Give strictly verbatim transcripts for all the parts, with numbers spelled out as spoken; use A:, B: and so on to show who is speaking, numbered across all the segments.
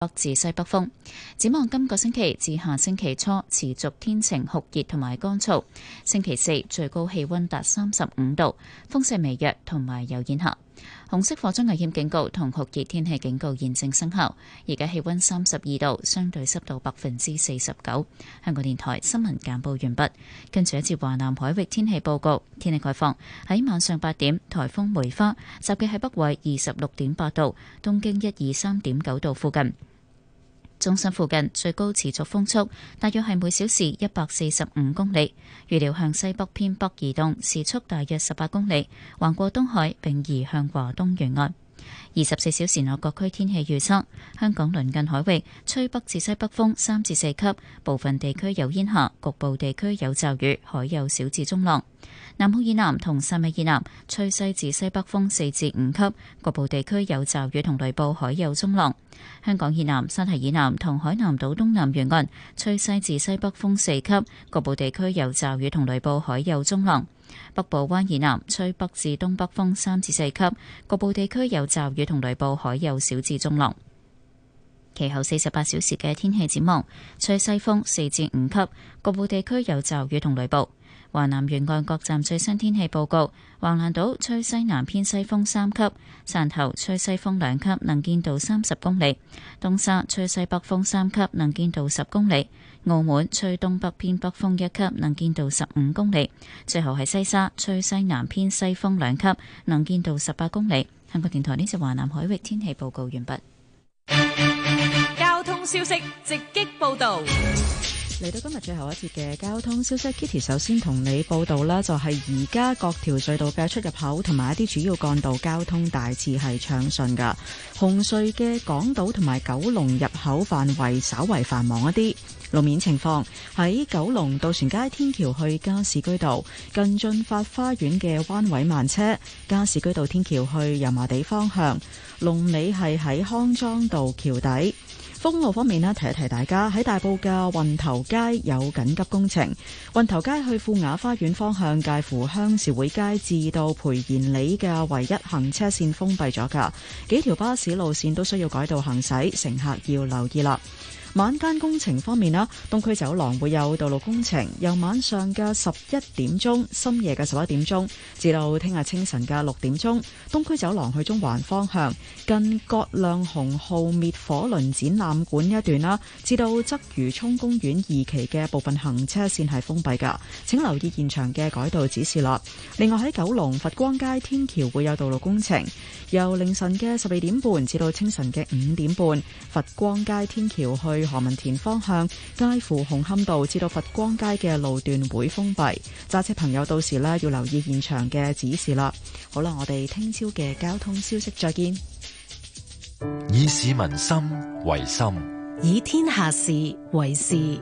A: 北至西北風。展望今個星期至下星期初持續天晴酷熱同埋乾燥。星期四最高氣溫達三十五度，風勢微弱同埋有煙霞。紅色火災危險警告同酷熱天氣警告現正生效。而家氣溫三十二度，相對濕度百分之四十九。香港電台新聞簡報完畢。跟住一節華南海域天氣報告。天氣概況，喺晚上八點，颱風梅花集結喺北緯二十六點八度，東經一二三點九度附近。中心附近最高持續風速大約係每小時一百四十五公里，預料向西北偏北移動，時速大約十八公里，橫過東海並移向華東沿岸。二十四小時內各區天氣預測：香港鄰近海域吹北至西北風三至四級，部分地區有煙霞，局部地區有驟雨，海有小至中浪。南澳以南同汕尾以南吹西至西北風四至五級，局部地區有驟雨同雷暴，海有中浪。香港以南、沙堤以南同海南島東南沿岸吹西至西北風四級，局部地區有驟雨同雷暴，海有中浪。北部灣以南吹北至東北風三至四級，局部地區有驟雨同雷暴，海有小至中浪。其後四十八小時嘅天氣展望，吹西風四至五級，局部地區有驟雨同雷暴。華南沿岸各站最新天氣報告：橫瀾島吹西南偏西風三級，汕頭吹西風兩級，能見度三十公里；東沙吹西北風三級，能見度十公里；澳門吹東北偏北風一級，能見度十五公里；最後係西沙吹西南偏西風兩級，能見度十八公里。香港電台呢次華南海域天氣報告完畢。
B: 交通消息直擊報道。
C: 嚟到今日最後一節嘅交通消息 ，Kitty 首先同你報道啦，就係而家各條隧道嘅出入口同埋一啲主要幹道交通大致係暢順噶。紅隧嘅港島同埋九龍入口範圍稍為繁忙一啲。路面情況喺九龍渡船街天橋去加士居道近駿發花園嘅彎位慢車，加士居道天橋去油麻地方向龍尾係喺康莊道橋底。封路方面呢，提一提大家喺大埔嘅運頭街有緊急工程，運頭街去富雅花園方向介乎鄉事會街至到培賢里嘅唯一行車線封閉咗㗎，幾條巴士路線都需要改道行駛，乘客要留意啦。晚間工程方面啦，東區走廊會有道路工程，由晚上嘅十一點鐘、深夜嘅十一點鐘至到聽日清晨嘅六點鐘，東區走廊去中環方向近葛量洪號滅火輪展覽館一段啦，至到鰂魚涌公園二期嘅部分行車線係封閉㗎，請留意現場嘅改道指示啦。另外喺九龍佛光街天橋會有道路工程，由凌晨嘅十二點半至到清晨嘅五點半，佛光街天橋去何文田方向介乎紅磡道至到佛光街嘅路段會封閉，揸車朋友到時呢要留意現場嘅指示啦。好啦，我哋聽朝嘅交通消息再見。
D: 以市民心為心，
E: 以天下事為事。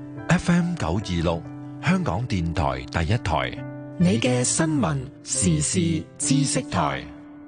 D: F M 九二六香港電台第一台，
E: 你嘅新聞時事知識台。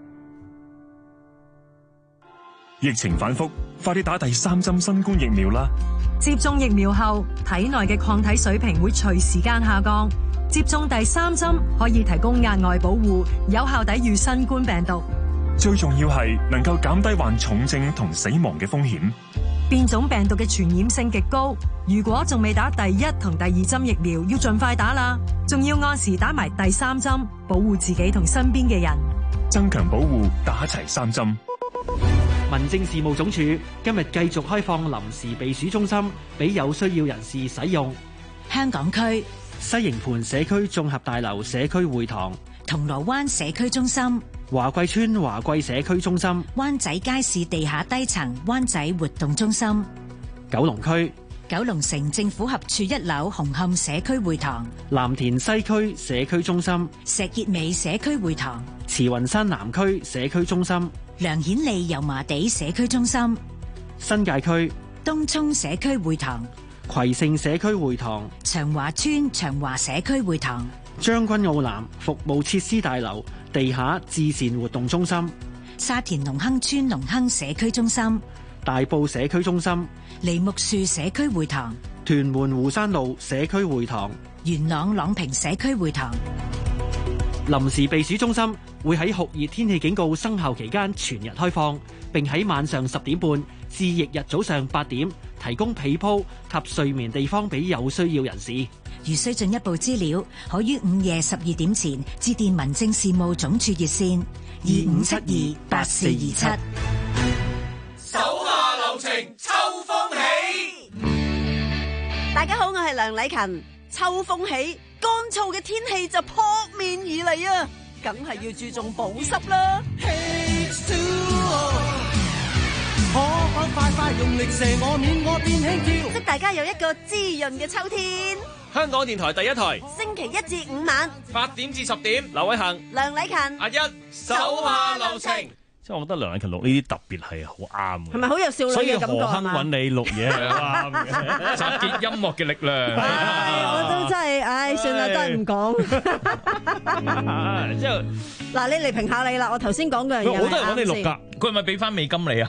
F: 疫情反覆，快啲打第三針新冠疫苗啦！
G: 接種疫苗後，體內嘅抗體水平會隨時間下降。接種第三針可以提供額外保護，有效抵禦新冠病毒。
F: 最重要係能夠減低患重症同死亡嘅風險。
G: 變種病毒嘅傳染性極高，如果仲未打第一同第二針疫苗，要盡快打啦。仲要按時打埋第三針，保護自己同身邊嘅人。
F: 增強保護，打齊三針。
H: 民政事務總署今日繼續開放臨時避暑中心俾有需要人士使用。
E: 香港區
H: 西營盤社區綜合大樓社區會堂、
E: 銅鑼灣社區中心、
H: 華貴村華貴社區中心、
E: 灣仔街市地下低層灣仔活動中心、
H: 九龍區
E: 九龍城政府合署一樓紅磡社區會堂、
H: 藍田西區社區中心、
E: 石硤尾社區會堂、
H: 慈雲山南區社區中心、
E: 梁顯利油麻地社區中心、
H: 新界區
E: 東涌社區會堂、
H: 葵盛社區會堂、
E: 長華村長華社區會堂、
H: 將軍澳南服務設施大樓地下至善活動中心、
E: 沙田隆亨村隆亨社區中心、
H: 大埔社區中心、
E: 梨木樹社區會堂、
H: 屯門湖山路社區會堂、
E: 元朗朗屏社區會堂。
H: 臨時避暑中心會喺酷熱天氣警告生效期間全日開放，並喺晚上十點半至翌日早上八點，提供被鋪及睡眠地方俾有需要人士。
E: 如需進一步資料，可於午夜十二點前致電民政事務總署熱線二五七二八四二七。
B: 手下留情，秋風起。
I: 大家好，我係梁禮勤。秋風起，乾燥嘅天氣就撲面而嚟啊，梗係要注重保濕啦。可可快快用力射我面，我變輕佻。祝大家有一個滋潤嘅秋天。
J: 香港電台第一台，
I: 星期一至五晚
J: 八點至十點，劉偉恒、
I: 梁禮勤、
J: 阿一，手下留情。
K: 即係我覺得梁禮勤錄呢啲特別係好啱嘅，
I: 係咪好有少女嘅感覺？
K: 所以何亨揾你錄嘢係啱嘅，
J: 集結音樂嘅力量。
I: 唉，我都真係，唉，算啦，都係唔講。
K: 之後
I: 嗱，你嚟評下你啦，我頭先講嗰樣嘢，
K: 我都係揾你錄㗎，
J: 佢係咪俾翻美金你啊？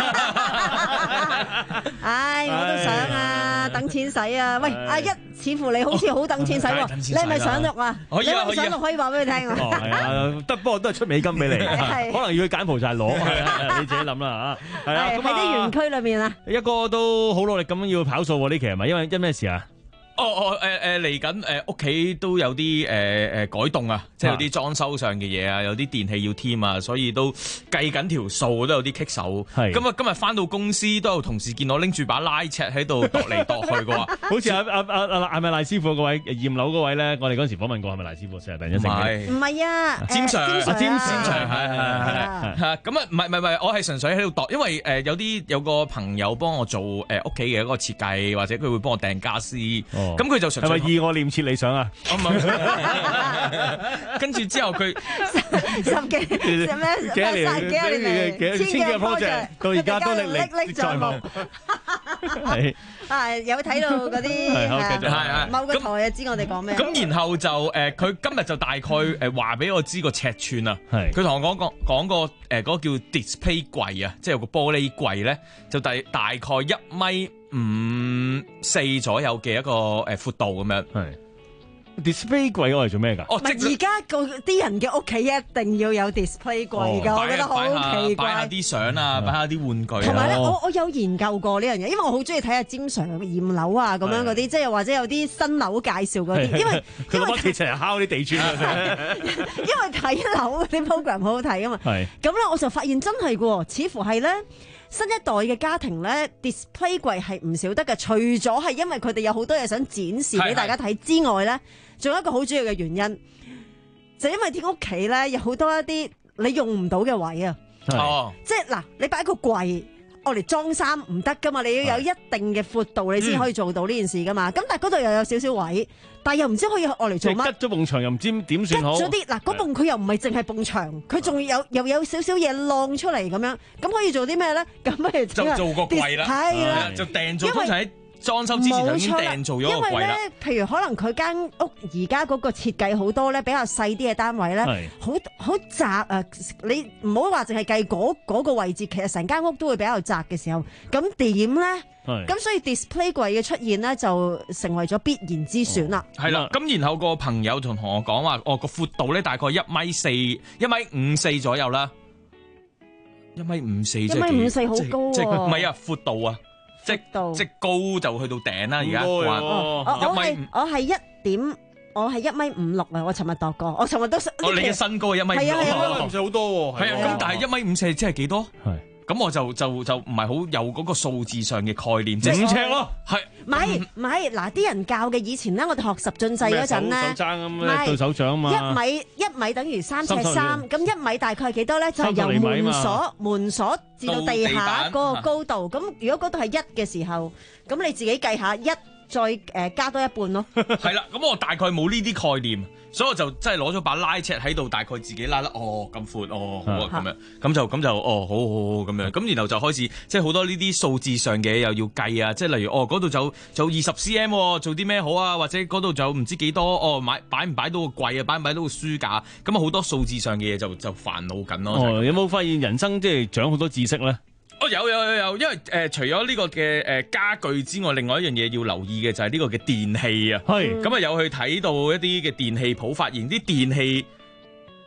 I: 唉，我都想啊，等錢使啊！喂，阿一，似乎你好似好等錢使喎，你係咪想錄啊？
J: 可以啊，
I: 你想錄可以話俾佢聽啊。
K: 哦，係啊，得不過都係出美金俾你，可能要去柬埔寨攞，你自己諗啦嚇。係啊，
I: 喺啲園區裏面啊，
K: 一哥都好努力咁要跑數喎，呢期係咪？因為因咩事啊？
J: 哦哦誒誒嚟緊誒屋企都有啲誒誒改動啊，即係有啲裝修上嘅嘢啊，有啲電器要添啊，所以都計緊條數，都有啲棘手。係咁啊！今日翻到公司都有同事見我拎住把拉尺喺度度嚟度去嘅喎，
K: 好似阿阿阿阿係咪賴師傅嗰位驗樓嗰位咧？我哋嗰陣時訪問過係咪賴師傅？成日突然間醒起，
I: 唔係啊，
J: 詹 Sir，
I: 詹
J: Sir 係係係係咁啊！唔係唔係唔係，我係純粹喺度度，因為誒有啲有個朋友幫我做誒屋企嘅一個設計，或者佢會幫我訂家私。咁佢就純粹
K: 係咪意我念切理想啊？
J: 跟住之後佢
I: 十幾咩？
K: 幾多年？幾多年？幾多千個 project 到而家都歷歷歷在目。係
I: 啊，有睇到嗰啲係某個台就知我哋講咩。
J: 咁然後就誒，佢今日就大概誒話俾我知個尺寸啊。係佢同我講講講個誒嗰個叫 display 櫃啊，即係有個玻璃櫃咧，就大大概一米五四左右嘅一個誒闊度咁樣。係
K: display 櫃我嚟做咩㗎？
I: 唔係而家個啲人嘅屋企一定要有 display 櫃㗎，我覺得好奇怪。
J: 擺下啲相啊，擺下啲玩具。
I: 同埋咧，我我有研究過呢樣嘢，因為我好中意睇下詹 Sir 驗樓啊，咁樣嗰啲，即係或者有啲新樓介紹嗰啲，因為
K: 佢攞鐵成日敲啲地磚啊，
I: 因為睇樓嗰啲 program 好好睇啊嘛。係咁咧，我就發現真係喎，似乎係咧。新一代嘅家庭咧 ，display 櫃係唔少得嘅。除咗係因為佢哋有好多嘢想展示俾大家睇之外咧，仲有一個好主要嘅原因，就因為啲屋企咧有好多一啲你用唔到嘅位啊。哦，即係嗱，你擺個櫃，我嚟裝衫唔得噶嘛，你要有一定嘅闊度，你先可以做到呢件事噶嘛。咁、嗯、但係嗰度又有少少位，但係又唔知可以我嚟做乜。吉
K: 咗埲牆又唔知點算好。
I: 吉咗啲嗱，嗰埲佢又唔係淨係埲牆，佢仲有又有少少嘢晾出嚟咁樣，咁可以做啲咩咧？咁不如
J: 就做個櫃啦，係啦，就訂做通常喺裝修之前就已經訂做咗個櫃啦。
I: 因為咧，譬如可能佢間屋而家嗰個設計好多咧，比較細啲嘅單位咧，好好窄啊！你唔好話淨係計嗰嗰個位置，其實成間屋都會比較窄嘅時候，咁點咧？咁所以 display 櫃嘅出現咧，就成為咗必然之選啦。
J: 係啦，咁然後個朋友仲同我講話，哦個闊度咧大概一米四、一米五四左右啦，一米五四，一
I: 米五四好高喎，
J: 唔係啊，闊度啊。即即高就去到頂啦，而家話
I: 我係我係一點，我係一米五六啊！我尋日度過，我尋日都
J: 哦，你嘅身高係一米五六，
K: 唔係好多喎。
J: 係啊，咁但係一米五四即係幾多？係咁我就就就唔係好有嗰個數字上嘅概念，即係五尺咯。係
I: 唔係唔係嗱？啲人教嘅以前咧，我哋學十進制嗰陣咧，
K: 手踭咁咧對手掌啊嘛。
I: 一米一米等於三尺三，咁一米大概係幾多咧？就係由門鎖門鎖至到地下嗰個高度。咁如果嗰度係一嘅時候，咁你自己計下一再誒加多一半咯。
J: 係啦，咁我大概冇呢啲概念。所以我就真係攞咗把拉尺喺度，大概自己拉得哦咁闊哦好啊咁樣，咁就咁就哦好好好咁樣，咁然後就開始即係好多呢啲數字上嘅又要計啊，即係例如哦嗰度就就二十 cm 做啲咩好啊，或者嗰度就唔知幾多哦買擺唔擺到個櫃啊，擺唔擺到個書架，咁啊好多數字上嘅嘢就就煩惱緊咯。
K: 哦，有冇發現人生即係長好多知識咧？
J: 哦，有有有有，因為誒、呃、除咗呢個嘅誒家具之外，另外一樣嘢要留意嘅就係呢個嘅電器啊。係咁啊，有去睇到一啲嘅電器鋪，發現啲電器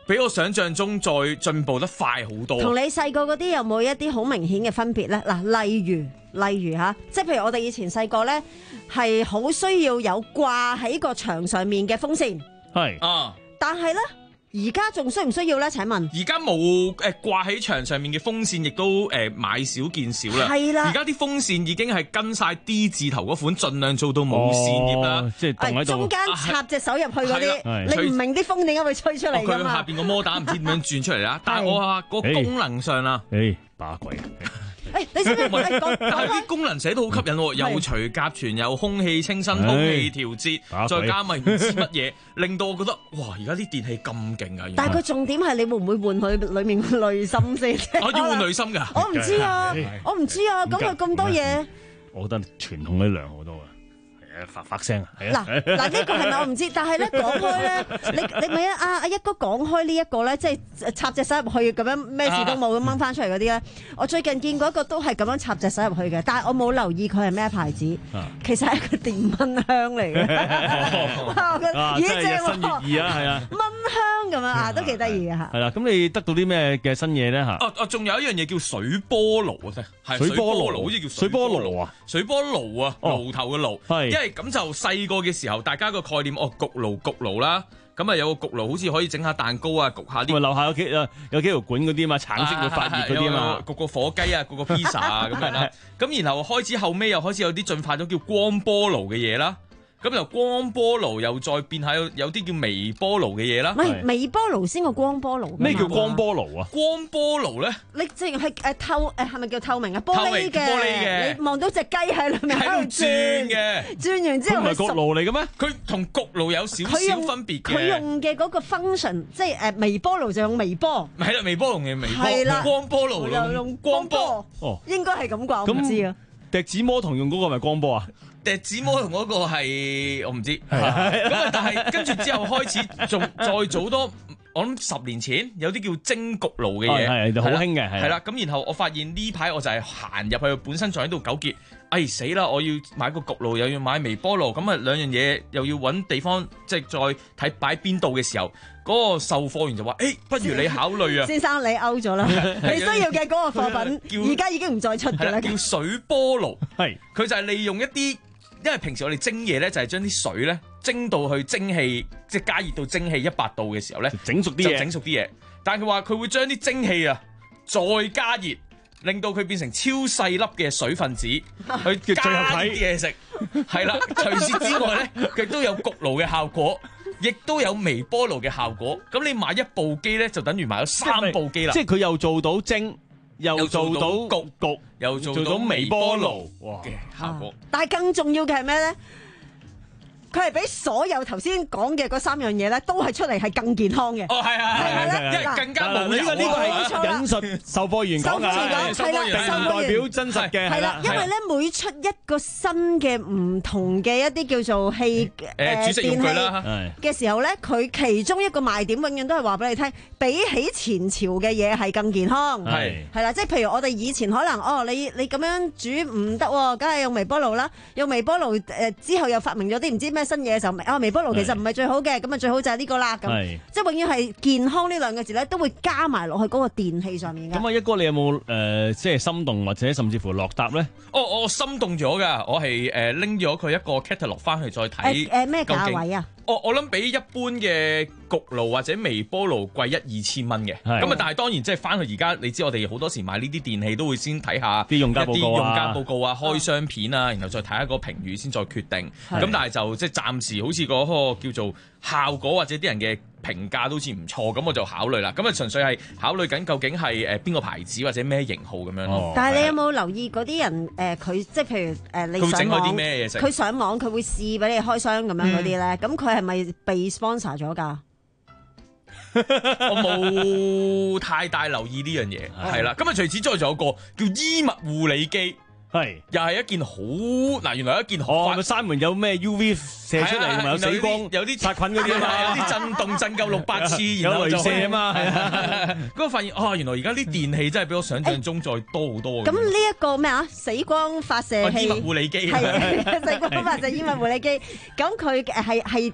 J: 比我想象中再進步得快好多。
I: 同你細個嗰啲有冇一啲好明顯嘅分別咧？嗱，例如例如嚇，即係譬如我哋以前細個咧係好需要有掛喺個牆上面嘅風扇，
K: 係
J: 啊，
I: 但係咧。而家仲需唔需要咧？請問，
J: 而家冇誒掛喺牆上面嘅風扇，亦都誒買少見少啦。
I: 係啦，
J: 而家啲風扇已經係跟晒 D 字頭嗰款，盡量做到冇扇葉啦。
K: 即係凍喺度，
I: 中間插隻手入去嗰啲，你唔明啲風點解會吹出嚟㗎嘛？
J: 佢下邊個摩打唔知點樣轉出嚟啦。但係我話個功能上啦，
K: 誒把鬼啊！
I: 誒，你知唔知？但
J: 係啲功能寫得好吸引喎，又除甲醛，又空氣清新、空氣調節，再加埋唔知乜嘢，令到我覺得哇！而家啲電器咁勁啊！
I: 但係佢重點係你會唔會換佢裡面嘅濾芯先？
J: 我要換濾芯㗎。
I: 我唔知啊，我唔知啊。咁佢咁多嘢，
K: 我覺得傳統啲涼好多啊。誒發發聲啊！
I: 嗱嗱呢個係咪我唔知？但係咧講開咧，你你咪啊阿阿一哥講開呢一個咧，即係插隻手入去咁樣咩事都冇咁掹翻出嚟嗰啲咧。我最近見過一個都係咁樣插隻手入去嘅，但係我冇留意佢係咩牌子。其實係一個電蚊香嚟嘅。
K: 啊，真係日新月異啊，係啊，
I: 蚊香咁樣啊，都幾得意嘅嚇。
K: 係啦，咁你得到啲咩嘅新嘢咧嚇？
J: 哦哦，仲有一樣嘢叫水波爐啊，係水波爐，好似叫
K: 水波爐啊，
J: 水波爐啊，爐頭嘅爐，係因為咁就細個嘅時候，大家個概念哦，焗爐焗爐啦，咁啊有個焗爐，好似可以整下蛋糕啊，焗下啲。
K: 樓下有幾啊有幾條管嗰啲嘛，橙色會發熱嗰啲嘛，
J: 焗個火雞啊，焗個披薩啊咁樣啦。咁然後開始後尾又開始有啲進化咗叫光波爐嘅嘢啦。咁由光波爐又再變下有有啲叫微波爐嘅嘢啦。
I: 唔係微波爐先個光波爐。
K: 咩叫光波爐啊？
J: 光波爐咧，
I: 你淨係誒透誒係咪叫透明啊？玻璃嘅，
J: 玻璃嘅，
I: 你望到隻雞喺裏面喺度
J: 轉嘅，
I: 轉完之後
K: 佢唔係焗爐嚟嘅咩？
J: 佢同焗爐有少少分別嘅。
I: 佢用嘅嗰個 function， 即係誒微波爐就用微波。
J: 係啦，微波爐嘅微波。
I: 係啦，
J: 光波爐又用光波。
K: 哦，
I: 應該係咁啩，我唔知啊。
K: 笛子魔童用嗰個係咪光波啊？
J: 笛子魔童嗰個係我唔知，咁啊但係跟住之後開始仲再早多，我諗十年前有啲叫蒸焗爐嘅嘢，
K: 係好興嘅，係
J: 啦。咁然後我發現呢排我就係行入去，本身就喺度糾結，哎死啦！我要買個焗爐，又要買微波爐，咁啊兩樣嘢又要揾地方，即係再睇擺邊度嘅時候，嗰個售貨員就話：誒、欸，不如你考慮啊，
I: 先生你 out 咗啦，你需要嘅嗰個貨品而家已經唔再出㗎啦。
J: 叫水波爐，
K: 係佢
J: 就係利用一啲。因為平時我哋蒸嘢咧，就係將啲水咧蒸到去蒸氣，即係加熱到蒸氣一百度嘅時候咧，
K: 整熟啲嘢，
J: 整熟啲嘢。但係佢話佢會將啲蒸氣啊再加熱，令到佢變成超細粒嘅水分子，去加啲嘢食。係啦，除此之外咧，佢都有焗爐嘅效果，亦都有微波爐嘅效果。咁你買一部機咧，就等於買咗三部機啦。
K: 即係佢又做到蒸。又做到焗焗，
J: 又做到微波爐嘅效果。
I: 但係更重要嘅係咩咧？佢係比所有頭先講嘅嗰三樣嘢咧，都係出嚟係更健康嘅。
J: 哦，係係係係，因為更加冇油。
K: 呢個呢個係引述售貨員講嘅，
I: 係啦，
K: 並唔代表真實嘅。
I: 係啦，因為咧每出一個新嘅唔同嘅一啲叫做氣
J: 誒煮食用具啦
I: 嘅時候咧，佢其中一個賣點永遠都係話俾你聽，比起前朝嘅嘢係更健康。
J: 係
I: 係啦，即係譬如我哋以前可能哦，你你咁樣煮唔得，梗係用微波爐啦。用微波爐誒之後又發明咗啲唔知咩新嘢嘅時候，啊微波爐其實唔係最好嘅，咁啊最好就係呢個啦。咁即係永遠係健康呢兩個字咧，都會加埋落去嗰個電器上面嘅。
K: 咁啊，一哥你有冇誒即係心動或者甚至乎落搭咧？
J: 哦，我心動咗㗎，我係誒拎咗佢一個 catalog 翻去再睇。
I: 誒咩價位啊？
J: 我我諗比一般嘅焗爐或者微波爐貴一二千蚊嘅，咁啊但係當然即係翻去而家，你知我哋好多時買呢啲電器都會先睇下
K: 啲用家報告啊、
J: 用家報告啊、開箱片啊，然後再睇下個評語先再決定。咁但係就即係暫時好似嗰個叫做效果或者啲人嘅評價都好似唔錯，咁我就考慮啦。咁啊純粹係考慮緊究竟係誒邊個牌子或者咩型號咁樣咯。
I: 但係你有冇留意嗰啲人誒佢即係譬如誒你上網，佢上網佢會試俾你開箱咁樣嗰啲咧，咁佢係咪被 sponsor 咗㗎？
J: 我冇太大留意呢樣嘢，係啦。咁啊除此之外仲有個叫衣物護理機。
K: 係，
J: 又係一件好嗱，原來一件好。
K: 哦，個閂門有咩 U V 射出嚟，同埋有死光，
J: 有啲
K: 殺菌嗰啲啊嘛，
J: 有啲震動震夠六百次，
K: 有雷射啊嘛，係啊。
J: 咁我發現啊，原來而家啲電器真係比我想象中再多好多。
I: 咁呢一個咩啊？死光發射器，
J: 衣物護理機，
I: 係死光發射衣物護理機。咁佢誒係係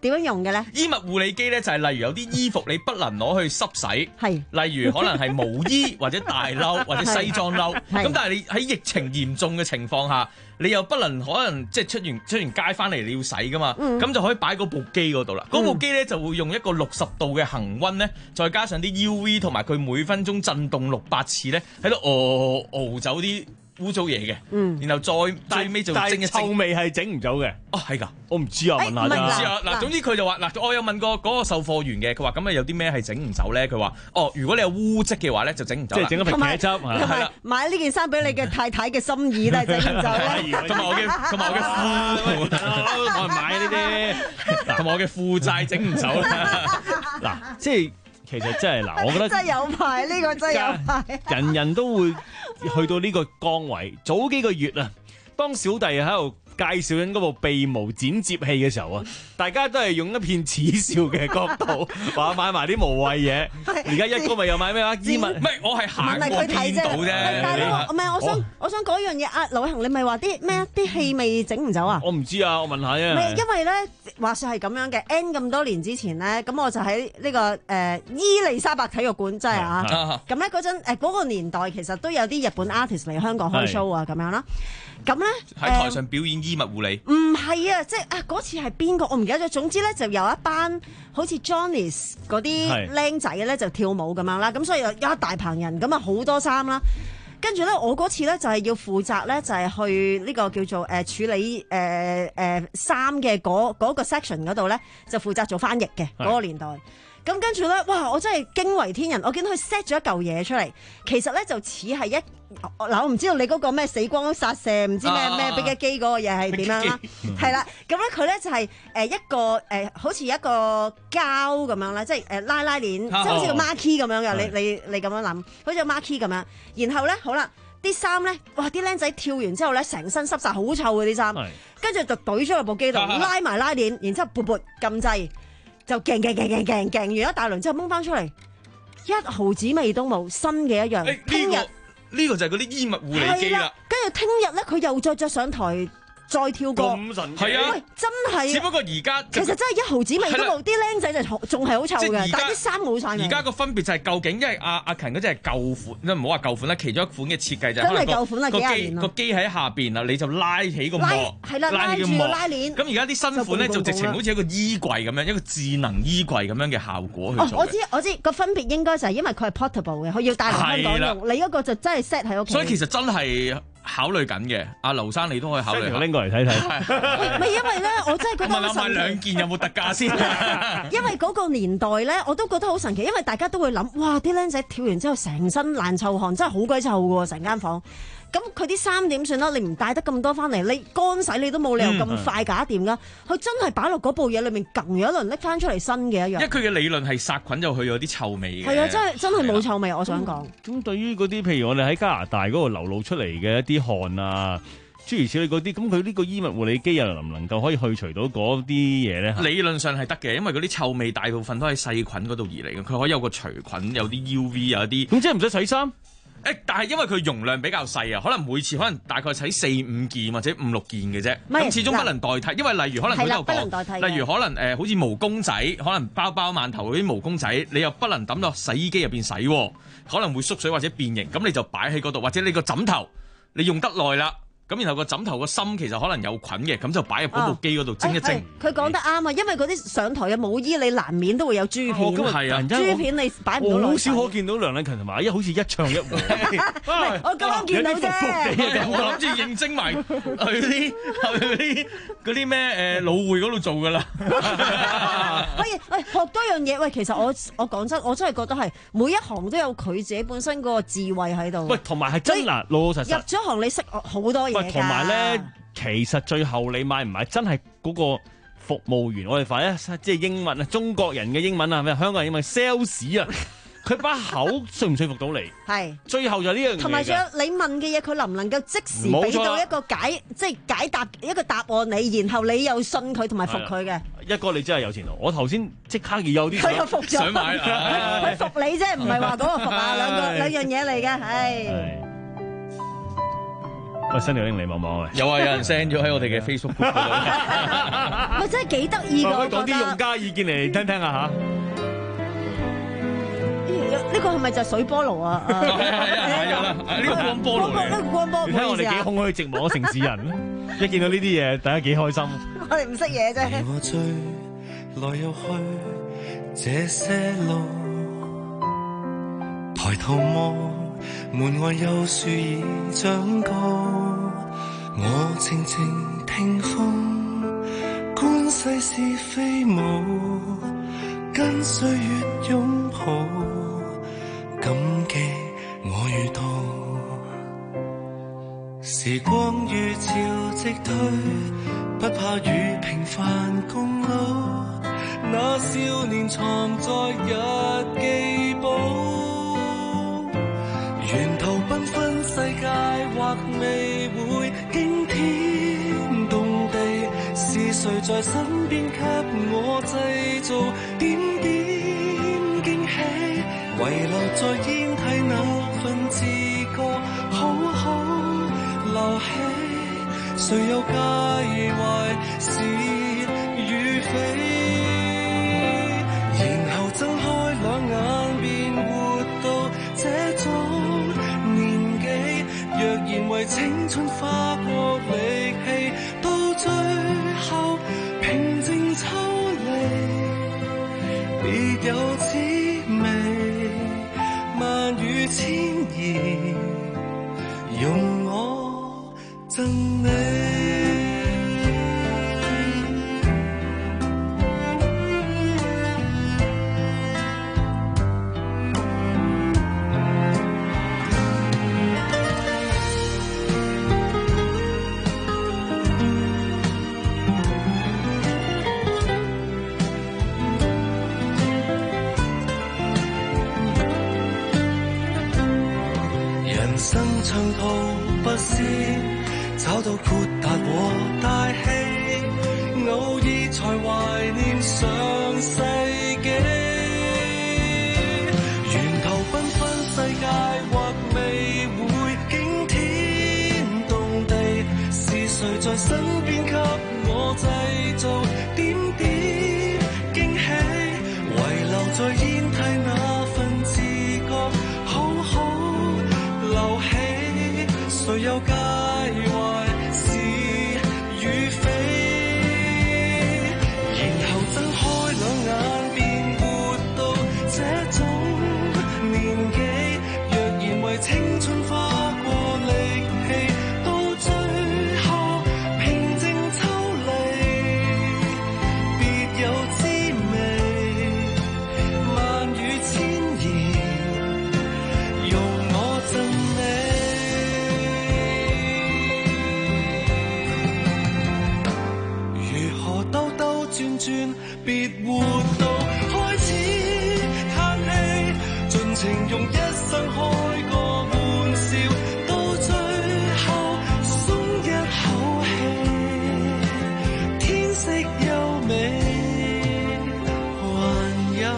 I: 點樣用嘅咧？
J: 衣物護理機咧就係例如有啲衣服你不能攞去濕洗，
I: 係
J: 例如可能係毛衣或者大褸或者西裝褸，咁但係你喺疫情嚴重嘅情況下，你又不能可能即係出完出完街翻嚟你要洗噶嘛，咁、嗯、就可以擺嗰部機嗰度啦。嗰、嗯、部機咧就會用一個六十度嘅恆溫咧，再加上啲 U V 同埋佢每分鐘震動六百次咧，喺度熬熬走啲污糟嘢嘅，嗯，然後再最尾就蒸一蒸，
K: 臭味係整唔走嘅。
J: 哦，係㗎，
K: 我唔知啊，問下
J: 唔知啊。嗱，總之佢就話嗱，我有問過嗰個售貨員嘅，佢話咁啊有啲咩係整唔走咧？佢話哦，如果你有污漬嘅話咧，就整唔走啦。
K: 即係整一瓶茄汁
I: 係啦。買呢件衫俾你嘅太太嘅心意咧，整唔走咧。
J: 同埋我嘅同埋我嘅褲，我係買呢啲，同埋我嘅負債整唔走啦。
K: 嗱，即係。其實真係嗱，我覺得
I: 真係有排呢、呢個真係有排，
K: 人人都會去到呢個崗位。早幾個月啊，當小弟喺度介紹緊嗰部鼻毛剪接器嘅時候啊，大家都係用一片恥笑嘅角度話買埋啲無謂嘢。而家一哥咪又買咩啊？衣物
J: 唔係我係行過見到啫。
I: 但係我唔係我想我想講一樣嘢啊，劉偉恒你咪話啲咩啲氣味整唔走啊？
K: 我唔知啊，我問下啫。
I: 唔係因為咧話說係咁樣嘅 N 咁多年之前咧，咁我就喺呢、呢個誒、呃、伊利沙伯體育館真係啊。咁咧嗰陣誒嗰個年代其實都有啲日本 artist 嚟香港開 show 啊咁樣啦。咁咧
J: 喺台上表演衣物護理，
I: 唔係啊，即係啊嗰次係邊個我唔記得咗。總之咧就有一班好似 Johnny's 嗰啲僆仔咧就跳舞咁樣啦，咁所以有一大棚人，咁啊好多衫啦。跟住咧我嗰次咧就係要負責咧就係去呢個叫做誒、呃、處理誒誒衫嘅嗰嗰個 section 嗰度咧就負責做翻譯嘅嗰個年代。咁跟住咧，哇！我真係驚為天人，我見到佢 set 咗一嚿嘢出嚟，其實咧就似係一嗱，我唔知道你嗰個咩死光殺射，唔知咩咩飛機機嗰個嘢係點樣啦，係啦，咁咧佢咧就係誒一個誒、呃，好似一個膠咁樣啦，即係誒拉拉鏈，即係好似個 marquee 咁樣嘅，你你你咁樣諗，好似個 marquee 咁樣，然後咧好啦，啲衫咧，哇！啲僆仔跳完之後咧，成身濕晒，好臭嘅啲衫，跟住就懟咗入部機度，拉埋拉鏈，然之後撥撥撳掣。就勁勁勁勁勁勁完一大輪之後掹翻出嚟，一毫子味都冇，新嘅一樣。聽日
J: 呢個就係嗰啲衣物護理機啦。
I: 跟住聽日咧，佢又再着上台。再跳過
K: 咁神奇，
J: 係啊，
I: 真係。
J: 只不過而家
I: 其實真係一毫子味都冇，啲僆仔就仲係好臭嘅，但係啲衫冇晒。
J: 而家個分別就係究竟，因為阿阿勤嗰隻係舊款，唔好話舊款啦，其中一款嘅設計就係
I: 真係舊款啦，幾廿年啦。
J: 個機喺下邊啦，你就拉起個幕，
I: 係啦，拉住個拉鏈。
J: 咁而家啲新款咧就直情好似一個衣櫃咁樣，一個智能衣櫃咁樣嘅效果去做。
I: 我知我知個分別應該就係因為佢係 portable 嘅，佢要帶嚟香港用。你嗰個就真係 set 喺屋企。
J: 所以其實真係。考慮緊嘅，阿劉生你都可以考慮下，
K: 拎過嚟睇睇。
I: 唔係因為咧，我真係覺得好神奇。
J: 問下買兩件有冇特價先？
I: 因為嗰個年代咧，我都覺得好神奇，因為大家都會諗，哇！啲僆仔跳完之後成身爛臭汗，真係好鬼臭嘅喎，成間房。咁佢啲衫點算啦？你唔帶得咁多翻嚟，你乾洗你都冇理由咁快搞掂噶。佢、嗯、真係擺落嗰部嘢裏面，撳咗一輪拎翻出嚟新嘅一樣。
J: 因為佢嘅理論係殺菌就去咗啲臭味嘅。
I: 係啊，真係真係冇臭味。我想講。咁、
K: 嗯、對於嗰啲譬如我哋喺加拿大嗰度流露出嚟嘅一啲汗啊，諸如此類嗰啲，咁佢呢個衣物護理機又能唔能夠可以去除到嗰啲嘢咧？
J: 理論上係得嘅，因為嗰啲臭味大部分都係細菌嗰度而嚟嘅，佢可以有個除菌，有啲 U V， 有一啲。
K: 咁即係唔使洗衫？
J: 誒，但係因為佢容量比較細啊，可能每次可能大概洗四五件或者五六件嘅啫，咁始終不能代替。因為例如可能佢有講，例如可能誒、呃、好似毛公仔，可能包包饅頭嗰啲毛公仔，你又不能抌落洗衣機入邊洗，可能會縮水或者變形，咁你就擺喺嗰度，或者你個枕頭你用得耐啦。咁然後個枕頭個芯其實可能有菌嘅，咁就擺入嗰部機嗰度蒸一蒸。
I: 佢講得啱啊，因為嗰啲上台嘅舞衣你難免都會有豬片。
J: 哦，係啊，
I: 豬片你擺唔到落。
K: 好少可見到梁禮勤同埋一好似一唱一和。
I: 我剛剛見到啫。
J: 我諗住認證埋去啲去啲嗰啲咩誒老會嗰度做噶啦。
I: 喂喂，學多樣嘢。喂，其實我我講真，我真係覺得係每一行都有佢自己本身嗰個智慧喺度。
K: 喂，同埋係真嗱，老老實實
I: 入咗行你識好多嘢。
K: 喂，同埋咧，其實最後你買唔買真係嗰個服務員？我哋發一即係英文啊，中國人嘅英文啊，係咪香港人英文 sales 啊？佢把口說唔說服到你？係最後就呢樣嘢。同埋仲有你問嘅嘢，佢能唔能夠即時俾到一個解，即係解答一個答案你，然後你又信佢同埋服佢嘅。一哥你真係有前途，我頭先即刻有啲佢又服咗，想買佢服你啫，唔係話嗰個服啊，兩個兩樣嘢嚟嘅，係。 喂，新條拎嚟望望啊！
J: 有啊，有人 send 咗喺我哋嘅 Facebook group 嗰度。
I: 喂，真係幾得意㗎！
K: 可以講啲用家意見嚟聽聽下嚇。
I: 呢個係咪就係水波爐啊？
J: 係啊係啊係啊！呢個光波爐嚟。
I: 呢個光波，
K: 你睇我哋幾空虛寂寞嘅城市人，一見到呢啲嘢，大家幾開心。
I: 我哋唔識嘢啫。
L: 我追來又去這些路，抬頭望門外有樹已長高，我靜靜聽風，觀世事飛舞，跟歲月擁抱，感激我遇到。時光如潮汐退，不怕與平凡共老，那少年藏在日記簿，沿途繽紛世界或未會驚天動地，是誰在身邊給我製造點點驚喜，遺留在煙蒂那份自覺，好好留起，誰又介懷是與非？然後睜開兩眼便活到這種年紀，若然為青春花過力氣，到最後平靜抽離，別有滋味，萬語千言，用我贈你。人生長途不是找到豁達和大氣，偶爾才懷念上世紀，沿途繽紛世界或未會驚天動地，是誰在身邊給我製造點點驚喜，遺留在煙蒂那份自覺，好好留起，誰又介懷是與非？然後睜開兩眼便活到這種年紀，若然為青春花過力氣，到最後平靜抽離，別有滋味，萬語千言，用我贈你。如何兜兜轉轉，別活到開始嘆氣，盡情用一生開個玩笑，到最後鬆一口氣，天色優美，還有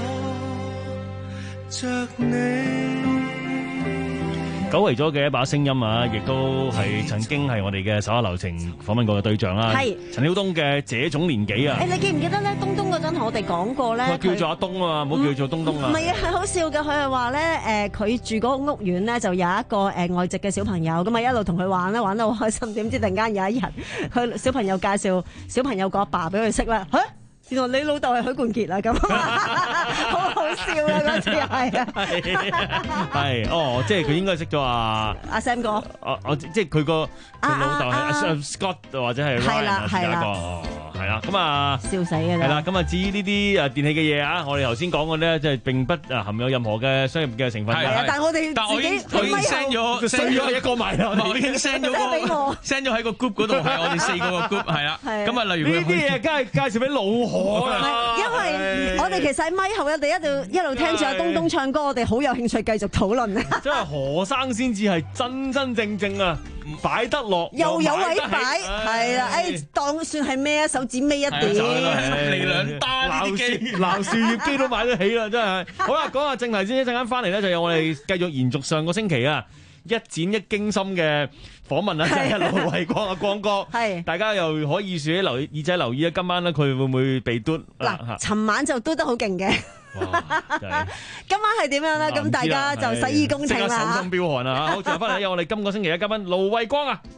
L: 着你。
K: 久違咗嘅一把聲音啊，亦都係曾經係我哋嘅手下留情訪問過嘅對象啦。
I: 係
K: 陳曉東嘅這種年紀啊。
I: 誒，你記唔記得咧？東東嗰陣同我哋講過咧，
K: 佢叫做阿東啊嘛，唔好叫做東東啊。
I: 唔係啊，係好笑嘅。佢係話咧，誒，佢住嗰個屋苑咧，就有一個誒外籍嘅小朋友，咁啊一路同佢玩咧，玩得好開心。點知突然間有一日，佢小朋友介紹小朋友個阿爸俾佢識啦。嚇！原來你老豆係許冠傑啊，咁好好笑啊！嗰次係啊，
K: 係哦，即係佢應該識咗阿
I: 阿 Sam 哥，
K: 哦哦，即係佢個佢老豆係阿 Scott 或者係 Ryan 啊，係啦，哦，係啦，咁啊，
I: 笑死嘅啦，
K: 係啦，咁啊，至於呢啲誒電器嘅嘢啊，我哋頭先講嘅咧，即係並不誒含有任何嘅商業嘅成分嘅，
I: 係啊，但係我哋
J: 但我已經我已經 send 咗
K: send 咗一個埋啦，
J: 我已經 send 咗個 send 咗喺個 group 嗰度，係我哋四個個 group 係啦，咁啊，例如
K: 呢啲嘢，梗係介紹俾老何啊。
I: 因為我哋其實喺咪後，我哋一路一路聽住阿東東唱歌，我哋好有興趣繼續討論啊！
K: 真係何生先至係真真正正啊，擺得落
I: 又有位擺，係啦，誒當算係咩啊？手指尾一點，
J: 嚟兩單
K: 鬧機鬧樹葉機都買得起啦，真係。好啦，講下正題先，一陣間翻嚟咧就有我哋繼續延續上個星期啊。一展一驚心嘅訪問啊，即係盧偉光啊，光哥，
I: 係
K: 大家又可以豎起留耳仔留意啊，今晚咧佢會唔會被嘟？
I: 嗱，尋晚就嘟得好勁嘅。今晚係點樣咧？咁大家就洗耳恭聽啦。
K: 手心飆汗啊！好，再翻嚟有我哋今個星期嘅嘉賓盧偉光啊。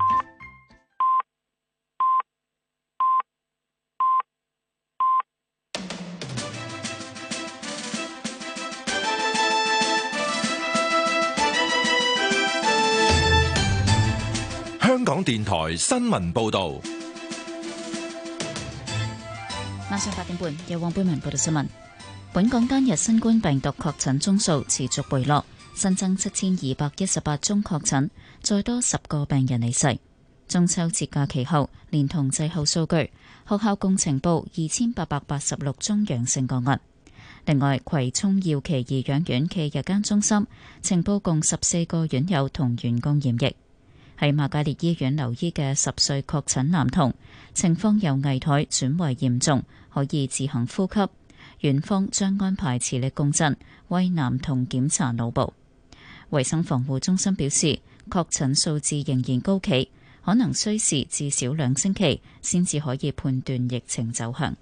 D: 香港電台新聞報道。
A: 晚上八點半，有黃貝文報道新聞。本港單日新冠病毒確診宗數持續回落，新增七千二百一十八宗確診，再多十個病人離世。中秋節假期後，連同滯後數據，學校共呈報二千八百八十六宗陽性個案。另外，葵涌耀奇頤養院暨日間中心呈報共十四個院友同員工染疫。喺瑪嘉烈醫院留醫嘅十歲確診男童，情況由危殆轉為嚴重，可以自行呼吸。院方將安排磁力共振，為男童檢查腦部。衛生防護中心表示，確診數字仍然高企，可能需時至少兩星期先至可以判斷疫情走向。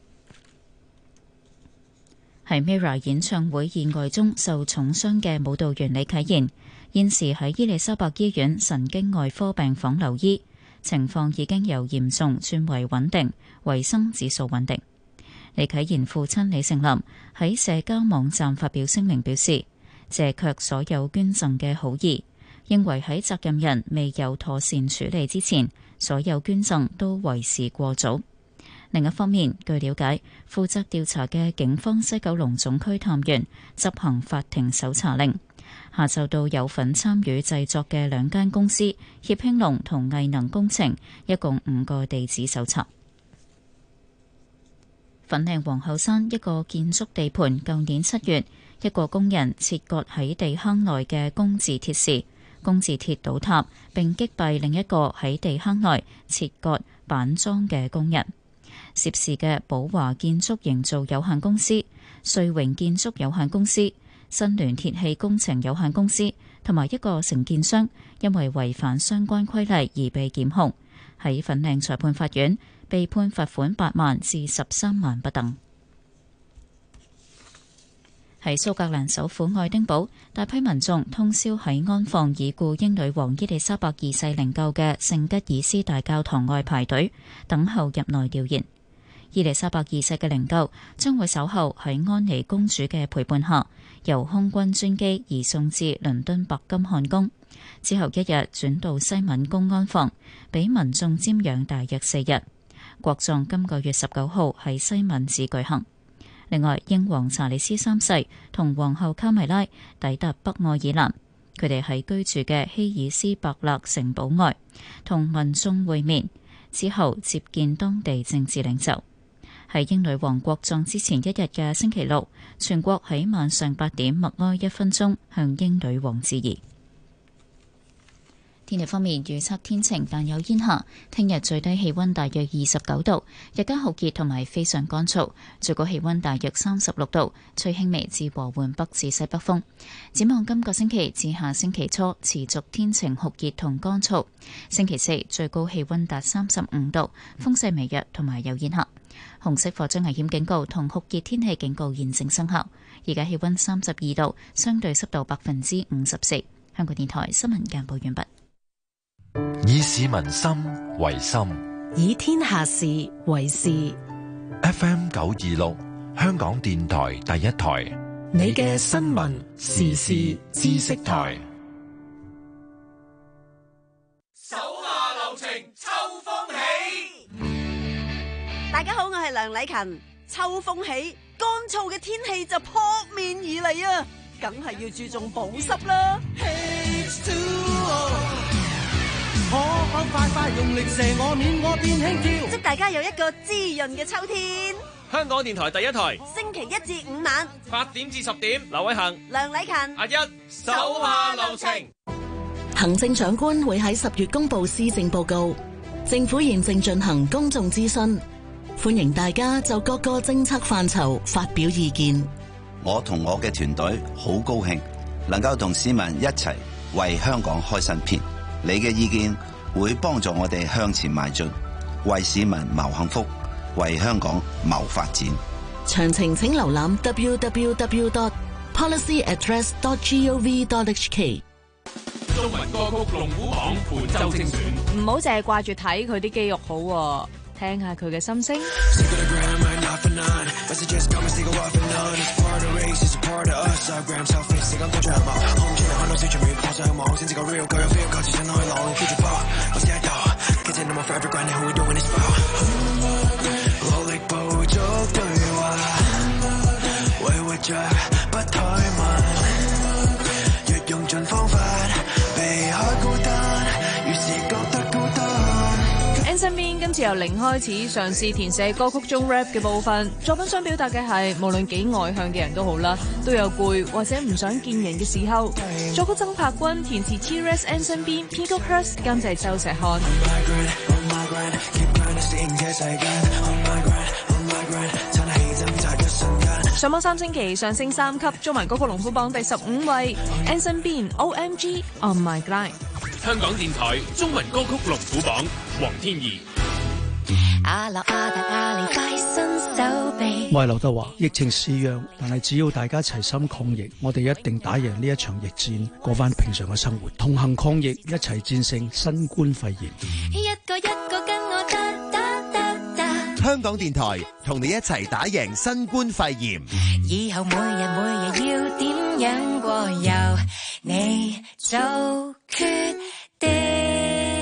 A: 喺 Mirror 演唱會意外中受重傷嘅舞蹈員李啟賢，現時喺伊利沙伯醫院神經外科病房留醫，情況已經由嚴重轉為穩定，維生指數穩定。李啟賢父親李成林喺社交網站發表聲明表示，謝卻所有捐贈嘅好意，認為喺責任人未有妥善處理之前，所有捐贈都為時過早。另一方面，據了解，負責調查嘅警方西九龍總區探員執行法庭搜查令，下晝到有份參與製作嘅兩間公司協興隆同藝能工程，一共五個地址搜查。粉嶺皇后山一個建築地盤，舊年七月，一個工人切割喺地坑內嘅工字鐵時，工字鐵倒塌並擊斃另一個喺地坑內切割板樁嘅工人。涉事嘅寶華建築營造有限公司、瑞榮建築有限公司、新聯鐵器工程有限公司同埋一個承建商，因為違反相關規例而被檢控，喺粉嶺裁判法院被判罰款八萬至十三萬不等。喺蘇格蘭首府愛丁堡，大批民眾通宵喺安放已故英女王伊麗莎白二世靈柩嘅聖吉爾斯大教堂外排隊，等候入內弔唁。伊麗莎白二世嘅靈柩將會稍後喺安妮公主嘅陪伴下，由空軍專機移送至倫敦白金漢宮，之後一日轉到西敏宮安放，俾民眾瞻仰大約四日。國葬今個月十九號喺西敏寺舉行。另外，英皇查理斯三世同皇后卡米拉抵達北愛爾蘭，佢哋喺居住嘅希爾斯伯勒城堡外同民眾會面，之後接見當地政治領袖。喺英女王國葬之前一日嘅星期六，全國喺晚上八點默哀一分鐘，向英女王致意。天氣方面，預測天晴但有煙霞。聽日最低氣溫大約二十九度，日間酷熱同埋非常乾燥，最高氣溫大約三十六度，吹輕微至和緩北至西北風。展望今個星期至下星期初持續天晴酷熱同乾燥。星期四最高氣溫達三十五度，風勢微弱同埋有煙霞。紅色火災危險警告同酷熱天氣警告現正生效。而家氣溫三十二度，相對濕度百分之五十四。香港電台新聞簡報完畢。
D: 以市民心為心，
G: 以天下事為事。
D: F M 九二六，香港電台第一台，
B: 你嘅新聞時事知識台。手下留情，秋風起。
I: 大家好，我係梁禮勤。秋風起，乾燥嘅天氣就撲面而嚟啊，梗係要注重保濕啦。
L: 可可快快用力射我面，我變輕佻。
I: 祝大家有一個滋潤嘅秋天。
K: 香港電台第一台，
I: 星期一至五晚
J: 八點至十點，
K: 劉偉恒、
I: 梁禮勤、
J: 阿一手下留情。
M: 行政長官會喺十月公布施政報告，政府現正進行公眾諮詢，歡迎大家就各個政策範疇發表意見。
N: 我同我嘅團隊好高興，能夠同市民一齊為香港開新篇。 你嘅意見會幫助我哋向前邁進，為市民謀幸福，為香港謀發展。
M: 詳情請瀏覽 double-u double-u double-u dot policy address dot gov dot h k。
B: 中文歌曲龍虎榜伴奏精選，
O: 唔好淨係掛住睇佢啲肌肉好喎，聽下佢嘅心聲。
L: 不怠慢，越用盡方法避開孤單，越是覺得孤單。
O: N 身邊今次由零開始嘗試填寫歌曲中 rap 嘅部分，作品想表達嘅係無論幾外向嘅人都好啦，都有攰或者唔想見人嘅時候。作曲曾柏君，填詞 T-Rex N 身邊，編曲 Hurst， 監製周石漢。上網三星期上升三級，中文歌曲龍虎榜第十五位 ，N 身邊 O M G On My Grind。
B: 香港電台中文歌曲龍虎榜，黃天怡。
P: 阿樂阿達阿里快伸手臂。
Q: 我係劉德華，疫情肆虐，但係只要大家齊心抗疫，我哋一定打贏呢一場疫戰，過翻平常嘅生活，同行抗疫，一齊戰勝新冠肺炎。
P: 一個一個跟我得得得得。
R: 香港電台同你一齊打贏新冠肺炎。
P: 以後每日每日要點樣過，由你做決定。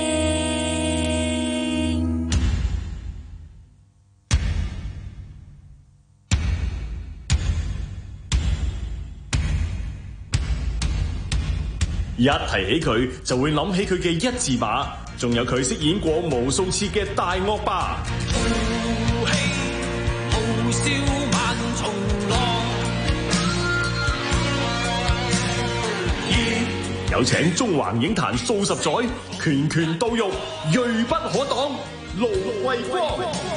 F: 一提起佢，就會諗起佢嘅一字馬，仲有佢飾演過無數次嘅大惡霸。
B: 豪氣豪笑萬重浪，
F: 有請中環影壇數十載，拳拳到肉，銳不可擋，盧衛光。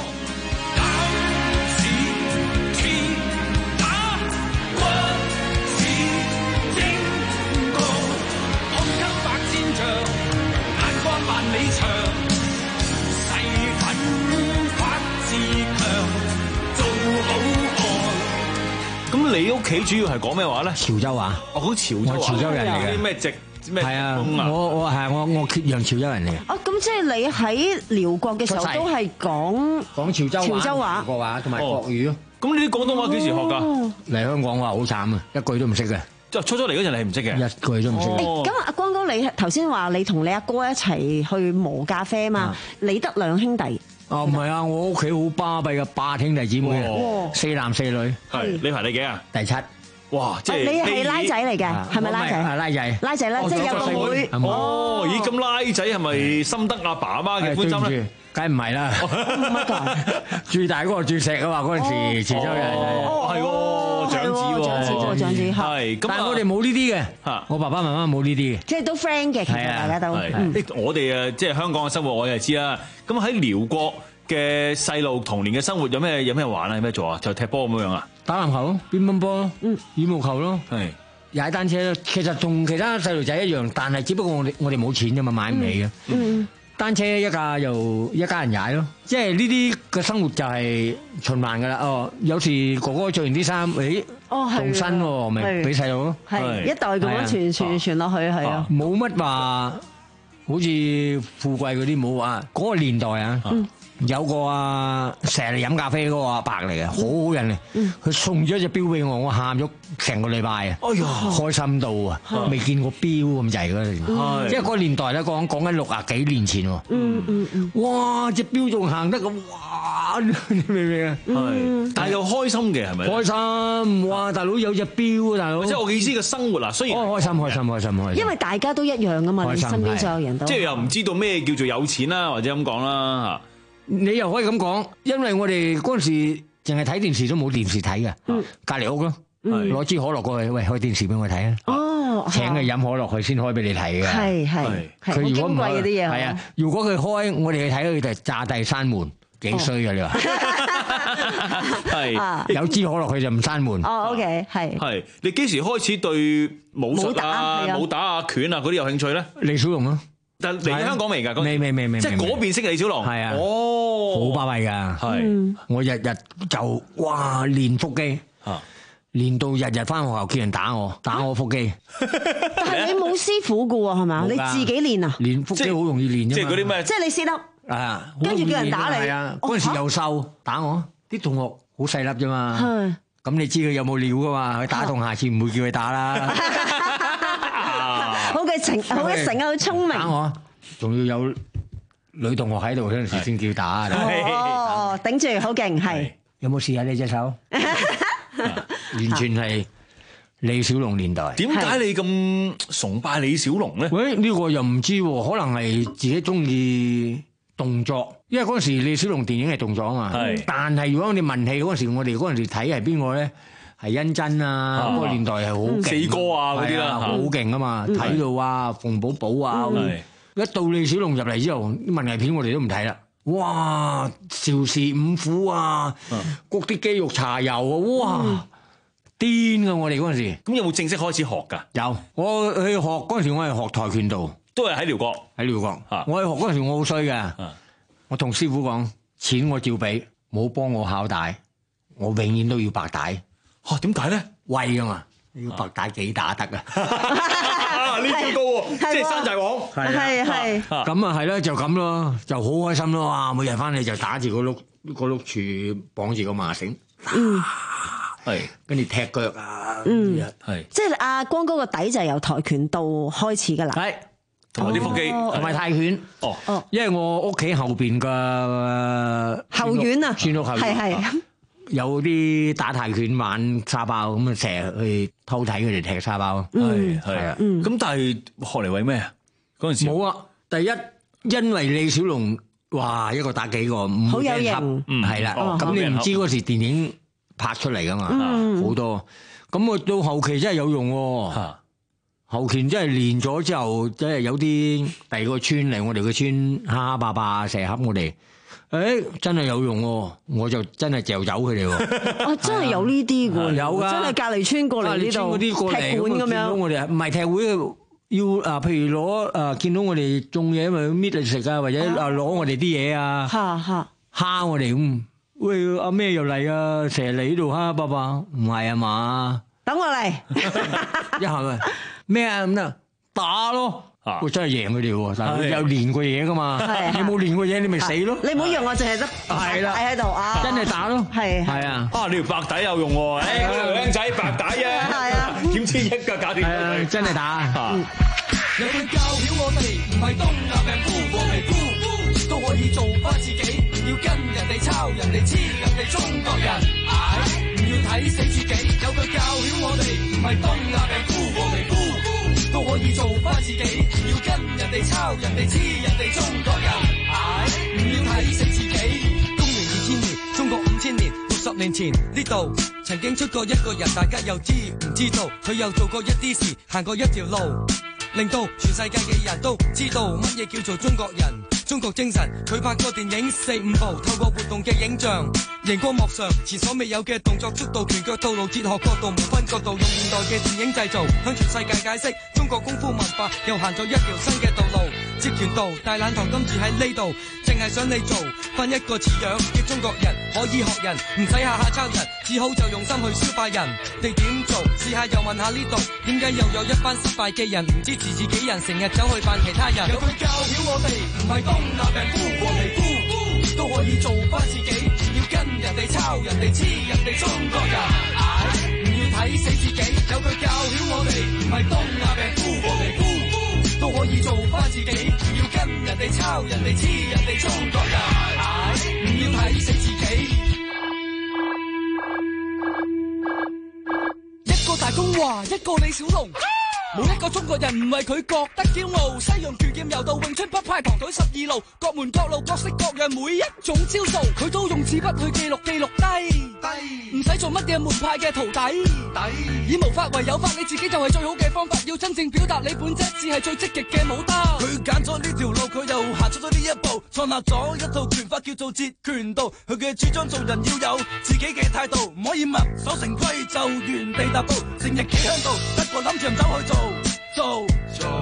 K: 咁你屋企主要係講咩話咧？
S: 潮州話。
K: 我講潮州話。
S: 潮州人嚟嘅。
K: 啲咩籍咩？
S: 係啊，我我係我我揭陽潮州人嚟嘅。
I: 哦，咁即係你喺寮國嘅時候都係講
S: 講潮州話、
I: 潮州話、
S: 國話同埋國語咯。
K: 咁你啲廣東話幾時學㗎？
S: 嚟香港話好慘啊，一句都唔識嘅。
K: 即係初初嚟嗰陣你係唔識嘅，
S: 一句都唔識。
I: 咁阿光哥，你頭先話你同你阿哥一齊去磨咖啡嘛？你得兩兄弟。
S: 哦，唔係啊，我屋企好巴閉嘅，八兄弟姊妹啊，四男四女。
K: 係你排第幾啊？
S: 第七。
K: 哇！即係
I: 你係拉仔嚟嘅，係咪拉仔？
S: 係拉仔。
I: 拉仔啦，即係有個妹。
K: 哦，咦，咁拉仔係咪深得阿爸阿媽嘅歡心咧？
S: 梗係唔係啦。乜㗎？最大嗰個最錫啊嘛！嗰陣時潮州人。
K: 哦，係喎，長子喎，
I: 長子喎，長子。
K: 係。
S: 但係我哋冇呢啲嘅。嚇！我爸爸媽媽冇呢啲嘅。
I: 即係都 friend 嘅，其實大家都。
K: 我哋誒即係香港嘅生活，我哋知啦。咁喺寮國嘅細路童年嘅生活有咩有咩玩啊？有咩做啊？就踢波咁樣啊？打籃球咯，乒乓波咯，嗯，羽毛球咯，係踩單車咯。其實同其他細路仔一樣，但係只不過我哋我哋冇錢啫嘛，買唔起嘅。嗯，單車一架又一家人踩咯，即係呢啲嘅生活就係循環噶啦。哦，有時哥哥着完啲衫，誒，哦係，仲新喎，咪俾細路咯，係一代咁樣傳傳傳落去，係啊，冇乜話好似富貴嗰啲冇話嗰個年代啊。有個啊，成日嚟飲咖啡嗰個阿伯嚟嘅，好好人嚟。佢送咗隻錶俾我，我喊咗成個禮拜啊！哎呀，開心到啊，未見過錶咁滯嗰陣。即係嗰個年代咧，講講緊六啊幾年前喎。嗯嗯嗯。哇！隻錶仲行得咁，哇！你明唔明啊？係。但係又開心嘅係咪？開心！哇！大佬有隻錶啊，大佬。即係我嘅意思嘅生活啊，雖然開心開心開心開心。
I: 因為大家都一樣噶嘛，你身邊所有人都。
K: 即係又唔知道咩叫做有錢啦，或者咁講啦嚇。
S: 你又可以咁講，因為我哋嗰陣時淨係睇電視都冇電視睇嘅，隔離屋咯，攞支可樂過去，喂，開電視俾我睇啊！哦，請佢飲可樂，佢先開俾你睇嘅。係係，佢如果唔開，係啊，如果佢開，我哋去睇佢就炸帝閂門，幾衰㗎你話？係有支可樂佢就唔閂門。
I: 哦 ，OK，係。
K: 係你幾時開始對武術啊、武打啊、拳啊嗰啲有興趣咧？
S: 李小龍咯。
J: 但嚟咗香港未㗎？
S: 未未未未，
J: 即係嗰邊識李小龍。
S: 係啊，
J: 哦，
S: 好巴閉㗎。
J: 係，
S: 我日日就哇練腹肌。啊！練到日日翻學校叫人打我，打我腹肌。
I: 但係你冇師傅噶喎，係嘛？你自己練啊？
S: 練腹肌好容易練啫嘛。
J: 即係嗰啲咩？
I: 即係你試得。
S: 啊！
I: 跟住叫人打你。
S: 係啊！嗰陣時又瘦，打我。啲同學好細粒啫嘛。係。咁你知佢有冇料噶嘛？佢打同下次唔會叫佢打啦。
I: 好嘅情，好嘅成啊，好聰明。
S: 打我，仲要有女同學喺度嗰陣時先叫打。
I: 哦，頂住，好勁，係。
S: 有冇試下你隻手？完全係李小龍年代。
J: 點解你咁崇拜李小龍咧？
S: 喂，呢個又唔知，可能係自己中意動作。因為嗰陣時李小龍電影係動作啊嘛。係。但係如果我哋文戲嗰陣時，我哋嗰陣時睇係邊個咧？係甄珍啊，嗰個年代係好勁。
J: 四哥啊嗰啲啦，
S: 好勁啊嘛！睇到啊，馮寶寶啊，一到李小龍入嚟之後，文藝片我哋都唔睇啦。哇！邵氏五虎啊，焗啲雞肉茶油啊，哇！癲噶我哋嗰陣時，
J: 咁有冇正式開始學㗎？
S: 有，我去學嗰陣時，我係學跆拳道，
J: 都係喺寮國，
S: 喺寮國。我去學嗰陣時，我好衰嘅，我同師傅講，錢我照俾，冇幫我考帶，我永遠都要白帶。
J: 嚇點解咧？
S: 威噶嘛，要白帶幾打得啊？
J: 呢招高喎，即係山寨王。
I: 係係。
S: 咁啊係啦，就咁咯，就好開心咯！哇，每日翻嚟就打住個碌個碌柱，綁住個麻繩，係跟住踢腳啊，
I: 嗯，
S: 係。
I: 即係阿光哥個底就係由跆拳道開始㗎啦。
S: 係，
J: 同埋啲腹肌，
S: 同埋泰拳。
J: 哦
S: 哦，因為我屋企後邊嘅
I: 後院啊，
S: 村屋後院係係。有啲打泰拳玩沙包咁啊，成日去偷睇佢哋踢沙包。
J: 係係啊，咁但係學嚟為咩啊？嗰陣時
S: 冇啊！第一，因為李小龍哇一個打幾個，
I: 好有型，
S: 係啦。咁你唔知嗰時電影拍出嚟噶嘛？好多。咁我到後期真係有用喎。後期真係練咗之後，真係有啲第二個村嚟我哋個村蝦蝦霸霸成日恰我哋。誒，真係有用喎！我就真係嚼走佢哋喎。
I: 哦，真係有呢啲㗎，
S: 有㗎，
I: 真係隔離村過嚟呢度踢館咁樣。
S: 我哋唔係踢會，要啊，譬如攞啊，見到我哋種嘢咪搣嚟食啊，或者啊攞我哋啲嘢啊，
I: 嚇嚇
S: 蝦我哋咁。喂，阿咩又嚟啊？成日嚟呢度蝦爸爸，唔係啊嘛？
I: 等我嚟，
S: 一下咪咩啊咁啊？打咯！我真係贏佢哋喎，但係佢有練過嘢噶嘛？你冇練過嘢，你咪死咯！
I: 你唔好讓我淨係得
S: 係啦，
I: 喺度啊！
S: 真係打咯，
I: 係
S: 係啊！
J: 啊，你條白帶有用喎！誒，嗰條僆仔白帶啊，
I: 係啊，
J: 點知一腳搞掂佢？
S: 真係打！
B: 有句教曉我哋，唔係東亞病夫，黃皮膚都可以做翻自己，唔要跟人哋抄，人哋黐，人哋中國人，唔要睇死自己。有句教曉我哋，唔係東亞病夫，黃皮膚。都可以做翻自己，唔要跟人哋抄，人哋黐，人哋中國人，唔要睇死自己。公元二千年，中國五千年，六十年前呢度曾經出過一個人，大家又知唔知道？佢又做過一啲事，行過一條路，令到全世界嘅人都知道乜嘢叫做中國人。中國精神，佢拍過電影四五部，透過活動嘅影像，熒光幕上前所未有嘅動作速度、拳腳套路、哲學角度、無分角度，用現代嘅電影製造，向全世界解釋中國功夫文化又行咗一條新嘅道路。截拳道大懶堂今次喺呢度，淨係想你做翻一個似樣嘅中國人，可以學人，唔使下下抄人，只好就用心去消化人。你點做？試下又問下呢度，點解又有一班失敗嘅人，唔支持自己人，成日走去扮其他人？有句教曉我哋，唔係東亞病夫，黃皮膚都可以做翻自己，唔要跟人哋抄，人哋黐，人哋中國人，唔要睇死自己。有句教曉我哋，唔係東亞病夫，黃皮膚都可以做翻自己，唔要跟人哋抄，人哋黐，人哋中國人，唔要睇死自己。一個大公話，一個李小龍。冇一個中國人唔係佢覺得驕傲，西洋拳劍柔道詠春北派唐腿十二路，各門各路各式各樣每一種招數，佢都用紙筆去記錄記錄低低，唔使做乜嘢門派嘅徒弟底，以無法為有法，你自己就係最好嘅方法，要真正表達你本質，只係最積極嘅武德。佢揀咗呢條路，佢又行出咗呢一步，創立咗一套拳法叫做截拳道。佢嘅主張做人要有自己嘅態度，唔可以墨守成規就原地踏步，成日企喺度，得個諗住唔走去做。做做，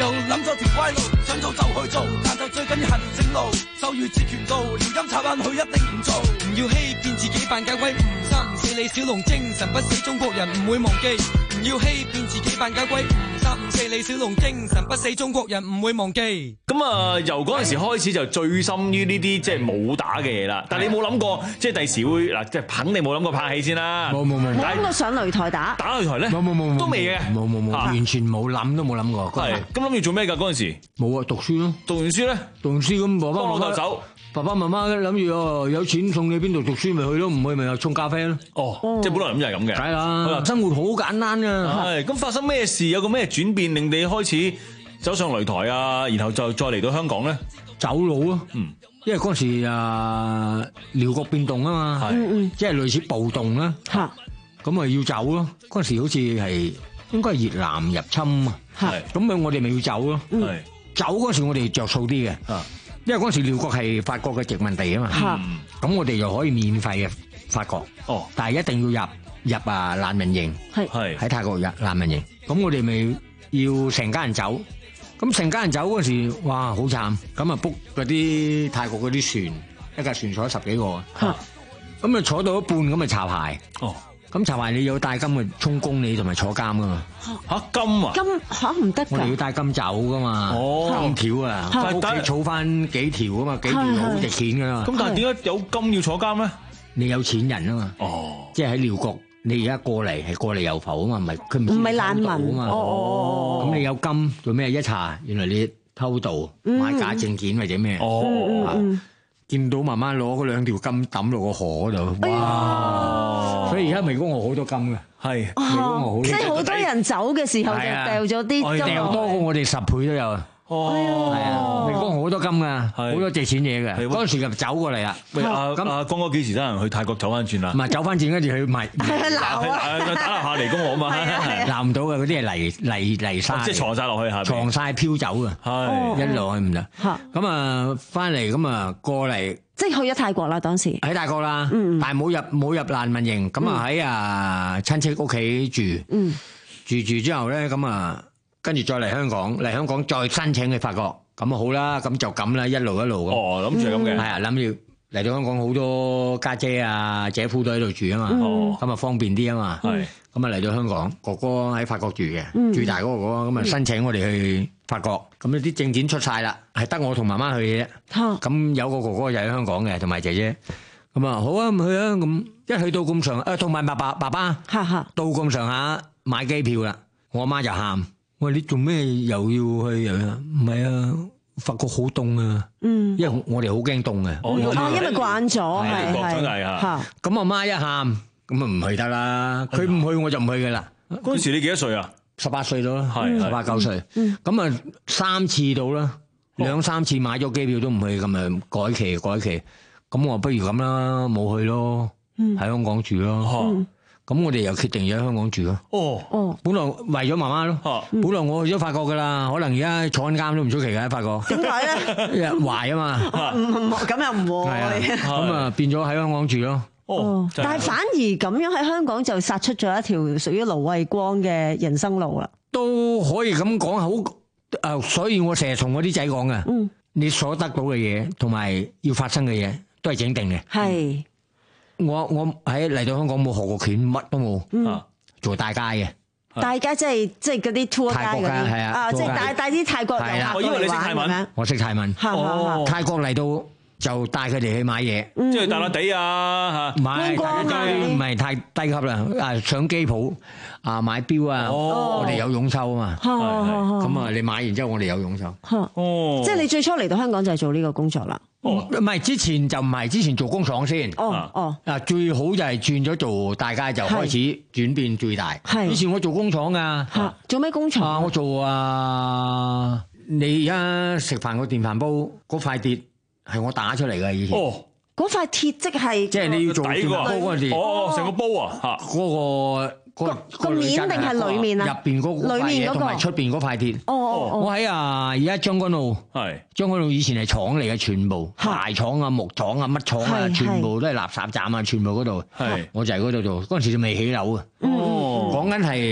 B: 又諗咗條歪路，想做就去做，但就最緊要行正路，手語截拳道，撩音插眼佢一定唔做，唔要欺騙自己扮假鬼，唔三唔四李小龍精神不死，中國人唔會忘記，唔要欺騙自己扮假鬼，唔三唔四李小龍精神不死，中國人唔會忘記。
K: 咁啊，由嗰陣時開始就醉心於呢啲即係武打嘅嘢啦。但係你冇諗過，即係第時會嗱，即係肯定冇諗過拍戲先啦。
S: 冇冇冇，
I: 冇諗過上擂台打
K: 打擂台咧？
S: 冇冇冇，
K: 都未嘅，
S: 冇冇冇，完全冇諗都冇諗過。
K: 係咁諗住做咩㗎？嗰陣時
S: 冇啊，讀書咯。讀
K: 完書咧，
S: 讀完書咁爸爸
K: 幫老豆
S: 媽媽
K: 走。
S: 爸爸媽媽諗住哦，有錢送你邊度讀書咪去咯，唔去咪又沖咖啡咯。
K: 哦，即係本來諗就係咁嘅。
S: 係啦，生活好簡單啊。
K: 係咁發生咩事？有個咩轉變令你開始走上擂台啊？然後就再嚟到香港咧，
S: 走佬咯。嗯，因為嗰時啊，遼國變動啊嘛，
I: 嗯嗯，
S: 即係類似暴動啦。
I: 嚇，
S: 咁啊要走咯。嗰時好似係應該係越南入侵啊。係，咁咪我哋咪要走咯。係，走嗰時我哋着數啲嘅。啊。因為嗰時遼國係法國嘅殖民地啊嘛，咁我哋就可以免費嘅法國，但係一定要入入啊難民營，係喺泰國入難民營，咁我哋咪要成家人走，咁成家人走嗰時，哇好慘，咁啊 book 嗰啲泰國嗰啲船，一架船坐十幾個，咁啊坐到一半咁啊查牌。咁查牌你有帶金嘅充公你同埋坐監噶嘛？
K: 嚇金啊？
I: 金嚇唔得㗎！
S: 我哋要帶金走噶嘛？金條啊，喺屋企儲翻幾條啊嘛，幾條好值錢噶嘛。
K: 咁但係點解有金要坐監咧？
S: 你有錢人啊嘛。哦，即係喺遼國，你而家過嚟係過嚟遊浮啊嘛，唔係佢唔
I: 唔係難民
S: 啊嘛。
I: 哦哦
S: 咁你有金做咩？一查原來你偷渡買假證件或者咩？哦。見到媽媽攞嗰兩條金抌落個河嗰度，哇！所以而家湄公河好多金嘅，係湄公河好多。
I: 即係好多人走嘅時候就掉咗啲金，
S: 掉多過我哋十倍都有啊！哦，係啊，湄公河好多金噶，好多值錢嘢嘅。嗰陣時就走過嚟啦。
K: 喂，阿阿江哥幾時得閒去泰國走翻轉啦？
S: 唔係走翻轉跟住去賣，
I: 鬧啊！
K: 打下湄公河啊嘛，
S: 鬧唔到嘅嗰啲係泥泥泥沙，
K: 即係藏晒落去下邊，
S: 藏晒飄走嘅，係一路去唔得。咁啊，翻嚟咁啊，過嚟。
I: 即係去咗泰國啦，當時
S: 喺泰國啦，但係冇入冇入難民營，咁啊喺啊親戚屋企住，住住之後咧，咁啊跟住再嚟香港，嚟香港再申請去法國，咁啊好啦，咁就咁啦，一路一路咁。哦，諗住係咁嘅，係啊，諗住嚟到香港好多家姐啊姐夫都喺度住啊嘛，咁啊方便啲啊嘛，係，咁啊嚟到香港，哥哥喺法國住嘅，最大嗰個哥哥，咁啊申請我哋去法國，咁呢啲證件出晒啦，係得我同媽媽去嘅啫。咁有個哥哥就喺香港嘅，同埋姐姐。咁啊好啊，唔去啊。咁一去到咁上，誒同埋爸爸爸爸，到咁上下買機票啦。我阿媽就喊，我話你做咩又要去又啊？唔係啊，法國好凍啊。嗯，因為我哋好驚凍嘅。
I: 哦，因為慣咗係係
S: 嚇。咁我媽一喊，咁啊唔去得啦。佢唔去我就唔去噶啦。
K: 嗰陣時你幾多歲啊？
S: 十八歲到啦，十八九歲，咁啊三次到啦，兩三次買咗機票都唔去，咁啊改期改期，咁我不如咁啦，冇去咯，喺香港住咯，咁我哋又決定咗喺香港住咯。哦哦，本來為咗媽媽咯，本來我去咗法國噶啦，可能而家坐緊監都唔出奇嘅喺法國。
I: 點解咧？
S: 壞啊嘛，
I: 咁又唔會，
S: 咁啊變咗喺香港住咯。
I: 哦，但係反而咁樣喺香港就殺出咗一條屬於盧衛光嘅人生路啦。
S: 都可以咁講，好誒，所以我成日同我啲仔講嘅，嗯，你所得到嘅嘢同埋要發生嘅嘢都係整定嘅。係，我我喺嚟到香港冇學過拳，乜都冇，嗯，做大街嘅。
I: 大街即係即係嗰啲 tour 街嗰啲，係啊，即係帶帶啲泰國遊客。
K: 我以為你識泰文，
S: 我識泰文。哦，泰國嚟到。就帶佢哋去買嘢，
K: 即係大笪地啊嚇，
S: 買大啲唔係太低級啦，啊上機鋪啊買錶啊，我哋有佣收啊嘛，咁啊你買完之後我哋有佣收，
I: 哦，即係你最初嚟到香港就係做呢個工作啦，
S: 唔係之前就唔係之前做工廠先，哦哦，啊最好就係轉咗做大街就開始轉變最大，以前我做工廠噶，
I: 做咩工廠啊？
S: 我做啊，你而家食飯個電飯煲嗰塊碟。係我打出嚟嘅以前。哦，
I: 嗰塊鐵即係
S: 即係你要做電飯煲嗰陣時。
K: 哦，成個煲啊嚇！
S: 嗰個嗰
I: 個面定係裡面啊？
S: 入邊嗰個塊嘢同埋出邊嗰塊鐵。哦哦。我喺啊而家將軍澳。係。將軍澳以前係廠嚟嘅，全部鞋廠啊、木廠啊、乜廠啊，全部都係垃圾站啊，全部嗰度。係。我就喺嗰度做，嗰陣時就未起樓啊。哦。講緊係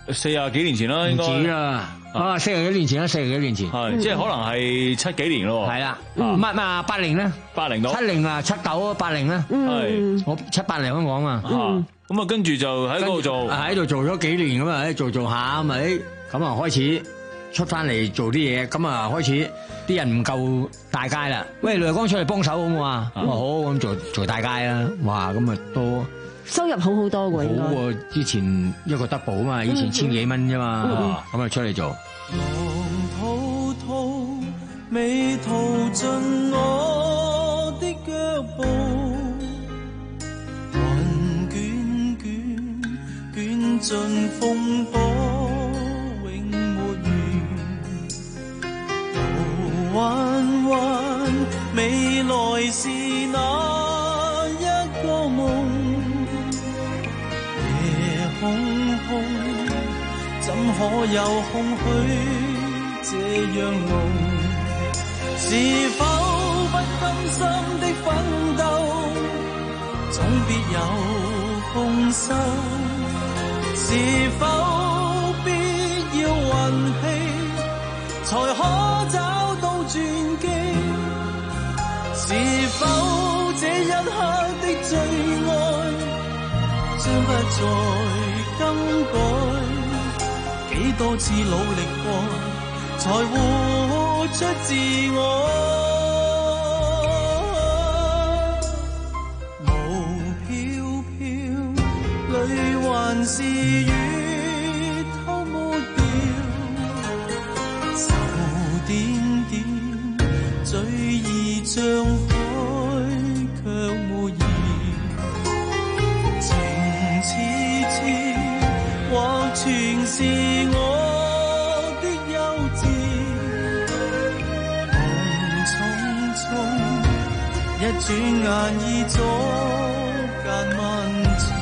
K: 四廿幾年前啦，應該
S: 唔止啦，啊四廿幾年前啦，四廿幾年前，
K: 係即係可能係七幾年咯。
S: 係啦，唔係唔係八零咧，
K: 八零到
S: 七零啊，七九八零啦，
K: 係
S: 我七八零香港嘛。
K: 咁啊，跟住就喺嗰度做，
S: 喺度做咗幾年咁啊，做做下咁啊，咁啊開始出翻嚟做啲嘢，咁啊開始啲人唔夠大街啦。喂，雷光出嚟幫手好唔好啊？我好咁做做大街啦，哇咁啊多。
I: 收入好好多喎，應該。好
S: 過之前一個 double 啊嘛，以前千幾蚊啫嘛，咁啊出嚟做。
L: 浪滔滔，未淘盡我的腳步，雲捲捲，捲進風波，永沒完。路彎彎，未來是那一個夢。空空，怎可有空虛這樣濃？是否不甘心的奮鬥，總必有豐收？是否必要運氣，才可找到轉機？是否這一刻的最愛，將不再更改，幾多次努力過，才活出自我。霧飄飄，淚還是雨透沒掉，愁點點，最易像海卻沒言。情痴痴，或全是我的幼稚，夢匆匆，一轉眼已左間漫長。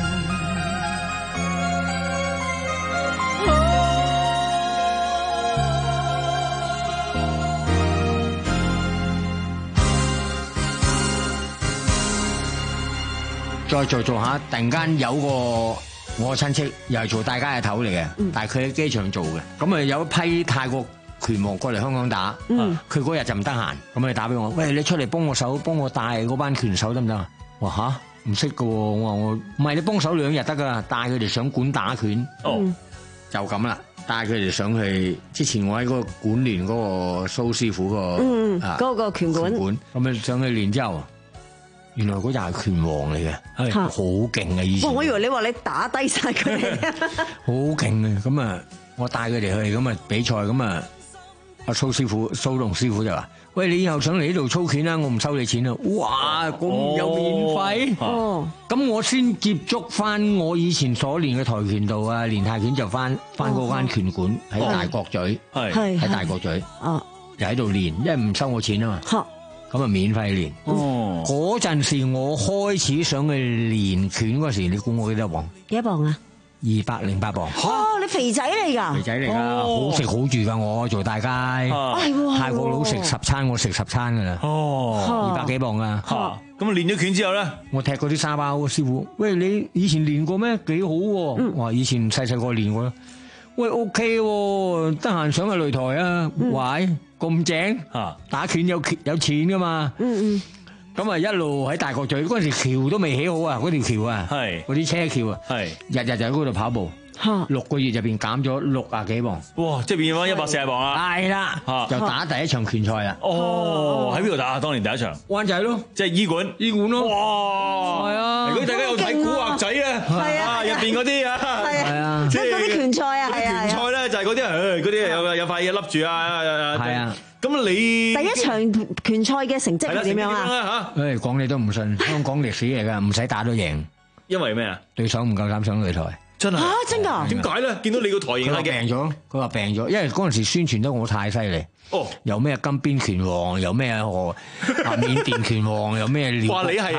S: 再做做下，突然間有個我親戚又係做大街嘅頭嚟嘅，嗯、但係佢喺機場做嘅，咁啊有一批泰國拳王過嚟香港打，佢嗰日就唔得閒，咁佢打俾我，喂，你出嚟幫我手，幫我帶嗰班拳手得唔得啊？我話吓唔識㗎喎，我話我唔係，你幫手兩日得噶，帶佢哋上館打拳，哦，就咁啦，帶佢哋上去。之前我喺嗰個管聯嗰個蘇師傅個，
I: 嗯，嗰、啊嗰個拳館，
S: 咁啊上去練之後。原來嗰就係拳王嚟嘅，係好勁嘅以前。
I: 我以為你話你打低晒佢哋，
S: 好勁嘅。咁啊，我帶佢哋去咁啊比賽，咁啊阿蘇師傅、蘇龍師傅就話：喂，你以後上嚟呢度操拳啦，我唔收你錢啊！哇，咁有免費哦。咁我先接觸翻我以前所練嘅跆拳道啊，練泰拳就翻翻嗰間拳館喺大角咀，係喺大角咀，哦，就喺度練，因為唔收我錢啊嘛。咁啊，免費練。哦，嗰陣時我開始上去練拳嗰時，你估我幾多磅？
I: 幾多磅啊？
S: 二百零八磅。
I: 哦，你肥仔嚟噶？
S: 肥仔嚟噶，好食好住噶，我做大街。係泰國佬食十餐，我食十餐噶啦。哦，二百幾磅啊。
K: 咁練咗拳之後咧，
S: 我踢嗰啲沙包師傅，喂，你以前練過咩？幾好喎！我話以前細細個練過。喂 ，OK 喎，得閒上下擂台啊，喂，咁正，打拳有有錢噶嘛，嗯嗯，咁啊一路喺大角咀嗰陣時橋都未起好啊，嗰條橋啊，係嗰啲車橋啊，係日日就喺嗰度跑步，六個月入邊減咗六啊幾磅，
K: 哇，即係變翻一百四十磅啦，
S: 係啦，就打第一場拳賽啦，
K: 哦，喺邊度打啊？當年第一場
S: 灣仔咯，
K: 即係醫館，
S: 醫館咯，
K: 哇，係啊，如果大家有睇古惑仔啊，係啊，入邊嗰啲啊，
I: 係啊，即係嗰啲拳賽啊，係啊，
K: 拳賽咧就係嗰啲，誒，嗰啲有有塊嘢笠住啊，係啊。咁你
I: 第一場拳賽嘅成績係點樣啊？
S: 吓，誒，講你都唔信，香港歷史嚟噶，唔使打都贏。
K: 因為咩啊？
S: 對手唔夠膽上擂台。
K: 真係
I: 吓，真噶？
K: 點解咧？見到你個台型係
S: 病咗，佢話病咗，因為嗰陣時宣傳得我太犀利。哦，有咩金邊拳王，有咩何啊緬甸拳王，有咩？
K: 話你係啊？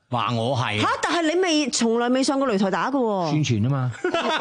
S: 話我係
I: 嚇，但係你未從來未上過擂台打嘅喎。
S: 宣傳啊嘛。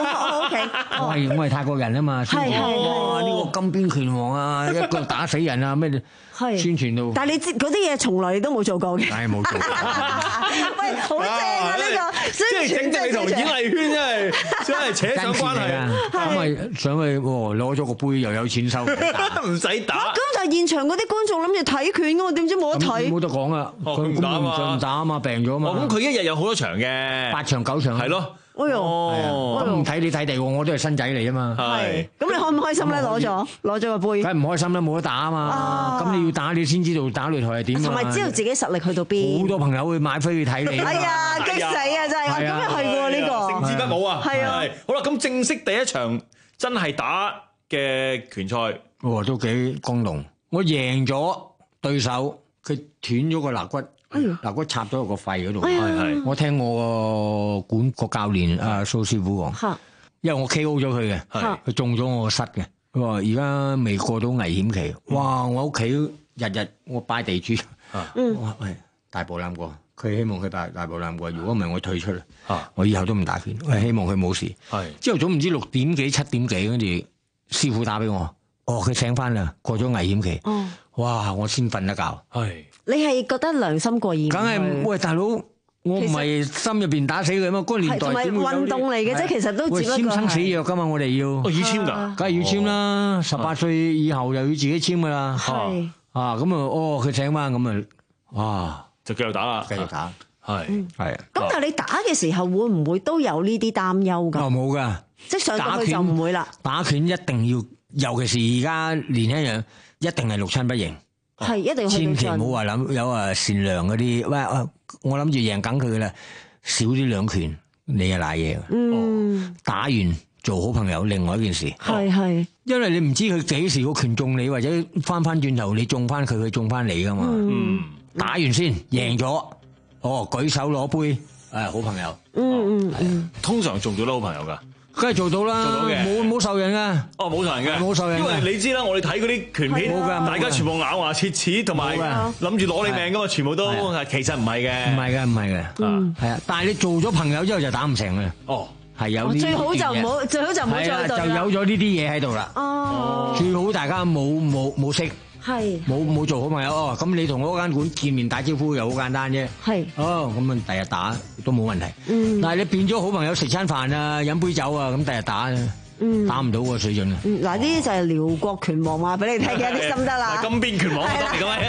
I: O K，
S: 我係我係泰國人啊嘛。
I: 係係
S: 哇！呢個金邊拳王啊，一個打死人啊咩？
I: 係
S: 宣傳到。
I: 但係你知嗰啲嘢從來你都冇做過嘅。
S: 梗係冇做過。
I: 喂，好正啊呢個！
K: 即係整得你同演藝圈真係真係扯上關係啊！
S: 咁咪上去攞咗個杯又有錢收，
K: 唔使打。
I: 咁但係現場嗰啲觀眾諗住睇拳嘅喎，點知冇得睇？
S: 冇得講啊！
K: 佢唔打嘛，
S: 唔打啊嘛，病咗啊嘛。
K: 咁佢一日有好多場嘅，
S: 八場九場。
K: 係咯。
I: 哎呦，
S: 咁唔睇你睇地喎，我都係新仔嚟啊嘛。
K: 係。
I: 咁你開唔開心咧？攞咗攞咗個杯。
S: 梗係唔開心啦，冇得打啊嘛。咁你要打你先知道打擂台係點啊。
I: 同埋知道自己實力去到邊。
S: 好多朋友會買飛去睇你。
I: 哎呀，激死啊！真係，咁又係喎呢個。
K: 勝之不武啊！
I: 係啊。
K: 好啦，咁正式第一場真係打嘅拳賽，
S: 哇，都幾轟動。我贏咗對手，佢斷咗個肋骨。嗱，骨插咗落個肺嗰度，係係。我聽我個管個教練阿蘇師傅講，因為我 K O 咗佢嘅，佢中咗我個膝嘅。佢話而家未過到危險期，哇！我屋企日日我拜地主，我話喂大步攬過，佢希望佢大大步攬過，如果唔係我退出啦，我以後都唔打拳。我希望佢冇事。朝頭早唔知六點幾七點幾，跟住師傅打俾我，哦佢醒翻啦，過咗危險期，哇！我先瞓得覺。係。
I: 你係覺得良心過意？
S: 梗係喂，大佬，我唔係心入邊打死佢嘛？嗰個年代點會有啲
I: 運動嚟嘅啫，其實都只不過係
S: 簽生死約噶嘛，我哋要。
K: 哦，要簽㗎，
S: 梗係要簽啦！十八歲以後又要自己簽㗎啦。
I: 係
S: 啊，咁啊，哦，佢請翻咁啊，哇，
K: 就繼續打啦，
S: 繼續打，
K: 係係。
I: 咁但係你打嘅時候會唔會都有呢啲擔憂㗎？
S: 哦，冇㗎，
I: 即係上到去就唔會啦。
S: 打拳一定要，尤其是而家年輕人，一定係六親不認。
I: 係一定要
S: 千祈唔好話諗有啊善良嗰啲，喂，我諗住贏緊佢噶啦，少啲兩拳你啊賴嘢。嗯，打完做好朋友，另外一件事。
I: 係係，
S: 因為你唔知佢幾時個拳中你，或者翻翻轉頭你中翻佢，佢中翻你噶嘛。嗯，打完先贏咗，哦，舉手攞杯，誒，好朋友。
I: 嗯嗯嗯，
K: 通常做唔做得好朋友噶？
S: 梗係做到啦，
K: 做到嘅，
S: 冇冇受人啊！
K: 哦，冇受人嘅，
S: 冇受人。
K: 因為你知啦，我哋睇嗰啲拳片，
S: 冇㗎，
K: 大家全部咬牙切齒，同埋諗住攞你命噶嘛，全部都其實唔係嘅，
S: 唔係嘅，唔係嘅，嗯，係啊。但係你做咗朋友之後就打唔成嘅。哦，係有啲
I: 最好就唔好，最好就唔好再對啦。
S: 就有咗呢啲嘢喺度啦。哦，最好大家冇冇冇識。
I: 係
S: 冇冇做好朋友哦，咁你同嗰間館見面打招呼又好簡單啫。
I: 係
S: 哦，咁啊，第日打都冇問題。嗯，但係你變咗好朋友食餐飯啊，飲杯酒啊，咁第日打，嗯，打唔到個水準啊。
I: 嗱，呢啲就係遼國拳王話俾你聽嘅啲心得啦。
K: 金邊拳王嚟㗎嘛。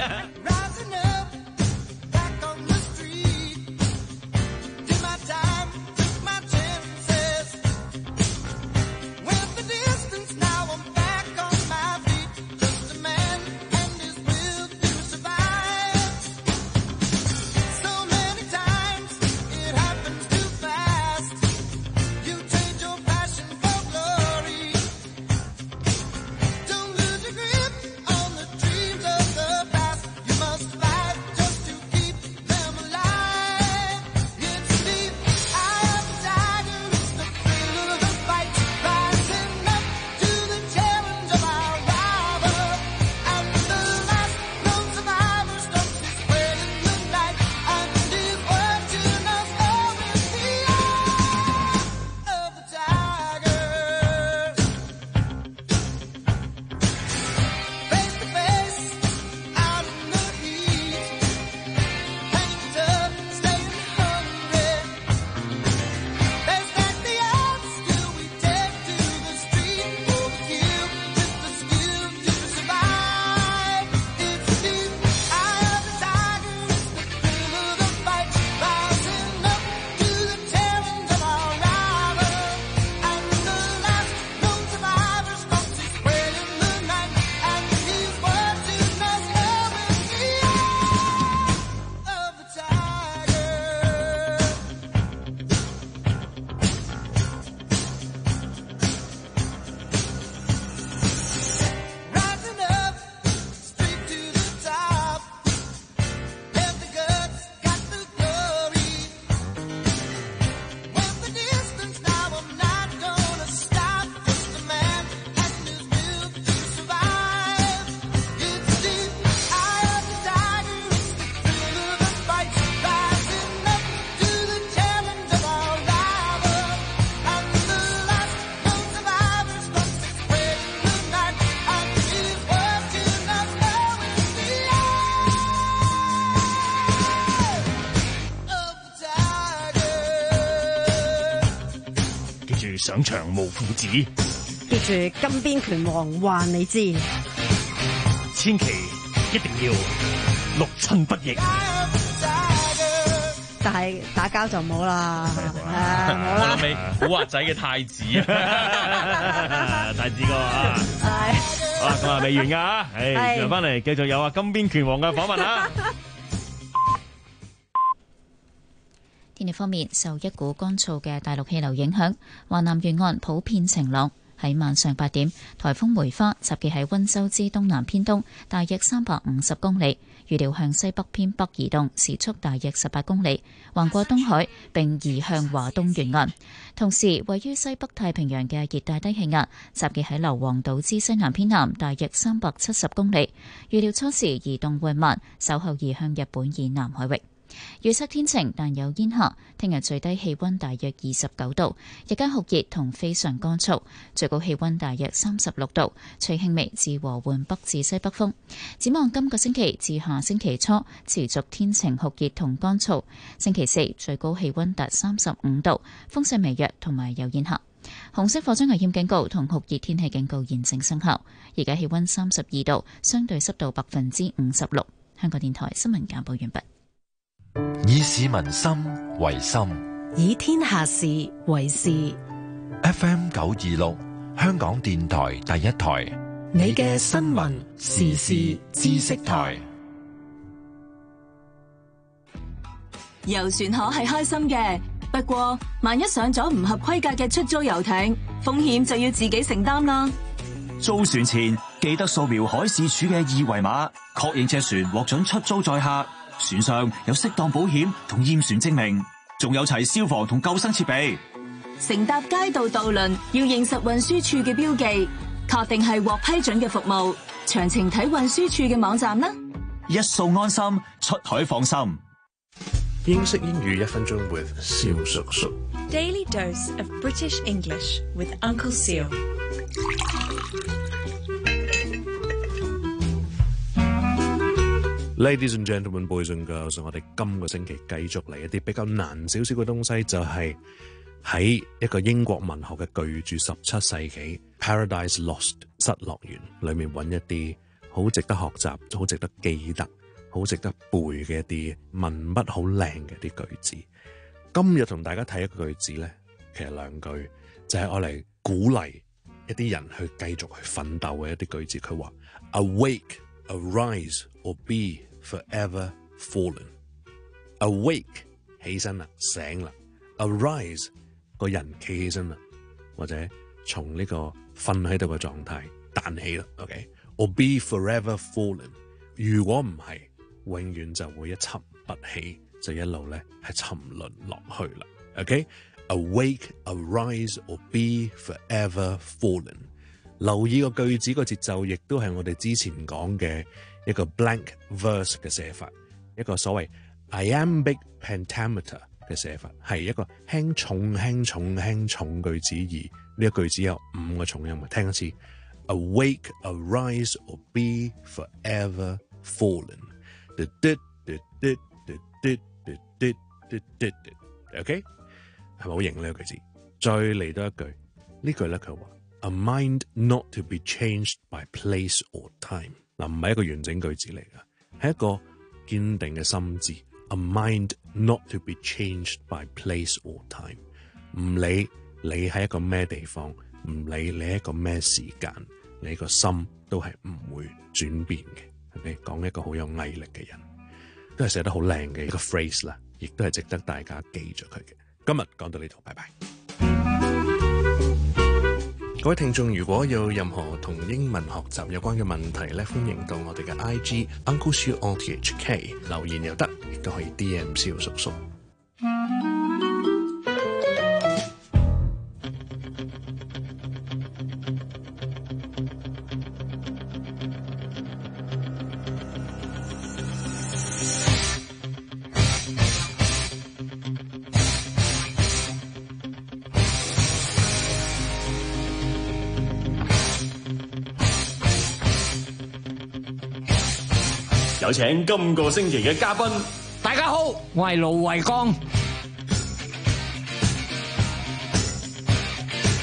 B: Must
K: 上場無父子。
I: 記住金邊拳王話你知，
K: 千祈一定要六親不認。
I: 但係打交就唔好啦，
J: 我諗起古惑仔嘅太子啊，
K: 太子哥啊，係，好啦，咁啊未完㗎嚇，誒，轉翻嚟繼續有啊金邊拳王嘅訪問啊。
A: 天氣方面，受一股乾燥嘅大陸氣流影響，華南沿岸普遍晴朗。喺晚上八點，颱風梅花集結喺溫州之東南偏東，大約三百五十公里，預料向西北偏北移動，時速大約十八公里，橫過東海並移向華東沿岸。同時，位於西北太平洋嘅熱帶低氣壓集結喺硫磺島之西南偏南，大約三百七十公里，預料初時移動緩慢，稍後移向日本以南海域。預測天晴，但有煙霞。聽日最低氣溫大約二十九度，日間酷熱同非常乾燥，最高氣溫大約三十六度，吹輕微至和緩北至西北風。展望今個星期至下星期初持續天晴酷熱同乾燥，星期四最高氣溫達三十五度，風勢微弱同埋有煙霞。紅色火災危險警告同酷熱天氣警告現正生效。而家氣溫三十二度，相對濕度百分之五十六。香港電台新聞簡報完畢。
D: 以市民心為心，
G: 以天下事為事。
D: F M 九二六，香港電台第一台，
G: 你嘅新聞時事知識台。
M: 遊船河係開心嘅，不過萬一上咗唔合規格嘅出租遊艇，風險就要自己承擔啦。
T: 租船前記得掃描海事處嘅二維碼，確認隻船獲准出租載客。船上有適當保險同驗船證明，仲有齊消防同救生設備。
M: 乘搭街道渡輪要認實運輸處嘅標記，確定係獲批准嘅服務。詳情睇運輸處嘅網站啦。
T: 一掃安心，出海放心。
U: 英式英語一分鐘 with 蕭叔叔。
V: Daily dose of British English with Uncle Seal。
U: Ladies and gentlemen, boys and girls， 我哋今個星期繼續嚟一啲比較難少少嘅東西，就係、是、喺一個英國文學嘅巨著十七世紀 Paradise Lost 失樂園裏面揾一啲好值得學習、好值得記得、好值得背嘅一啲文筆好靚嘅一啲句子。今日同大家睇一個句子咧，其實兩句就係我嚟鼓勵一啲人去繼續去奮鬥嘅一啲句子。佢話 Awake, arise or be forever fallen。 Awake 起身啦，醒啦。 Arise 個人企起身啦，或者從呢個瞓喺度嘅狀態彈起啦。 OK， or be forever fallen。 如果唔係，永遠就會一沉不起，就一路咧係沉淪落去啦。 OK， Awake, arise or be forever fallen。 留意個句子個節奏，亦都係我哋之前講嘅一個 blank verse 嘅寫法，一個所謂 iambic pentameter 嘅寫法，係一個輕重輕重輕重句子，而呢一句子有五個重音。聽一次 Awake, arise or be forever fallen。 OK， 係咪好型呢個句子？再嚟多一句，呢句咧佢話A mind not to be changed by place or time。 嗱，唔係一個完整句子嚟㗎，係一個堅定嘅心智。A mind not to be changed by place or time。 唔理你喺一個咩地方，唔理你喺一個咩時間，你個心都係唔會轉變嘅。係咪？講一個好有毅力嘅人，都係寫得好靚嘅一個 phrase 啦，亦都係值得大家記住佢嘅。今日講到呢度，拜拜。各位聽眾，如果有任何同英文學習有關嘅問題咧，歡迎到我哋嘅 I G Uncle Siu O T H K 留言又得，亦都可以 D M 蕭叔叔。
F: 有請今個星期嘅嘉賓。
S: 大家好，我係盧維剛。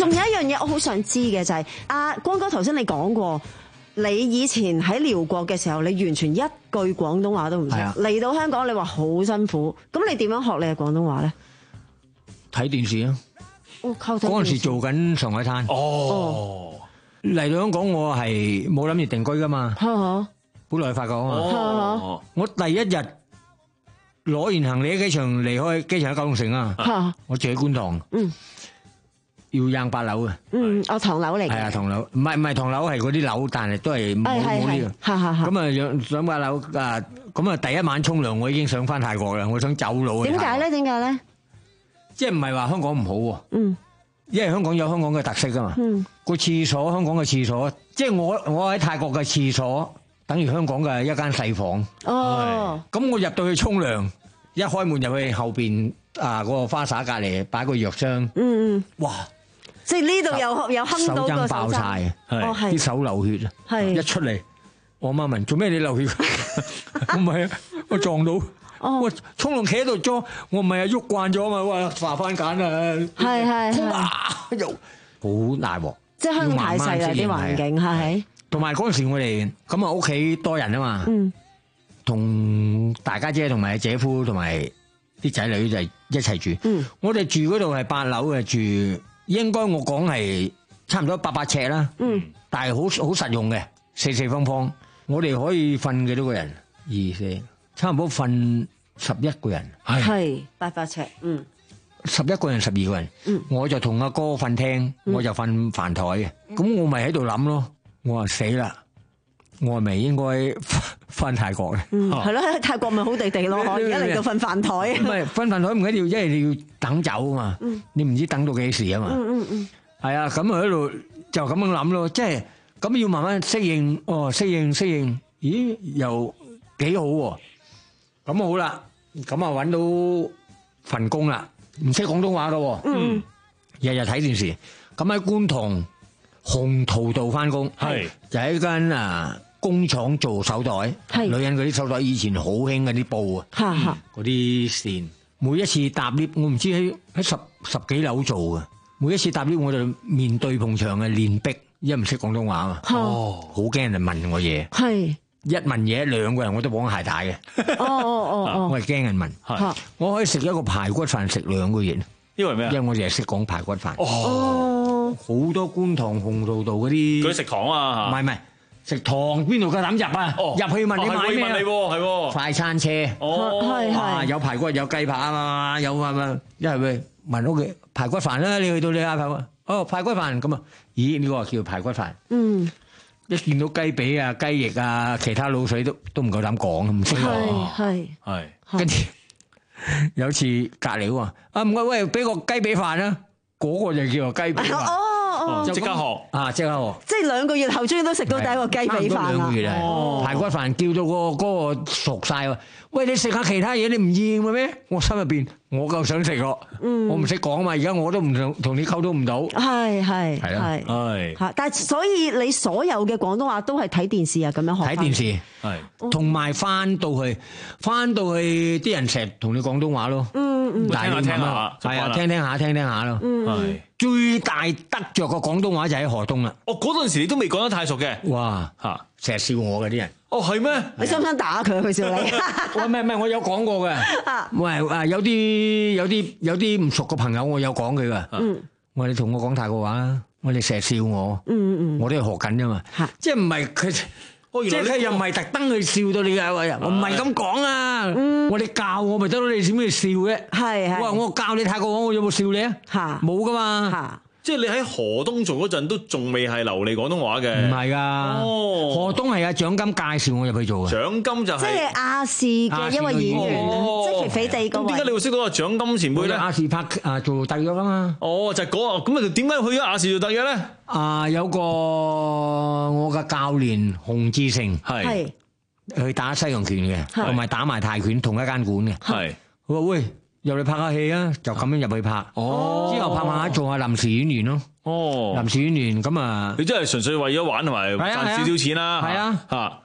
I: 仲有一樣嘢我好想知嘅就係、是、阿、啊、光哥頭先你講過，你以前喺寮國嘅時候，你完全一句廣東話都唔識，嚟、啊、到香港你話好辛苦，咁你點樣學你嘅廣東話咧？
S: 睇電視啊！
I: 哦，靠睇電視。
S: 嗰陣時做緊上海灘。哦。嚟到香港我係冇諗住定居噶嘛。
I: 嚇！
S: 本來去法國啊嘛。
I: 哦。
S: 我第一日攞完行李喺機場離開機場喺九龍城啊。我住喺觀塘。嗯。要掟八樓嘅。嗯，哦，唐樓嚟嘅。係啊，唐樓，唔係唔係唐樓，係嗰啲樓，但係都係冇冇呢個。係係係。咁啊，上上八樓啊，咁啊，第一晚沖涼，我已經想翻泰國啦，我想走佬。
I: 點解咧？點解咧？
S: 即係唔係話香港唔好喎。嗯。因為香港有香港嘅特色噶嘛。嗯。個廁所，香港嘅廁所，即係我我喺泰國嘅廁所，等於香港嘅一間細房。哦。咁我入到去沖涼，一開門入去後邊啊嗰個花灑隔籬擺個藥箱。嗯嗯。哇！即係呢度有有哼到個手針爆晒，哦係啲手流血啊！係一出嚟，我媽問做咩你流血？我唔係啊，我撞到。哦，我沖涼企喺度裝，我唔係啊喐慣咗啊嘛，哇化番梘啊！係係係，又好大鑊。即係香港太細啦啲環境係。同埋嗰陣時我哋咁啊屋企多人啊嘛，嗯，同大家姐同埋姐夫同埋啲仔女就係一齊住。嗯，我哋住嗰度係八樓嘅住。應該我講係差唔多八百尺啦，嗯，但係好好實用嘅，四四方方，我哋可以瞓幾多個人？二四，差唔多瞓十一個人，係八百尺，嗯，十一個人十二個人，嗯，我就同阿哥瞓廳，我就瞓飯台嘅，咁我咪喺度諗咯，我話死啦，我係咪應該翻泰國咧？嗯，係咯，喺泰國咪好地地咯，而家嚟到瞓飯台。唔係瞓飯台唔緊要，因為你要等走啊嘛。嗯，你唔知等到幾時啊嘛。嗯嗯嗯。係啊，咁啊喺度就咁樣諗咯，即係咁要慢慢適應。哦，適應適應，咦又幾好喎。咁好啦，咁啊揾到份工啦，唔識廣東話噶。嗯。日日睇電視，咁喺觀塘鴻圖道翻工，係就喺間啊。工廠做手袋，女人嗰啲手袋以前好興嗰啲布啊，嗰啲線。每一次搭 lift，我唔知喺喺十十幾樓做嘅。每一次搭 lift，我就面對埲牆嘅練壁，因為唔識廣東話啊嘛。哦，好驚人問我嘢。係一問嘢，兩個人我都綁鞋帶嘅。哦哦哦哦，我係驚人問。係，我可以食一個排骨飯食兩個月。因為咩啊？因為我哋係識講排骨飯。哦，好多觀塘鴻圖道嗰啲。嗰啲食堂啊？唔係唔係。食堂邊度夠膽入啊？入去問你買咩啊？係快餐車哦，係係有排骨有雞扒啊嘛，有啊嘛，一係咪問屋企排骨飯啦？你去到你嗌排骨，哦排骨飯咁啊？咦呢個叫排骨飯？嗯，一見到雞髀啊、雞翼啊、其他滷水都都唔夠膽講，唔識講。係係係，跟住有次隔離喎，啊唔該喂，俾個雞髀飯啦，嗰個就叫做雞髀飯。即刻學啊！即刻學，即係兩個月後終於都食到第一個雞髀飯啦。兩個月啊，排骨飯叫到個嗰個熟晒喎。喂，你食下其他嘢，你唔厭嘅咩？我心入邊我夠想食咯。嗯，我唔識講嘛，而家我都唔同同你溝通唔到。係係係係嚇，但係所以你所有嘅廣東話都係睇電視啊，咁樣學。睇電視係，同埋翻到去翻到去啲人成日同你廣東話咯。嗯嗯，聽下聽下，係啊，聽聽下聽聽下咯。嗯，係最大得着個廣東話就喺河東啦。哦，嗰陣時你都未講得太熟嘅。哇嚇，成日笑我嘅啲人。哦，係咩？你想唔想打佢？佢笑你？喂，唔係唔係，我有講過嘅。喂啊，有啲有啲有啲唔熟嘅朋友，我有講佢噶。嗯，我話你同我講泰國話啦，我哋成日笑我。嗯嗯，我都係學緊啫嘛。即係唔係佢，即係佢又唔係特登去笑到你嘅。我唔係咁講啊。我哋教我咪得咯，你點解笑嘅？係係。我話我教你泰國話，我有冇笑你啊？嚇，冇噶嘛。嚇。即係你喺河東做嗰陣都仲未係流利廣東話嘅，唔係噶。哦，河東係阿蔣金介紹我入去做嘅。蔣金就係即係亞視嘅一位演員，即係肥地嗰位。咁點解你會識到阿蔣金前輩咧？亞視拍啊做特約啊嘛。哦，就係嗰個咁啊？點解去咗亞視做特約咧？啊，有個我嘅教練洪志成係去打西洋拳嘅，同埋打埋泰拳，同一間館嘅。係佢話喂，入嚟拍下戲啊，就咁樣入去拍。哦，之後拍下做下臨時演員咯。哦，臨時演員咁啊，你真係純粹為咗玩同埋賺少少錢啦。係啊，嚇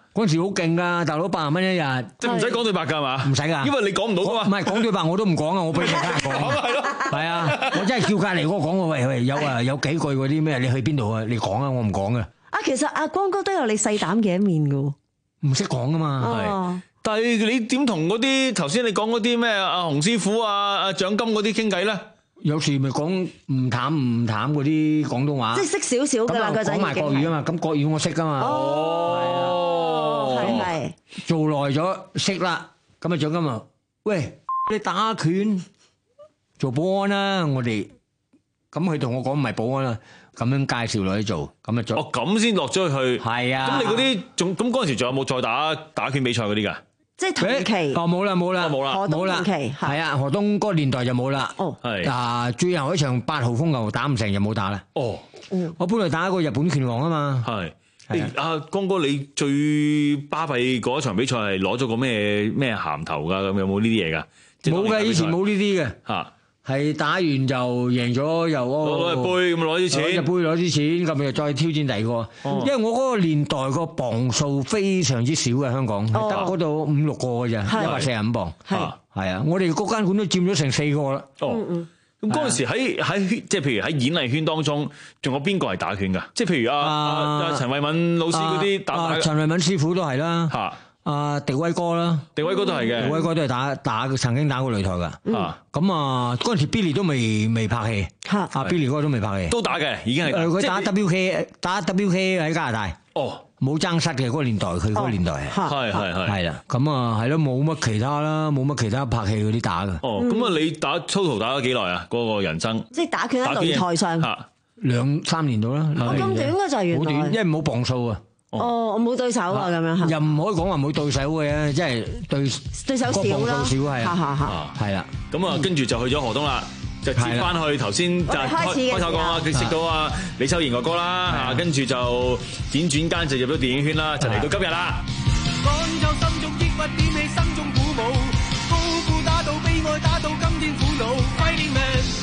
S: 嗰陣時好勁噶，大佬八十蚊一日，
J: 即係唔使講對白㗎嘛？
S: 唔使㗎，
J: 因為你講唔到㗎嘛。
S: 唔係講對白我都唔講啊，我俾其他人講。
J: 係咯，
S: 係啊，我真係叫隔離嗰個講喎，喂喂，有啊有幾句嗰啲咩？你去邊度啊？你講啊，我唔講嘅。
I: 啊，其實阿光哥都有你細膽嘅一面㗎喎。
S: 唔識講㗎嘛。
I: 哦。
J: 但係你點同嗰啲頭先你講嗰啲咩阿洪師傅啊、阿獎金嗰啲傾偈咧？
S: 有時咪講唔淡唔淡嗰啲廣東話，
I: 即係識少少㗎啦，個仔
S: 講埋國語啊嘛，咁國語我識㗎嘛。
I: 哦，係係。
S: 做耐咗識啦，咁啊獎金啊，喂，你打拳做保安啦，我哋咁佢同我講唔係保安啦，咁樣介紹落去做，咁啊做。
J: 哦，咁先落咗去。
S: 係啊。
J: 咁你嗰啲仲咁嗰陣時仲有冇再打打拳比賽嗰啲㗎？
I: 即係同期。
S: 哦，冇啦冇啦
J: 冇啦
S: 冇啦。
I: 同期
S: 係啊，何東嗰個年代就冇啦。
I: 哦。
J: 係。
S: 啊，最後一場八號風球打唔成就冇打啦。
J: 哦。
S: 我本來打一個日本拳王啊嘛。
J: 係。阿光哥，你最巴閉嗰一場比賽係攞咗個咩咩銜頭㗎？咁有冇呢啲嘢㗎？
S: 冇嘅，以前冇呢啲嘅。
J: 嚇。
S: 係打完就贏咗又
J: 攞攞杯咁攞啲錢，
S: 攞隻杯攞啲錢，咁又再挑戰第二個。因為我嗰個年代個磅數非常之少嘅，香港係得嗰度五六個嘅咋，一百四十五磅。係係啊，我哋嗰間館都佔咗成四個啦。
J: 哦，咁嗰陣時喺喺即係譬如喺演藝圈當中，仲有邊個係打拳㗎？即係譬如阿阿陳慧敏老師嗰啲打打。
S: 陳慧敏師傅都係啦。
J: 嚇。
S: 啊，迪威哥啦，
J: 迪威哥都係嘅，
S: 迪威哥都係打打曾經打過擂台噶。咁啊，嗰陣時 Billy 都未未拍戲，啊 Billy 哥都未拍戲，
J: 都打嘅，已經係。
S: 佢打 W K 打 W K 喺加拿大。
J: 哦，
S: 冇爭失嘅嗰個年代，佢嗰個年代
J: 係係係
S: 係啦。咁啊，係咯，冇乜其他啦，冇乜其他拍戲嗰啲打嘅。
J: 哦，咁啊，你打 total 打咗幾耐啊？嗰個人生
I: 即係打拳喺擂台上，
S: 兩三年到啦。
I: 咁短嘅就係原來。
S: 好短，因為冇磅數啊。
I: 哦，我冇對手啊，咁樣
S: 又唔可以講話冇對手嘅，即係對
I: 對手少啦，
S: 少係
J: 啊，
S: 係啦。
J: 咁啊，跟住就去咗河東啦，就接翻去頭先就開開頭講啊，佢識到啊李秋賢哥哥啦，嚇，跟住就輾轉間就入咗電影圈啦，就嚟到今日啦。
B: 趕走心中抑鬱，點起心中鼓舞，高呼打到悲哀，打到今天苦惱 ，Fighting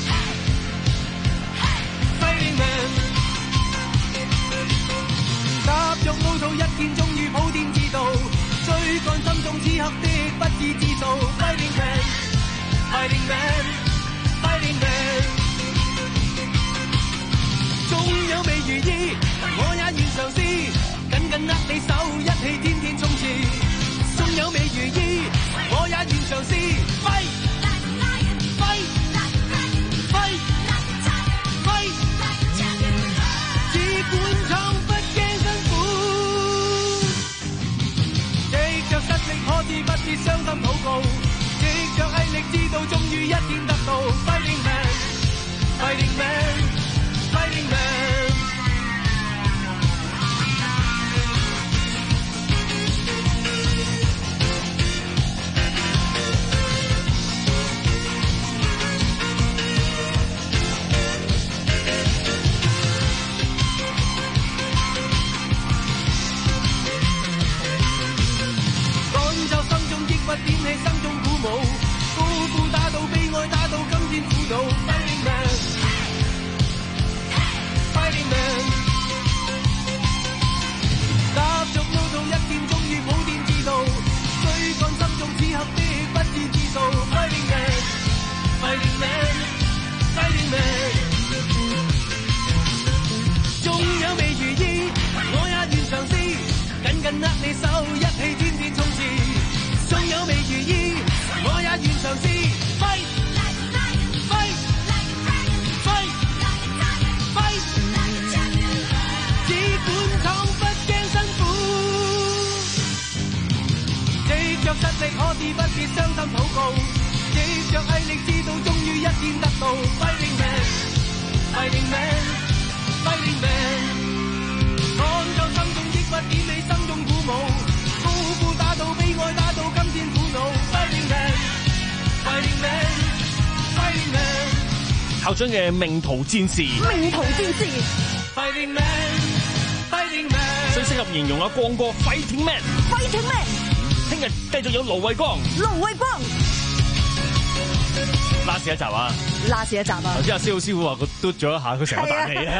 B: Man，Fighting Man。踏入路途一天，終於普天知道，追趕心中此刻的不義之數 ，Fighting Man，Fighting Man，Fighting Man。縱有未如意，我也願嘗試，緊緊握你手，一起天天衝刺。縱有未如意，我也願嘗試，Fight，Fight，Fight，Fight，只管闖。可知不必傷心禱告，藉着毅力知道終於一天得到 Fighting Man，Fighting Man，Fighting Man。點起心中鼓舞，高呼打到悲哀，打到今天苦惱 ，Fighting Man，Fighting Man。踏着路途一天，終於普天知道，追趕心中此刻的不義之數 ，Fighting Man，Fighting Man，Fighting Man。縱有未如意，我也願嘗試，緊緊握你手，一起天天衝刺。縱有未如意，我也願嘗試 ，Fight，Fight，Fight，Fight，只管闖不驚辛苦，藉着實力可以不必傷心禱告，藉着毅力知道終於一天得到 Fighting Man，Fighting Man，Fighting Man， 趕走心中抑鬱，點起心中鼓舞。打到悲哀，打到今天苦惱 ，Fighting Man，Fighting Man，Fighting Man。
K: 校長嘅命途戰士，
I: 命途戰士
B: ，Fighting Man，Fighting Man。
K: 最適合形容阿光哥 Fighting Man，Fighting
I: Man。
K: 聽日繼續有盧偉光，
I: 盧偉光。
K: 拉屎一集啊！
I: 拉屎一集啊！
K: 頭先阿蕭師傅話佢嘟咗一下，佢成個彈氣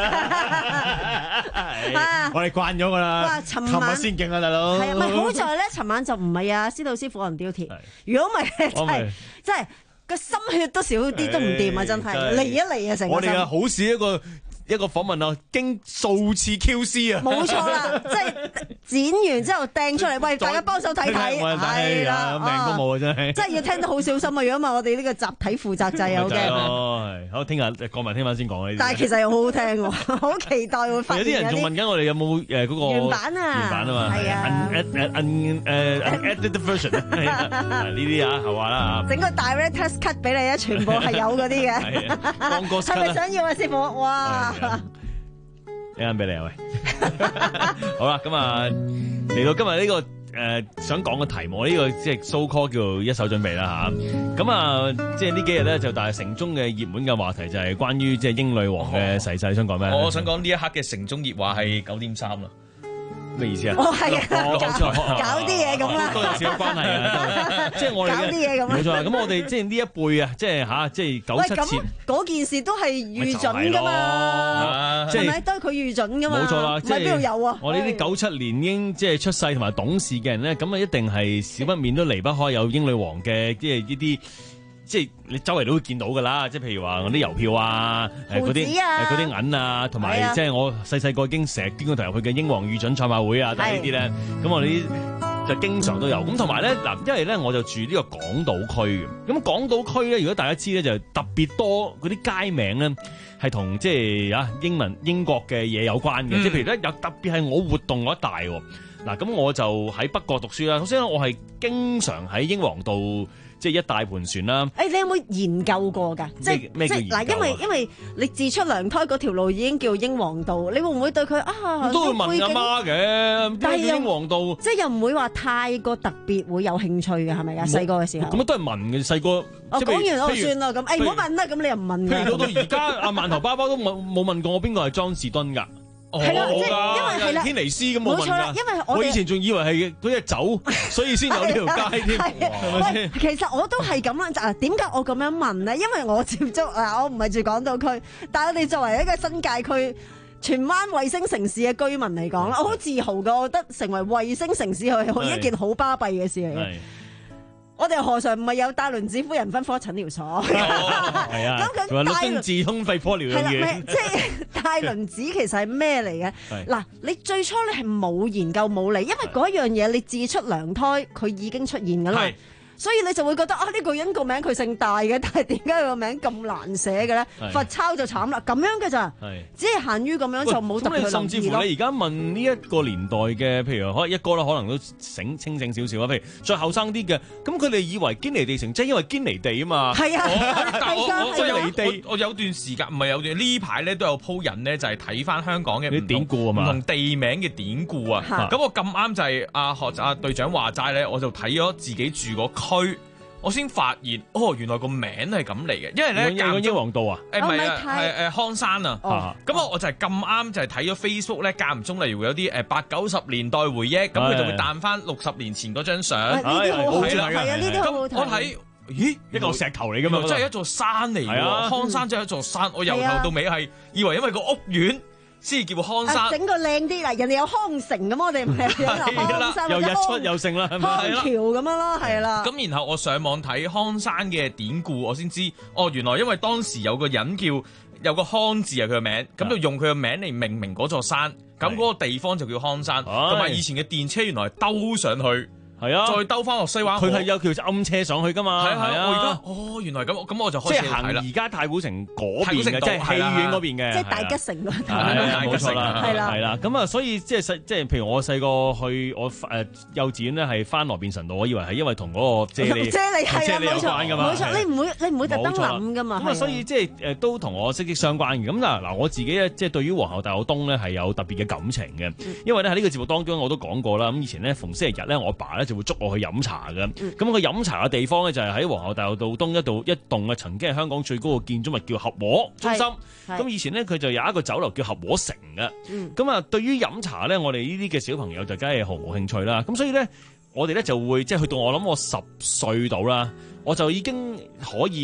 K: 啊！我哋慣咗噶啦。
I: 哇！尋晚
K: 先勁啊，大佬。
I: 係啊，唔係好在咧，尋晚就唔係啊，司徒師傅可能丟鐵。如果唔係，真係真係個心血都少啲都唔掂啊！真係嚟一嚟啊，成個心。
K: 我哋啊，好似一個。一個訪問啊，經數次 Q C 啊，
I: 冇錯啦，即係剪完之後掟出嚟，喂，大家幫手睇睇，係啦，
K: 命都冇啊，真係，
I: 真係要聽得好小心啊！如果唔係，我哋呢個集體負責制有嘅。
K: 係，好，聽日講埋聽晚先講啊呢啲。
I: 但係其實又好好聽喎，好期待會發現。
K: 有啲人仲問緊我哋有冇誒嗰個
I: 原版啊，
K: 原版啊嘛，
I: 係啊
K: ，un edited version 呢啲啊，係話啦
I: 整個 direct test cut 俾你啊，全部係有嗰啲嘅。係咪想要啊，師傅？哇！
K: 一陣俾你啊喂，好啦，咁啊嚟到今日呢、這個誒、呃、想講嘅題目，呢、這個即係 so call 叫做一手準備啦吓，咁啊即係呢幾日咧就大城中嘅熱門嘅話題就係關於即係英女王嘅逝世，想講咩？
J: 我想講呢一刻嘅城中熱話係九點三啦。
K: 咩意思啊？
I: 哦，係啊，搞啲嘢咁啦，
K: 都有少少關係啊，即係我哋
I: 搞啲嘢咁。
K: 冇錯啦，咁我哋即係呢一輩啊，即係吓，即係九七前
I: 嗰件事都係預準噶嘛，係咪都係佢預準噶嘛？
K: 冇錯啦，即係
I: 邊度有啊？
K: 我哋呢啲九七年已經即係出世同埋懂事嘅人咧，咁啊一定係少不免都離不開有英女王嘅即係呢啲。即係你周圍都會見到㗎啦，即係譬如話嗰啲郵票啊，誒嗰啲誒嗰啲銀啊，同埋即係我細細個已經成日經過投入去嘅英皇御準賽馬會啊，等呢啲咧，咁我哋就經常都有。咁同埋咧嗱，因為咧我就住呢個港島區嘅，咁港島區咧，如果大家知咧，就特別多嗰啲街名咧係同即係啊英文英國嘅嘢有關嘅，即係、嗯、譬如咧有特別係我活動嗰一帶喎。嗱，咁我就喺北角讀書啦。首先我係經常喺英皇道。即係一大盤旋啦！
I: 誒，你有冇研究過㗎？即係即係嗱，因為因為你自出娘胎嗰條路已經叫英皇道，你會唔會對佢啊？
K: 都會問阿媽嘅，但係英皇道
I: 即係又唔會話太過特別會有興趣嘅，係咪啊？細個嘅時候
K: 咁都係問嘅，細個。
I: 我講完我算啦，咁誒唔好問啦，咁你又唔問嘅。
K: 譬如到到而家，阿饅頭包包都冇冇問過我邊個係莊士敦㗎。
I: 係啦，即係因為係啦，
K: 天尼斯咁冇問㗎。
I: 因為我
K: 我以前仲以為係嗰隻酒，所以先有呢條街添，係咪先？
I: 其實我都係咁樣啊！點解我咁樣問咧？因為我接觸啊，我唔係住港島區，但係我哋作為一個新界區荃灣衛星城市嘅居民嚟講啦，我好自豪㗎。我覺得成為衛星城市係一件好巴閉嘅事嚟嘅。我哋何嘗唔係有戴麟趾夫人分科診療所？
K: 係啊，咁佢律敦治通肺科療養院。
I: 即係戴麟趾其實係咩嚟嘅？嗱，你最初你係冇研究冇理，因為嗰樣嘢你自出娘胎佢已經出現㗎啦。所以你就會覺得啊，呢、這個人個名佢姓戴嘅，但係點解佢個名咁難寫嘅咧？罰抄就慘啦，咁樣嘅咋？只係限於咁樣就冇特別去留意咯。
K: 甚至乎你而家問呢一個年代嘅，譬如可能一哥啦，可能都醒清醒少少啊。譬如再後生啲嘅，咁佢哋以為堅尼地城即係因為堅尼地啊嘛。
I: 係啊，
J: 但我我我有
K: 地
J: 我有段時間唔係有段呢排咧都有鋪人咧，就係睇翻香港嘅
K: 啲典故啊嘛，
J: 唔同地名嘅典故啊。咁我咁啱就係阿學阿隊長話齋咧，我就睇咗自己住個區。我先發現，哦，原來個名係咁嚟嘅，因為咧，
K: 英英皇道啊，
J: 誒唔係啊，係誒康山啊，咁我我就係咁啱就係睇咗 Facebook 咧，間唔中例如有啲誒八九十年代回憶，咁佢就會彈翻六十年前嗰張相，
I: 呢啲好好睇，係啊，呢啲好好睇。
J: 我睇，咦，
K: 一個石頭嚟㗎嘛，
J: 真係一座山嚟㗎，康山真係一座山，我由頭到尾係以為因為個屋苑。先叫康山，
I: 整個靚啲嗱，人哋有康城咁，我哋唔係有康山，
K: 又日出又盛啦，係咪？
I: 康橋咁樣咯，係啦。
J: 咁然後我上網睇康山嘅典故，我先知哦，原來因為當時有個人叫有個康字係佢嘅名，咁就用佢嘅名嚟命名嗰座山，咁嗰個地方就叫康山，同埋以前嘅電車原來係兜上去。
K: 係啊，
J: 再兜翻落西灣河，
K: 佢係有條暗斜上去噶嘛。係啊，係啊。
J: 我而家哦，原來咁，咁我就開始睇啦。
K: 即係行而家太古城嗰邊嘅，即係戲院嗰邊嘅，
I: 即係大吉城嗰度。
K: 冇錯啦，
I: 係啦，
K: 係啦。咁啊，所以即係細，即係譬如我細個去我誒幼稚園咧，係翻羅便臣道，我以為係因為同嗰個啫喱
I: 啫喱係啊，冇錯，冇錯。你唔會，你唔會特登諗噶嘛。
K: 咁啊，所以即係誒都同我息息相關嘅。咁嗱嗱，我自己咧即係對於皇后大道東咧係有特別嘅感情嘅，因為咧喺呢個節目當中我都講過啦。咁以前咧逢星期日咧，我爸咧就會捉我去飲茶嘅，咁佢飲茶嘅地方咧就係喺皇后大道東一度一棟嘅，曾經係香港最高嘅建築物叫合和中心。咁以前咧佢就有一個酒樓叫合和城嘅。咁啊、嗯，對於飲茶咧，我哋呢啲嘅小朋友就梗係毫無興趣啦。咁所以咧，我哋咧就會即係去到我諗我十歲到啦，我就已經可以即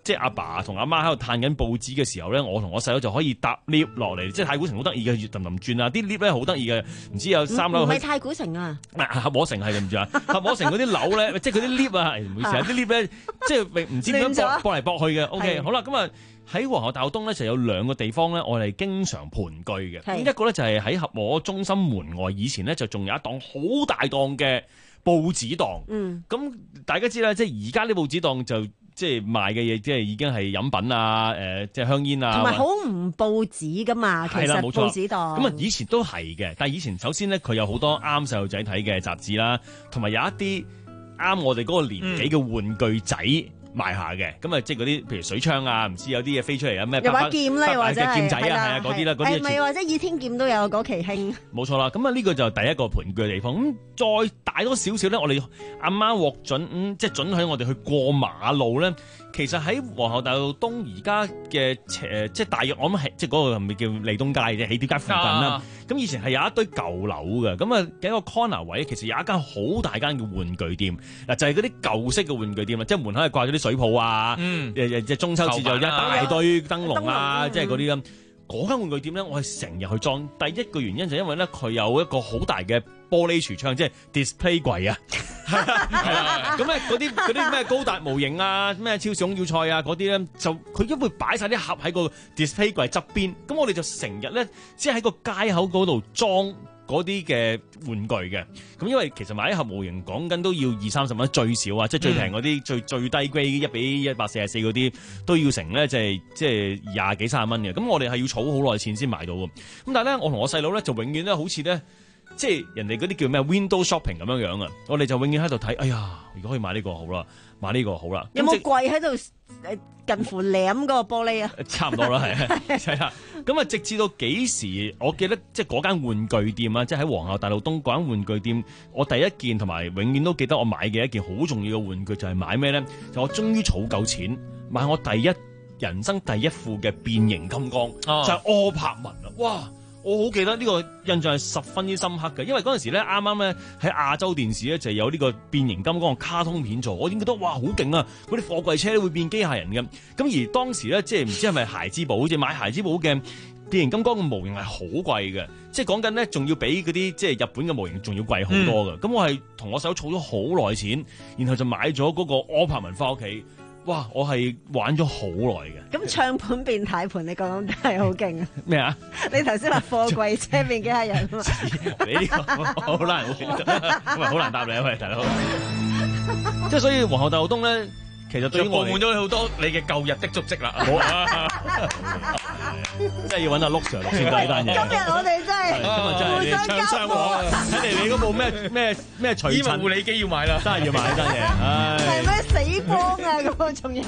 K: 即係阿爸同阿媽喺度嘆緊報紙嘅時候咧，我同我細佬就可以搭 lift 落嚟，即係太古城好得意嘅，越氹氹轉啊！啲 lift 咧好得意嘅，唔知有三樓
I: 唔係太古城啊，
K: 合和城係唔知啊？合和城嗰啲樓咧，即係嗰啲 lift 啊，唔好意思啊，啲 lift 咧即係唔知點樣駁駁嚟駁去嘅。OK， 好啦，咁啊喺皇后大道東咧就有兩個地方咧，我哋經常盤踞嘅。咁一個咧就係喺合和中心門外，以前咧就仲有一檔好大檔嘅報紙檔。嗯，咁大家知啦，即係而家啲報紙檔就。即係賣嘅嘢，即係已經係飲品啊，誒、呃，即係香煙啊，
I: 同埋好唔報紙噶嘛，其實報紙檔。咁啊，
K: 以前都係嘅，但係以前首先咧，佢有好多啱細路仔睇嘅雜誌啦，同埋有一啲啱我哋嗰個年紀嘅玩具仔賣下嘅。咁啊、嗯，即係嗰啲譬如水槍啊，唔知有啲嘢飛出嚟啊，咩？又
I: 把劍啦，或者
K: 劍仔啊，係啊，嗰啲啦，嗰啲。
I: 係咪或者倚天劍都有嗰期興？
K: 冇錯啦，咁啊呢個就係第一個盤踞嘅地方。咁再大多少少咧，我哋阿媽獲准，嗯、即係准許我哋去過馬路咧。其實喺皇后大道東而家嘅誒，即係大約我諗係即係嗰個係咪叫利東街嘅喜帖街附近啦。咁、啊、以前係有一堆舊樓嘅，咁啊喺個 corner 位其實有一間好大間嘅玩具店，嗱就係嗰啲舊式嘅玩具店啦，即係門口係掛咗啲水泡啊，嗯，誒誒中秋節就一大堆燈籠啊，即係嗰啲咁。嗰間玩具店咧，我係成日去裝。第一個原因就因為咧，佢有一個好大嘅玻璃櫥窗，即係 display 櫃啊。係啦，咁咧嗰啲嗰啲咩高達模型啊，咩超市要菜啊嗰啲咧，就佢一會擺晒啲盒喺個 display 櫃側邊。咁我哋就成日咧，即係喺個街口嗰度裝嗰啲嘅玩具嘅。咁因為其實買一盒模型講緊都要二三十蚊最少啊，即係最平嗰啲最最低 grade 一比一百四十四嗰啲都要成咧，即係即係廿幾三十蚊嘅。咁我哋係要儲好耐錢先買到嘅。咁但係咧，我同我細佬咧就永遠咧好似咧。即係人哋嗰啲叫咩 window shopping 咁樣樣啊，我哋就永遠喺度睇，哎呀，如果可以買呢個好啦，買呢個好啦。
I: 有冇櫃喺度誒近乎舐嗰個玻璃啊？
K: 差唔多啦，係係啦。咁啊，直至到幾時？我記得即係嗰間玩具店啊，即係喺皇后大道東嗰間玩具店，我第一件同埋永遠都記得我買嘅一件好重要嘅玩具就係買咩咧？就我終於儲夠錢買我第一人生第一副嘅變形金剛，啊、就係柯柏文啊！哇！我好記得呢個印象係十分之深刻嘅，因為嗰陣時咧啱啱咧喺亞洲電視咧就有呢個變形金剛嘅卡通片做，我已經覺得哇好勁啊！嗰啲貨櫃車都會變機械人嘅，咁而當時咧即係唔知係咪孩之寶，好似買孩之寶嘅變形金剛嘅模型係好貴嘅，即係講緊咧仲要比嗰啲即係日本嘅模型仲要貴好多嘅。咁、嗯、我係同我手儲咗好耐錢，然後就買咗嗰個柯柏文翻屋企。哇！我係玩咗好耐嘅。咁
I: 唱盤變軚盤，你講講真係好勁啊！
K: 咩啊？
I: 你頭先話貨櫃車變機械人啊嘛？
K: 你呢個好難回答，咁咪好難答你啊！喂，大佬。即係所以皇后大道東咧，其實對於我
J: 佈滿咗好多你嘅舊日的足跡啦。
K: 好啊！真係要揾阿陸 Sir 錄先得呢單嘢。
I: 今日我哋真係
K: 今日真係唱雙簧，睇嚟你嗰部咩咩咩除
J: 衣物護理機要買啦，
K: 真係要買呢單嘢。唉，
I: 係咩死光啊？咁啊，仲有。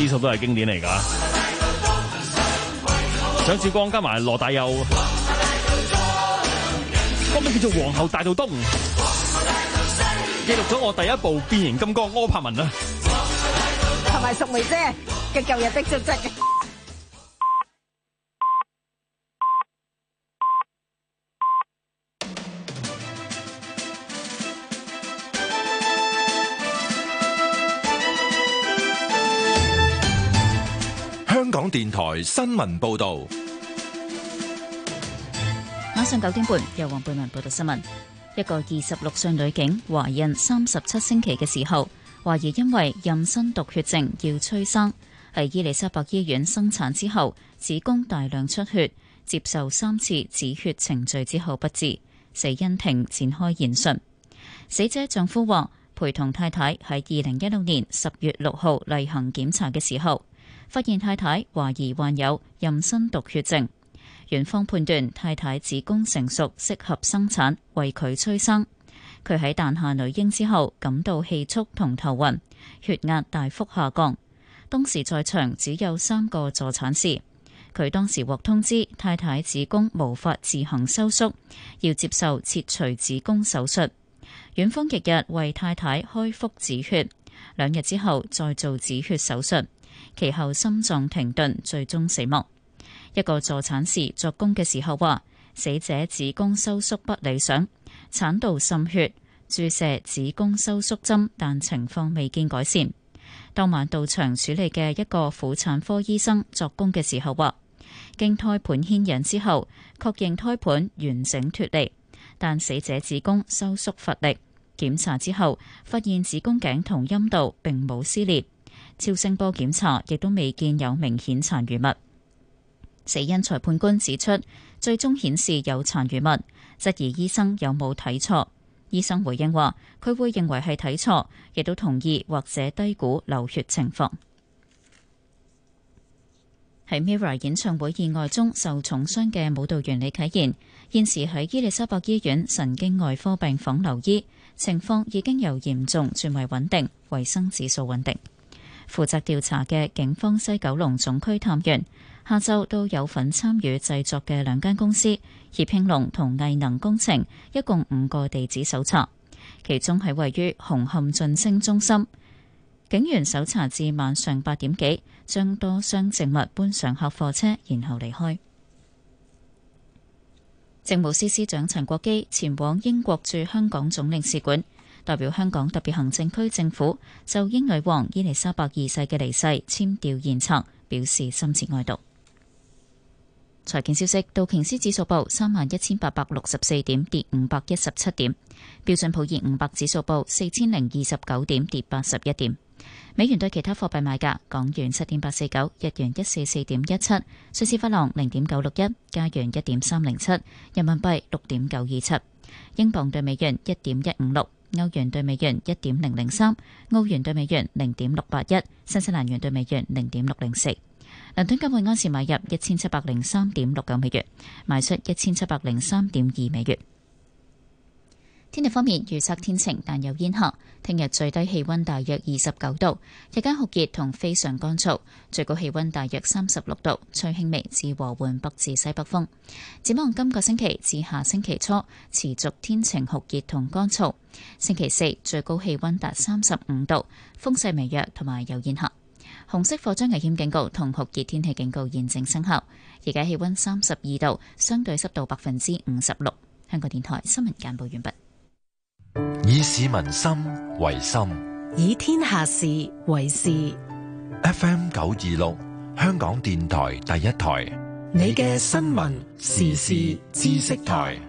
K: 首都係經典嚟㗎。蔣曙光加埋羅大佑，歌名叫做《皇后大道東》，記錄咗我第一部變形金剛柯柏文啊，
I: 同埋淑梅姐嘅舊日的足跡。
D: 香港電台新聞報道，
A: 晚上九點半由黃貝文報道新聞。一個二十六歲女警懷孕三十七星期嘅時候，懷疑因為妊娠毒血症要催生，喺伊利沙伯醫院生產之後，子宮大量出血，接受三次止血程序之後不治，死因庭展開研訊。死者丈夫話，陪同太太喺二零一六年十月六號例行檢查嘅時候，發現太太懷疑患有妊娠毒血症，院方判斷太太子宮成熟適合生產，為佢催生。佢喺誕下女嬰之後感到氣促同頭暈，血壓大幅下降。當時在場只有三個助產士，佢當時獲通知太太子宮無法自行收縮，要接受切除子宮手術。院方翌日為太太開腹止血，兩日之後再做止血手術。其後心臟停頓，最終死亡。一個助產士作供嘅時候話，死者子宮收縮不理想，產道滲血，注射子宮收縮針，但情況未見改善。當晚到場處理嘅一個婦產科醫生作供嘅時候話，經胎盤牽引之後，確認胎盤完整脫離，但死者子宮收縮乏力。檢查之後發現子宮頸同陰道並冇撕裂。超聲波檢查亦都未見有明顯殘餘物。死因裁判官指出，最終顯示有殘餘物，質疑醫生有冇睇錯。醫生回應話，佢會認為係睇錯，亦都同意或者低估流血情況。喺 Mirror 演唱會意外中受重傷嘅舞蹈員李啟賢，現時喺伊利沙伯醫院神經外科病房留醫，情況已經由嚴重轉為穩定，維生指數穩定。負責調查嘅警方西九龍總區探員下晝到有份參與製作嘅兩間公司協興隆同藝能工程，一共五個地址搜查，其中喺位於紅磡晉升中心，警員搜查至晚上八點幾，將多箱證物搬上客貨車，然後離開。政務司司長陳國基前往英國駐香港總領事館，代表香港特別行政區政府就英女王伊麗莎白二世嘅離世簽弔唁冊，表示深切哀悼。財經消息：道瓊斯指數報三萬一千八百六十四點，跌五百一十七點；標準普爾五百指數報四千零二十九點，跌八十一點。美元對其他貨幣買價：港元七點八四九，日元一四四點一七，瑞士法郎零點九六一，加元一點三零七，人民幣六點九二七，英鎊對美元一點一五六。歐元對美元一點零零三，澳元對美元零點六八一，新西蘭元對美元零點六零四。倫敦金每安士買入一千七百零三點六九美元，賣出一千七百零三點二美元。天氣方面，預測天晴但有煙霞，聽日最低氣溫大約二十九度，日間酷熱同非常乾燥，最高氣溫大約三十六度，吹輕微至和緩北至西北風。展望今個星期至下星期初持續天晴酷熱同乾燥，星期四最高氣溫達三十五度，風勢微弱同埋有煙霞。紅色火災危險警告同酷熱天氣警告現正生效。而家氣溫三十二度，相對濕度百分之五十六。香港電台新聞簡報完畢。
D: 以市民心為心，
G: 以天下事為事。
D: F M 九二六，香港電台第一台，
G: 你嘅新聞時事知識台。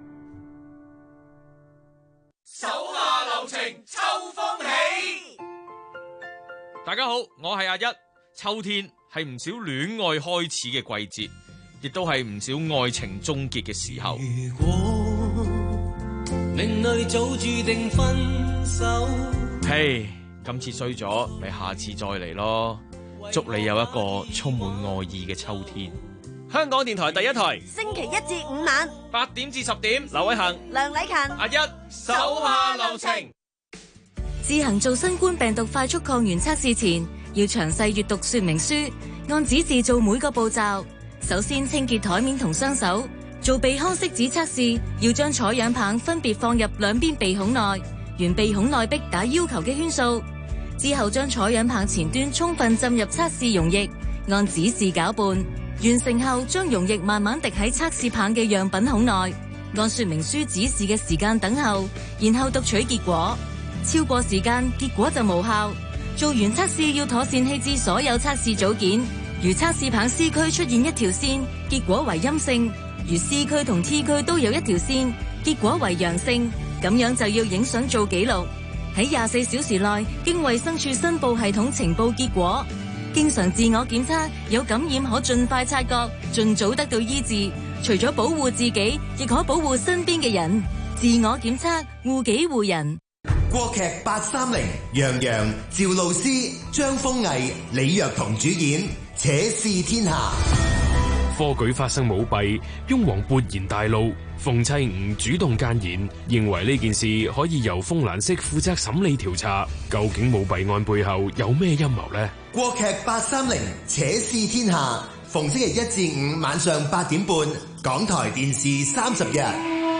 B: 手下留情，秋風起。
J: 大家好，我係阿一。秋天係唔少戀愛開始嘅季節，亦都係唔少愛情終結嘅時候。
L: 如果命裏早注定分手，
J: 嘿，今次衰咗，咪下次再嚟咯。祝你有一個充滿愛意嘅秋天。香港電台第一台，
I: 星期一至五晚
J: 八點至十點，劉偉恒、
I: 梁禮勤、
J: 阿一，手下留情。
C: 自行做新冠病毒快速抗原測試前， 要詳細閱讀說明書，按指示做每個步驟。首先清潔台面同雙手。做鼻腔拭子測試，要將採樣棒分別放入兩邊鼻孔內，沿鼻孔內壁打要求嘅圈數。之後將採樣棒前端充分浸入測試溶液，按指示攪拌。完成後，將溶液慢慢滴喺測試棒嘅樣品孔內，按說明書指示嘅時間等候，然後讀取結果。超過時間，結果就無效。做完測試要妥善棄置所有測試組件。如測試棒 C 區出現一條線，結果為陰性；如 C 區同 T 區都有一條線，結果為陽性。咁樣就要影相做記錄，喺廿四小時內經衛生署申報系統呈報結果。經常自我檢測，有感染可盡快察覺，盡早得到醫治。除咗保護自己，亦可保護身邊嘅人。自我檢測，護己護人。
R: 國劇八三零，楊洋、趙露思、張豐毅、李若彤主演《且試天下》。
H: 科舉發生舞弊，雍王勃然大怒，馮妻吳主動諫言，認為呢件事可以由豐蘭息負責審理調查。究竟舞弊案背後有咩陰謀呢？
R: 國劇八三零，《且試天下》，逢星期一至五晚上八點半，港台電視三十日。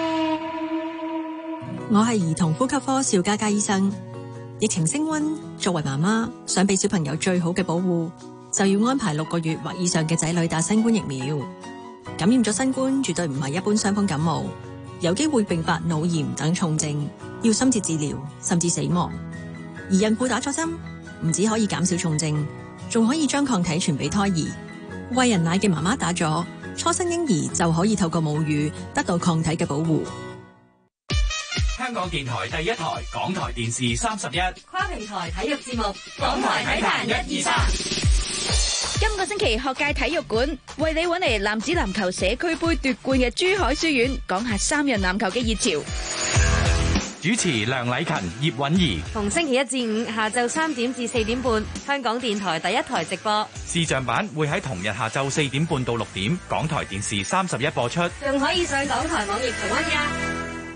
W: 我係兒童呼吸科邵嘉嘉醫生。疫情升溫，作為媽媽想俾小朋友最好嘅保護，就要安排六個月或以上嘅仔女打新冠疫苗。感染咗新冠絕對唔係一般傷風感冒，有機會併發腦炎等重症，要深切治療甚至死亡。而孕婦打咗針，唔止可以減少重症，仲可以將抗體傳俾胎兒。餵人奶嘅媽媽打咗，初生嬰兒就可以透過母乳得到抗體嘅保護。
X: 香港電台第一台，港台電視三十一，
Y: 跨平台體育節目，
X: 港台體壇一二三。
Y: 今個星期學界體育館為你搵嚟男子籃球社區盃奪冠嘅珠海書院，講下三人籃球嘅熱潮。
X: 主持梁禮勤、葉韻儀。
Y: 逢星期一至五下晝三點至四點半，香港電台第一台直播。
X: 視像版會喺同日下晝四點半到六點，港台電視三十一播出。
Y: 仲可以上港台網頁重溫㗎。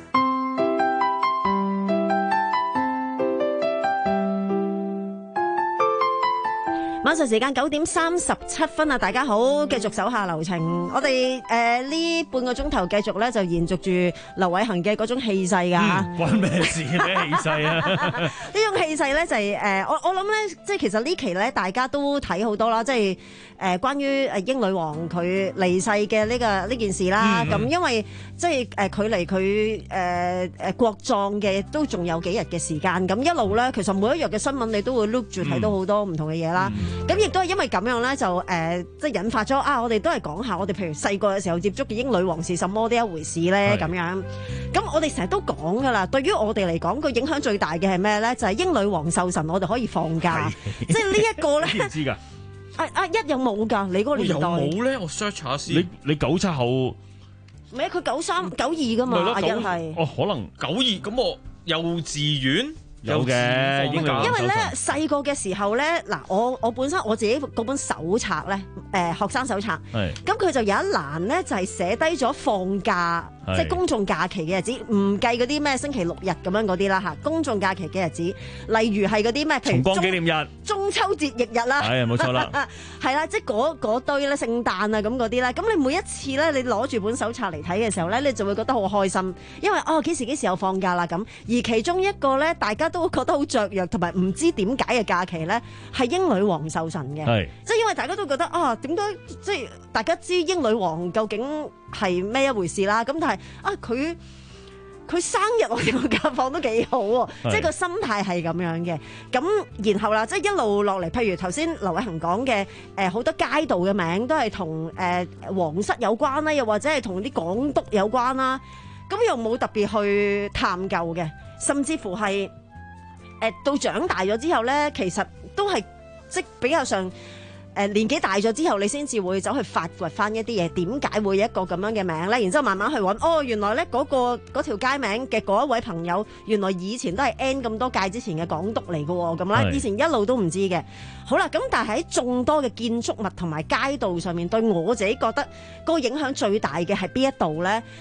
Y: 晚上時間九點三十七分啊！大家好，繼續手下留情。我哋誒呢半個鐘頭繼續咧，就延續住劉偉恒嘅嗰種氣勢㗎嚇。
K: 關咩事咩氣勢啊？
Y: 呢種氣勢咧就係、是、誒、呃，我我諗咧，即係其實呢期咧，大家都睇好多啦，即係誒、呃、關於誒英女王佢離世嘅呢、這個呢件事啦。咁、嗯、因為即係誒距離佢誒誒國葬嘅都仲有幾日嘅時間，咁一路咧，其實每一日嘅新聞你都會 look 住睇到好多唔同嘅嘢啦。嗯咁亦都係因為咁樣咧，就誒、呃、即係引發咗啊！我哋都係講下我哋譬如細個嘅時候接觸嘅英女王是什麼呢一回事咧咁樣。咁我哋成日都講噶啦，對於我哋嚟講，個影響最大嘅係咩咧？就係、是、英女王壽晨，我哋可以放假。即係呢一個咧，
K: 唔知㗎。
Y: 啊啊一有冇㗎？你嗰個年代
J: 有冇咧？我 search 下先。
K: 你你九七後？
Y: 唔係佢九三九二㗎嘛？阿一係。
K: 哦，可能
J: 九二咁我幼稚園。
K: 有嘅，
Y: 因為咧細個嘅時候咧，嗱我我本身我自己嗰本手冊咧，誒、呃、學生手冊，咁佢就有一欄咧就係、是、寫低咗放假，即係公眾假期嘅日子，唔計嗰啲咩星期六日咁樣嗰啲啦嚇，公眾假期嘅日子，例如係嗰啲咩，譬如
K: 重光紀念日、
Y: 中秋節翌日啦，
K: 係冇錯啦，
Y: 係啦，即係嗰堆咧聖誕啊咁嗰啲咧，咁你每一次咧你攞住本手冊嚟睇嘅時候咧，你就會覺得好開心，因為哦幾時幾時有放假啦咁，而其中一個咧大家都覺得好雀躍同埋唔知點解嘅假期咧，係英女王壽辰嘅，即係因為大家都覺得啊，點解即係大家知英女王究竟係咩一回事啦？咁但係啊，佢佢生日我哋個假放都幾好喎，即係個心態係咁樣嘅。咁然後啦，即係一路落嚟，譬如頭先劉偉恒講嘅誒好多街道嘅名都係同誒皇室有關啦，又或者係同啲港督有關啦。咁又冇特別去探究嘅，甚至乎係。誒到長大咗之後咧，其實都係即比較上誒、呃、年紀大咗之後，你先至會走去發掘翻一啲嘢，點解會有一個咁樣嘅名咧？然之後慢慢去揾，哦，原來咧嗰、嗰個嗰條街名嘅嗰一位朋友，原來以前都係 N 咁多屆之前嘅港督嚟嘅喎，咁啦，以前一路都唔知嘅。好啦，咁但係喺眾多嘅建築物同埋街道上面，對我自己覺得嗰個影響最大嘅係邊一度咧？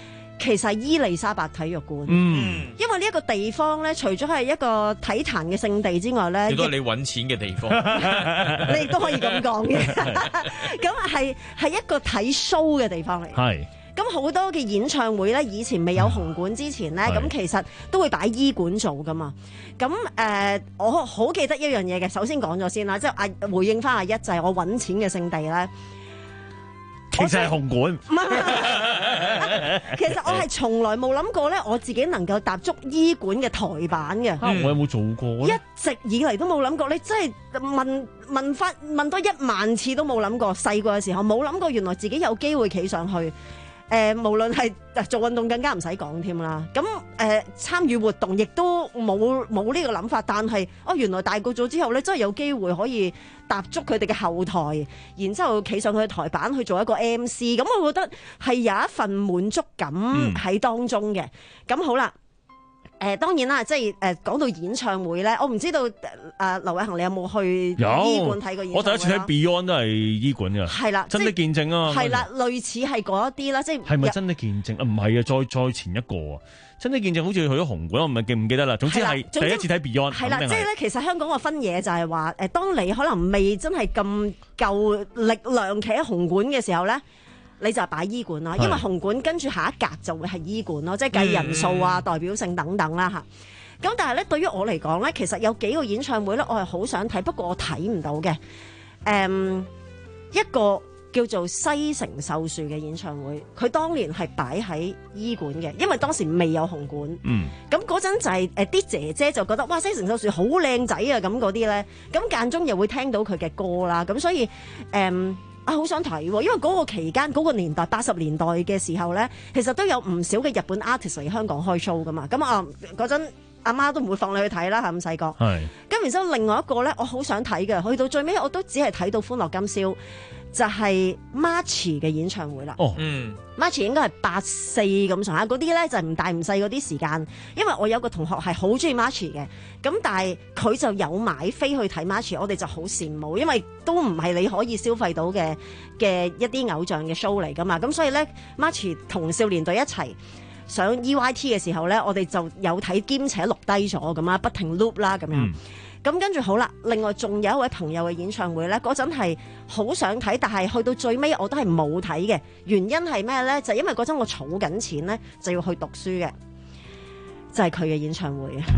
Y: 其實係伊利沙伯體育館。
K: 嗯，
Y: 因為呢一個地方咧，除咗係一個體壇嘅聖地之外咧，
J: 亦都係你揾錢嘅地方。
Y: 你亦都可以咁講嘅。咁係係一個睇 show 嘅地方嚟。
K: 係。
Y: 咁好多嘅演唱會咧，以前未有紅館之前咧，咁、嗯、其實都會擺醫館做噶嘛。咁誒、呃，我好記得一樣嘢嘅，首先講咗先啦，即係阿回應翻阿一就係、是、我揾錢嘅聖地咧。
K: 其實係紅館。
Y: 唔係，其實我係從來冇諗過咧，我自己能夠踏足醫館嘅台板嘅、
K: 嗯。我有冇做過咧？
Y: 一直以嚟都冇諗過，你真係問問翻問多一萬次都冇諗過。細個嘅時候冇諗過，原來自己有機會企上去。誒、呃，無論係做運動更加唔使講添啦。咁誒，參與活動亦都冇冇呢個諗法。但係哦，原來大個咗之後咧，真係有機會可以踏足佢哋嘅後台，然之後企上去台板去做一個 M C。咁我覺得係有一份滿足感喺當中嘅。咁、嗯、好啦。誒、呃、當然啦，即係誒講到演唱會咧，我唔知道誒、呃、劉偉恒你有冇去醫館睇過演唱會？
K: 我第一次睇 Beyond 都係醫館㗎。係啦，真的見證啊！
Y: 係啦，類似係嗰一啲啦，即係
K: 係咪真的見證啊？唔係啊，再再前一個啊，真的見證好似去咗紅館，我唔係記唔記得啦。總之係第一次睇 Beyond。係啦，即係咧，其實香港個分野就係話誒，當你可能未真係咁夠力量企喺紅館嘅時候咧。你就係擺醫館啦，因為紅館跟住下一格就會係醫館咯，即係計人數啊、代表性等等啦嚇。咁但係咧，對於我嚟講咧，其實有幾個演唱會咧，我係好想睇，不過我睇唔到嘅。誒、嗯，一個叫做西城秀樹嘅演唱會，佢當年係擺喺醫館嘅，因為當時未有紅館。嗯。咁嗰陣就係誒啲姐姐就覺得哇，西城秀樹好靚仔啊，咁嗰啲咧，咁間中又會聽到佢嘅歌啦，咁所以誒。嗯啊，好想睇喎！因為嗰個期間、嗰、嗰個年代、八十年代嘅時候咧，其實都有唔少嘅日本 artist 嚟香港開 show 噶嘛。咁啊，嗰陣阿媽都唔會放你去睇啦，嚇咁細個。係。咁然之後，另外一個咧，我好想睇嘅，去到最尾我都只係睇到歡樂今宵，就係 March 嘅演唱會啦。哦，嗯 ，March 應該係八四咁上下，嗰啲咧就係唔大唔細嗰啲時間。因為我有個同學係好中意 March 嘅，咁但係佢就有買飛去睇 March，我哋就好羨慕，因為都唔係你可以消費到嘅嘅一啲偶像嘅 show 嚟噶嘛。咁所以咧 March 同少年隊一齊上 E Y T 嘅時候咧，我哋就有睇兼且錄低咗咁啊，不停 loop 啦咁樣。嗯咁跟住好啦，另外仲有一位朋友嘅演唱會咧，嗰陣係好想睇，但係去到最尾我都係冇睇嘅。原因係咩咧？就係因為嗰陣我儲緊錢咧，就要去讀書嘅，就係佢嘅演唱會啊！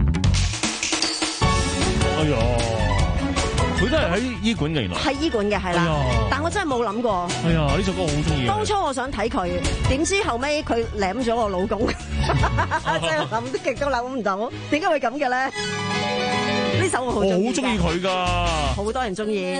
K: 哎呀，佢都係喺醫館嘅，原來
Y: 係醫館嘅，係啦。哎、但我真係冇諗過。
K: 哎呀，呢首歌我好中意。
Y: 當初我想睇佢，點知後尾佢舐咗我老公，真係諗極都諗唔到，點解會咁嘅咧？呢首我好中意，
K: 我好中意佢噶，
Y: 好多人中意。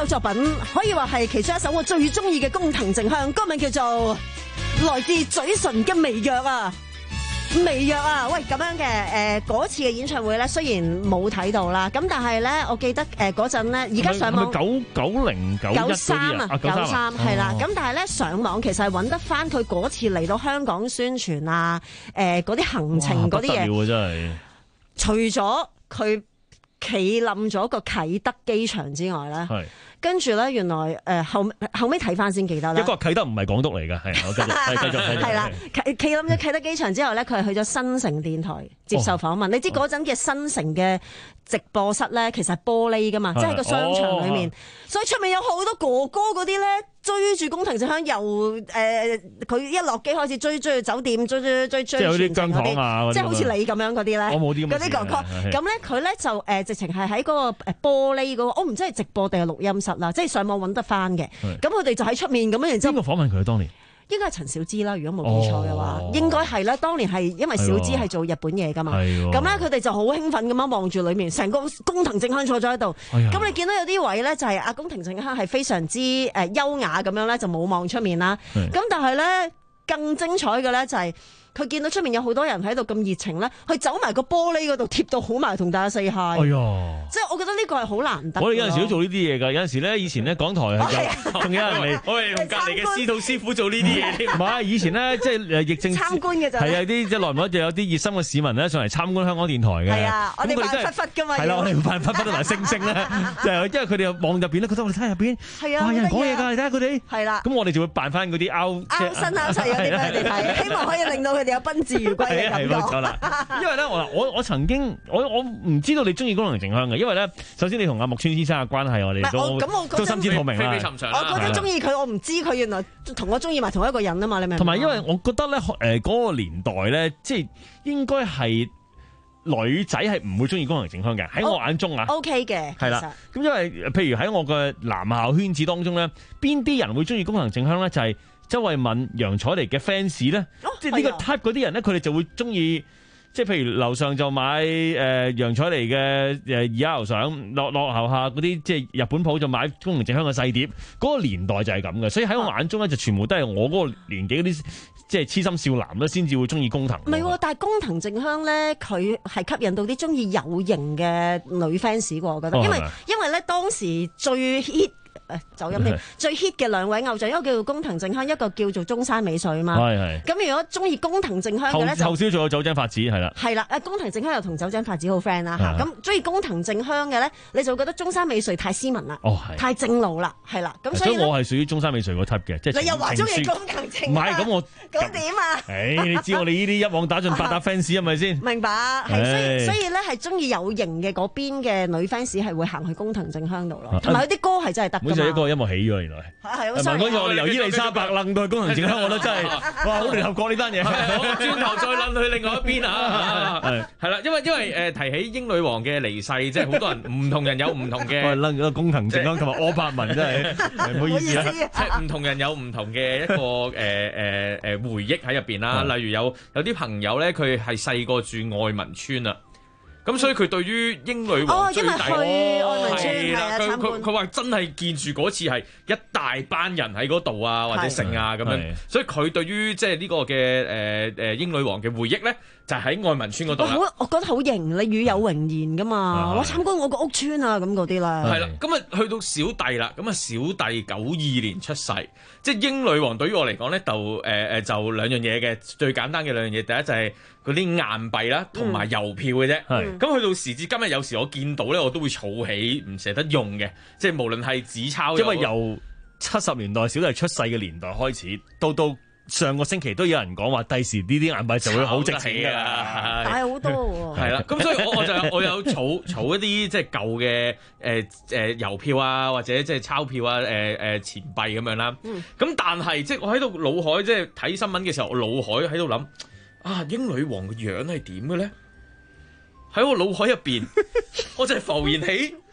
Y: 作品，可以話係其中一首我最中意嘅工藤靜香，歌名叫做《來自嘴唇嘅微弱》啊。微弱啊，喂咁樣嘅誒嗰次嘅演唱會咧，雖然冇睇到啦，咁但係咧，我記得誒嗰陣咧，而家上網
K: 九九零九一
Y: 三啊，九三係啦，咁但係咧上網其實係揾得翻佢嗰次嚟到香港宣傳啊，誒嗰啲行程嗰啲嘢，
K: 不得了啊真係，
Y: 除咗佢企冧咗個啟德機場之外咧。係。跟住咧，原來誒、呃、後後尾睇翻先記得啦。
K: 一個啟德唔係港督嚟㗎，係我繼續，係繼續。
Y: 係啦，企企冧咗啟德機場之後咧，佢係去咗新城電台接受訪問。哦、你知嗰陣嘅新城嘅直播室咧，其實係玻璃㗎嘛，即係個商場裏面，哦、所以出面有好多哥哥嗰啲咧追住工藤靜香，由誒佢一落機開始追追去酒店，追追追追。即係有啲姜糖啊，即係好似你咁樣嗰啲咧。我冇啲咁。嗰啲哥哥，咁咧佢咧就誒、呃、直情係喺嗰個玻璃嗰、嗰個，我唔知係直播定係錄音室啦，即係上網揾得翻嘅。咁佢哋就喺出面咁樣，然之後邊個訪問佢當年？應該係陳小芝啦，如果冇記錯嘅話，哦、應該係啦。當年係因為小芝係做日本嘢噶嘛，咁咧佢哋就好興奮咁樣望住裏面，成個工藤靜香坐咗喺度。咁、哎、你見到有啲位咧，就係阿工藤靜香係非常之誒優雅咁樣咧，就冇望出面啦。咁但係咧更精彩嘅咧就係、是。佢見到出面有好多人喺度咁熱情咧，佢走埋個玻璃嗰度貼到好埋同大家 say hi。哎呀！即係我覺得呢個係好難得。我哋有陣時都做呢啲嘢㗎，有陣時咧以前咧港台係仲有人嚟，我哋同隔離嘅司徒師傅做呢啲嘢添。唔係以前咧即係誒疫症參觀嘅就係有啲即係耐唔耐就有啲熱心嘅市民咧上嚟參觀香港電台嘅。係啊，我哋扮狒狒㗎嘛。係啦，我哋扮狒狒同埋星星咧，就係因為佢哋望入邊咧，覺得我哋睇入邊，係啊，有人講嘢㗎，你睇下佢哋。係啦。咁我哋就會扮翻嗰啲拗拗身拗齊嗰啲俾佢哋睇，希望可以令到佢哋有賓至如歸。係係冇錯啦，因為咧我我我曾經我我唔知道你中意工藤靜香嘅，因為咧首先你同阿木村先生嘅關係我哋都都心知肚明啦。我覺得中意佢，我唔知佢原來同我中意埋同一個人啊嘛，你明唔明？同埋因為我覺得咧誒嗰個年代咧，即係應該係女仔係唔會中意工藤靜香嘅，喺我眼中啊。O K 嘅，係啦。咁因為譬如喺我嘅男校圈子當中咧，邊啲人會中意工藤靜香咧？就係、是。周慧敏、楊采妮嘅 fans 咧，哦、即係呢個 type 嗰啲人咧，佢哋就會中意，即係譬如樓上就買誒楊采妮嘅誒二 R 相，落落樓下嗰啲即係日本鋪就買工藤靜香嘅細碟，嗰、那個年代就係咁嘅，所以喺我眼中咧就全部都係我嗰個年紀嗰啲即係痴心少男咧先至會中意工藤。唔係喎，但係工藤靜香咧，佢係吸引到啲中意有型嘅女 fans 喎，我覺得，哦、因為因為咧當時最 hit。誒走音添，最 hit 嘅兩位偶像，一個叫做工藤靜香，一個叫做中山美穗嘛。係係。咁如果中意工藤靜香嘅咧，就後少仲有酒井法子係啦。係啦，誒工藤靜香又同酒井法子好 friend 啦嚇。咁中意工藤靜香嘅咧，你就會覺得中山美穗太斯文啦，哦係，太正路啦，係啦。咁所以我係屬於中山美穗嗰 type 嘅，即係你又話中意工藤靜香？唔係咁我咁點啊？誒你知我哋呢啲一網打盡八達 fans 係咪先？明白，係所以所以咧係中意有型嘅嗰邊嘅女 fans 係會行去工藤靜香度咯，同埋有啲歌係真係得㗎嘛。每就一個音樂起咗。原來係，唔係嗰次我哋由伊麗莎白楞到去工藤靜香，我覺得真係哇好聯合國呢單嘢。我轉頭再楞去另外一邊啊，係係啦，因為因為誒提起英女王嘅離世，即係好多人唔同人有唔同嘅。楞咗工藤靜香同埋柯柏文真係唔好意思啦，即係唔同人有唔同嘅一個誒誒誒回憶喺入邊啦。例如有有啲朋友咧，佢係細個住愛民村啊。咁所以佢對於英女王最大嘅係啦，佢佢佢話真係見住嗰次係一大班人喺嗰度啊，或者成啊咁樣，所以佢對於即係呢個嘅誒誒英女王嘅回憶咧，就喺愛民村嗰度。我我覺得好型，你與有榮焉噶嘛，我參觀我個屋村啊咁嗰啲啦。係啦，咁啊去到小弟啦，咁啊小弟九二年出世，即係英女王對於我嚟講咧，就誒誒就兩樣嘢嘅，最簡單嘅兩樣嘢，第一就係嗰啲硬幣啦，同埋郵票嘅啫。係咁去到時至今日，有時我見到咧，我都會儲起，唔捨得用嘅。即係無論係紙鈔，因為由七十年代小弟出世嘅年代開始，到到上個星期都有人講話，第時呢啲硬幣就會好值錢㗎啦，大好多喎。係啦，咁所以我我就我有儲儲一啲即係舊嘅誒誒郵票啊，或者即係鈔票啊，誒、呃、誒錢幣咁樣啦。咁、嗯、但係即係我喺度腦海即係睇新聞嘅時候，我腦海喺度諗啊，英女王嘅樣係點嘅咧？喺我腦海入邊，我就係浮現起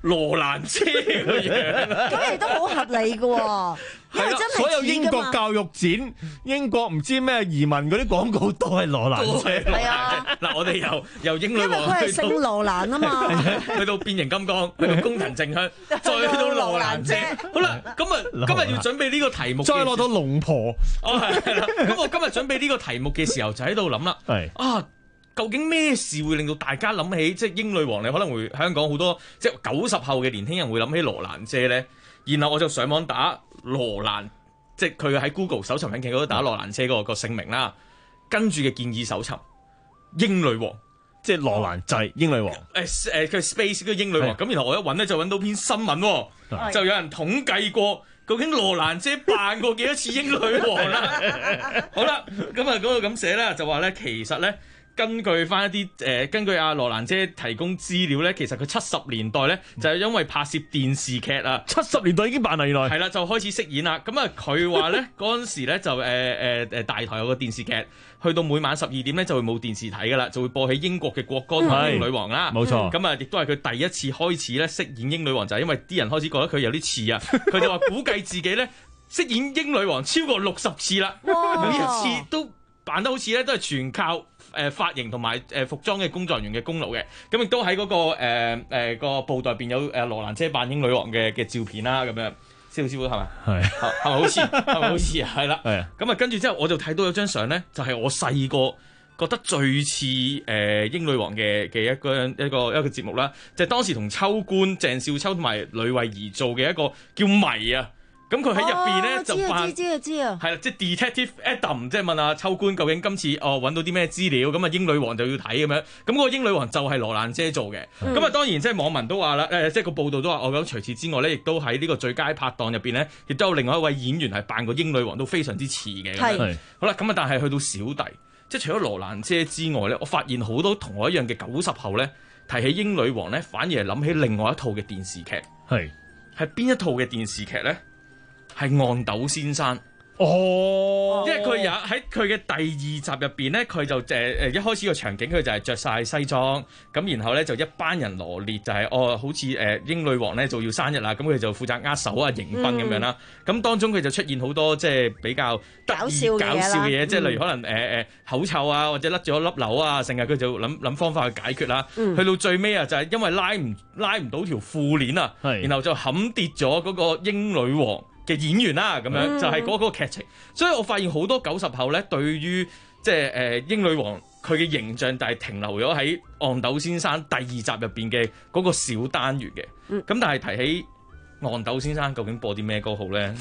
J: 羅蘭姐個樣，
Y: 咁亦都好合理嘅喎。因為真係
K: 所有英國教育展、英國唔知咩移民嗰啲廣告都係羅蘭姐。
Y: 係啊，
J: 嗱我哋由由英女
Y: 因為
J: 王去到
Y: 佢係姓羅蘭啊嘛，
J: 去到變形金剛，去到工藤靜香，再去到羅蘭姐。好啦，咁啊今日要準備呢個題目，
K: 再落到龍婆。
J: 哦係係啦，咁我今日準備呢個題目嘅時候就喺度諗啦，
K: 係
J: 啊。究竟咩事會令到大家諗起即係英女王？你可能會香港好多即係九十後嘅年輕人會諗起羅蘭姐咧。然後我就上網打羅蘭，即係佢喺 Google 搜尋引擎嗰度打羅蘭姐嗰個個姓名啦。跟住嘅建議搜尋英女王，
K: 即係羅蘭就係英女王。
J: 誒誒，佢 space 嗰個英女王。咁然後我一揾咧就揾到篇新聞，就有人統計過究竟羅蘭姐扮過幾多次英女王啦。好啦，咁啊嗰度咁寫啦，就話咧其實咧。根據翻一啲誒、呃，根據阿羅蘭姐提供資料咧，其實佢七十年代咧就係因為拍攝電視劇啊，
K: 七十年代已經扮啦，原來
J: 係啦，就開始飾演啦。咁啊，佢話咧嗰陣時咧就誒誒誒大台有個電視劇，去到每晚十二點咧就會冇電視睇噶啦，就會播起英國嘅國歌同英女王啦。
K: 冇錯。
J: 咁啊，亦都係佢第一次開始咧飾演英女王，就係、是、因為啲人開始覺得佢有啲似啊，佢就話估計自己咧飾演英女王超過六十次啦，每一次都扮得好似咧都係全靠。誒髮型同埋誒服裝嘅工作人員嘅功勞嘅，咁亦都喺嗰個誒誒個布袋入邊有誒羅蘭姐扮英女王嘅嘅照片啦，咁樣，師傅師傅係咪？係係咪好似係咪好似啊？係啦，咁啊跟住之後我就睇到有張相咧，就係、是、我細個覺得最似誒、呃、英女王嘅嘅一個一個一個，一個節目啦，就係、是、當時同秋官、鄭少秋同埋呂慧儀做嘅一個叫迷啊。咁佢喺入邊咧就扮，
Y: 知啊知啊，
J: 係啦，即係 Detective Adam， 即係問阿秋官究竟今次哦揾到啲咩資料，咁啊英女王就要睇咁樣，咁嗰個英女王就係羅蘭姐做嘅，咁啊、嗯、當然即係網民都話啦，誒即係個報道都話，我講除此之外咧，亦都喺呢個最佳拍檔入邊咧，亦都有另外一位演員係扮過英女王，都非常之似嘅。係，好啦，咁啊但係去到小弟，即係除咗羅蘭姐之外咧，我發現好多同我一樣嘅九十後咧，提起英女王咧，反而係諗起另外一套嘅電視劇，係係邊一套嘅電視劇咧？係憨豆先生哦，因為佢有喺佢嘅第二集入邊咧，佢就誒誒一開始個場景佢就係着晒西裝，咁然後咧就一班人羅列就係、是、哦，好似誒英女王咧就要生日啦，咁佢就負責握手啊迎賓咁樣啦，咁、嗯、當中佢就出現好多即係比較搞笑搞笑嘅嘢，即係、嗯、例如可能誒誒、呃、口臭啊，或者甩咗粒紐啊，成日佢就諗諗方法去解決啦，嗯、去到最尾啊就係因為拉唔拉唔到條褲鏈啊，然後就冚跌咗嗰個英女王嘅演員啦，咁樣就係嗰個劇情，所以我發現好多九十後咧，對於即係誒英女王佢嘅形象，就係停留咗喺憨豆先生第二集入邊嘅嗰個小單元嘅。咁、嗯、但係提起憨豆先生，究竟播啲咩歌好咧？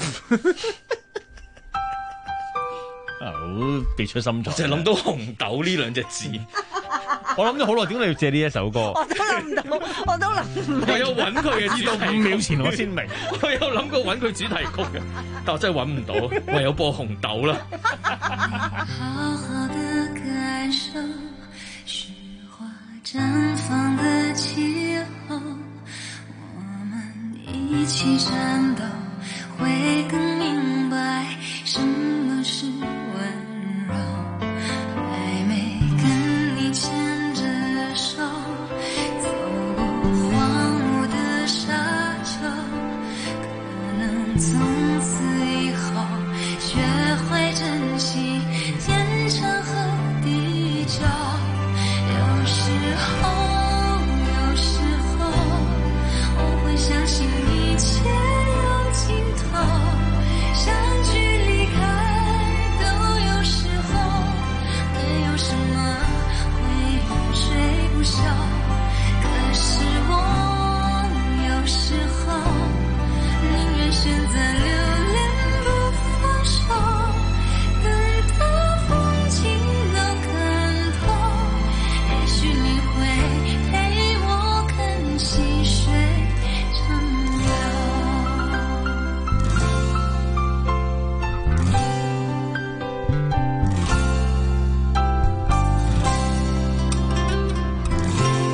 K: 好別出心裁，
J: 就係諗到紅豆呢兩隻字。
K: 我諗咗好耐，點解你要借呢一首歌？
Y: 我都諗唔到，我都諗唔明。
J: 我有揾佢嘅主題曲，
K: 五秒前我先明。
J: 我有諗過揾佢主題曲嘅，但我真係揾唔到，唯有播紅豆啦。
E: 好好的感受雪花綻放的氣候，我們一起戰鬥，會更明白什麼是溫柔。還沒跟你牽着手，走過荒蕪的沙丘，可能從此以後學會珍惜天長和地久。有時候，有時候，我會相信一切有盡頭，相聚離開都有時候，沒有什麼會永垂不朽。可是我有時候寧願選擇留戀不放手，等到風景都看透，也許你會陪我看細水長流。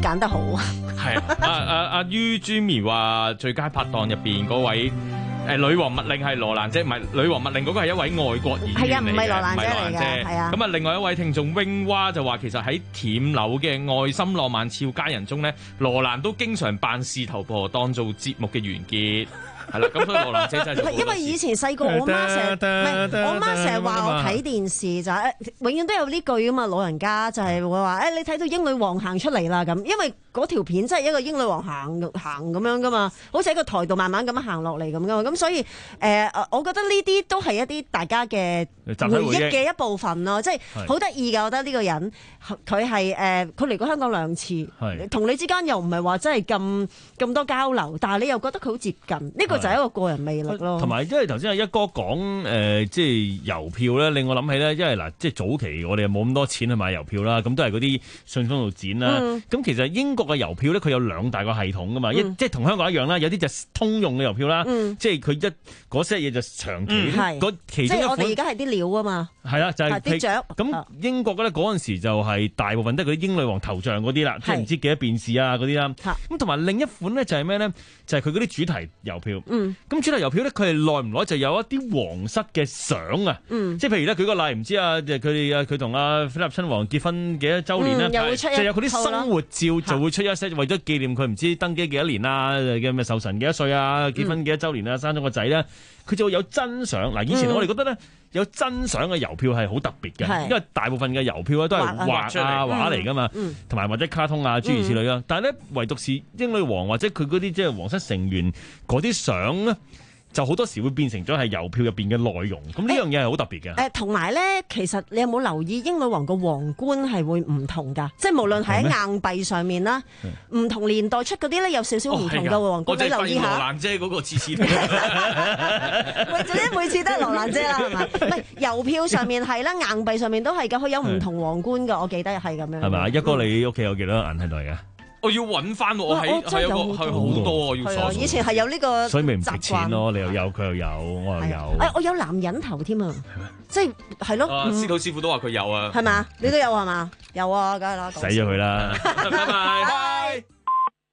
Y: 揀得好。
J: 係啊，阿阿阿于朱咪話最佳拍檔入邊嗰位。誒女王密令係羅蘭姐，唔係女王密令嗰個係一位外國演員嚟嘅，
Y: 係啊，唔係羅蘭姐嚟嘅，係啊。
J: 咁啊，另外一位聽眾 wing 娃就話，其實喺恬樓嘅愛心浪漫俏佳人中咧，羅蘭都經常扮事頭婆當做節目嘅完結。係啦，咁所以羅蘭姐真係
Y: 因為以前細個我媽成日唔係我媽成日話我睇電視就係永遠都有呢句啊嘛，老人家就係會話誒你睇到英女王行出嚟啦咁，因為嗰條片真係一個英女王行行咁樣噶嘛，好似喺個台度慢慢咁樣行落嚟咁噶嘛，咁所以誒、呃，我覺得呢啲都係一啲大家嘅回憶嘅一部分咯，即係好得意㗎。我覺得呢個人佢係誒佢嚟過香港兩次，同你之間又唔係話真係咁咁多交流，但係你又覺得佢好接近呢、呢個。就係一個個人魅力咯，
K: 同埋因為頭先阿一哥講誒、呃，即係郵票咧，令我諗起咧，因為嗱，即係早期我哋又冇咁多錢去買郵票啦，咁都係嗰啲信封度剪啦。咁、嗯、其實英國嘅郵票咧，佢有兩大個系統噶嘛，嗯、一即係同香港一樣啦，有啲就通用嘅郵票啦，嗯、即係佢一嗰些嘢就長期，嗰、嗯、其中一款即係我哋而家係啲料啊嘛，係啦，就係啲獎。咁英國嘅咧嗰陣時就係大部分都係嗰啲英女王頭像嗰啲啦，即係唔知幾多便士啊嗰啲啦。咁同埋另一款咧就係咩咧？就係佢嗰啲主題郵票。嗯，咁主題郵票咧，佢係耐唔耐就有一啲皇室嘅相啊，嗯，即係譬如咧舉個例，唔知啊，佢哋啊，佢同阿菲臘親王結婚幾多週年咧、嗯，又會出一就有佢啲生活照就會出一些，為咗紀念佢唔知登基幾多年啦，嘅咩壽辰幾多歲啊，結婚幾多週年啊，生咗個仔咧，佢就會有真相。嗱，以前我哋覺得咧有真相嘅郵票係好特別嘅、嗯，因為大部分嘅郵票咧都係畫啊畫嚟噶嘛，同埋、嗯、或者卡通啊諸如此類啦、嗯。但係咧唯獨是英女王或者佢嗰啲即係皇室成員嗰啲相咧，就好多時會變成咗係郵票入邊嘅內容，咁呢樣嘢係好特別嘅。誒、欸，同埋咧，其實你有冇留意英女王個皇冠係會唔同㗎？即係無論喺硬幣上面啦，唔同年代出嗰啲咧有少少唔同嘅皇冠、哦，你留意下。羅蘭姐嗰個次次都，為咗每次都係羅蘭姐啦，係咪？唔係郵票上面係啦，硬幣上面都係㗎，佢有唔同皇冠㗎，我記得係咁樣。係咪？一哥你屋企有幾多銀喺度㗎？我要揾翻我喺係有個係好多啊，要鎖。以前係有呢個習慣，所以咪唔值錢咯。你又有，佢又有，我又有。誒，我有男人頭添啊，即係係咯。司徒師傅都話佢有啊，係嘛？你都有係嘛？有啊，梗係啦。洗咗佢啦。拜拜。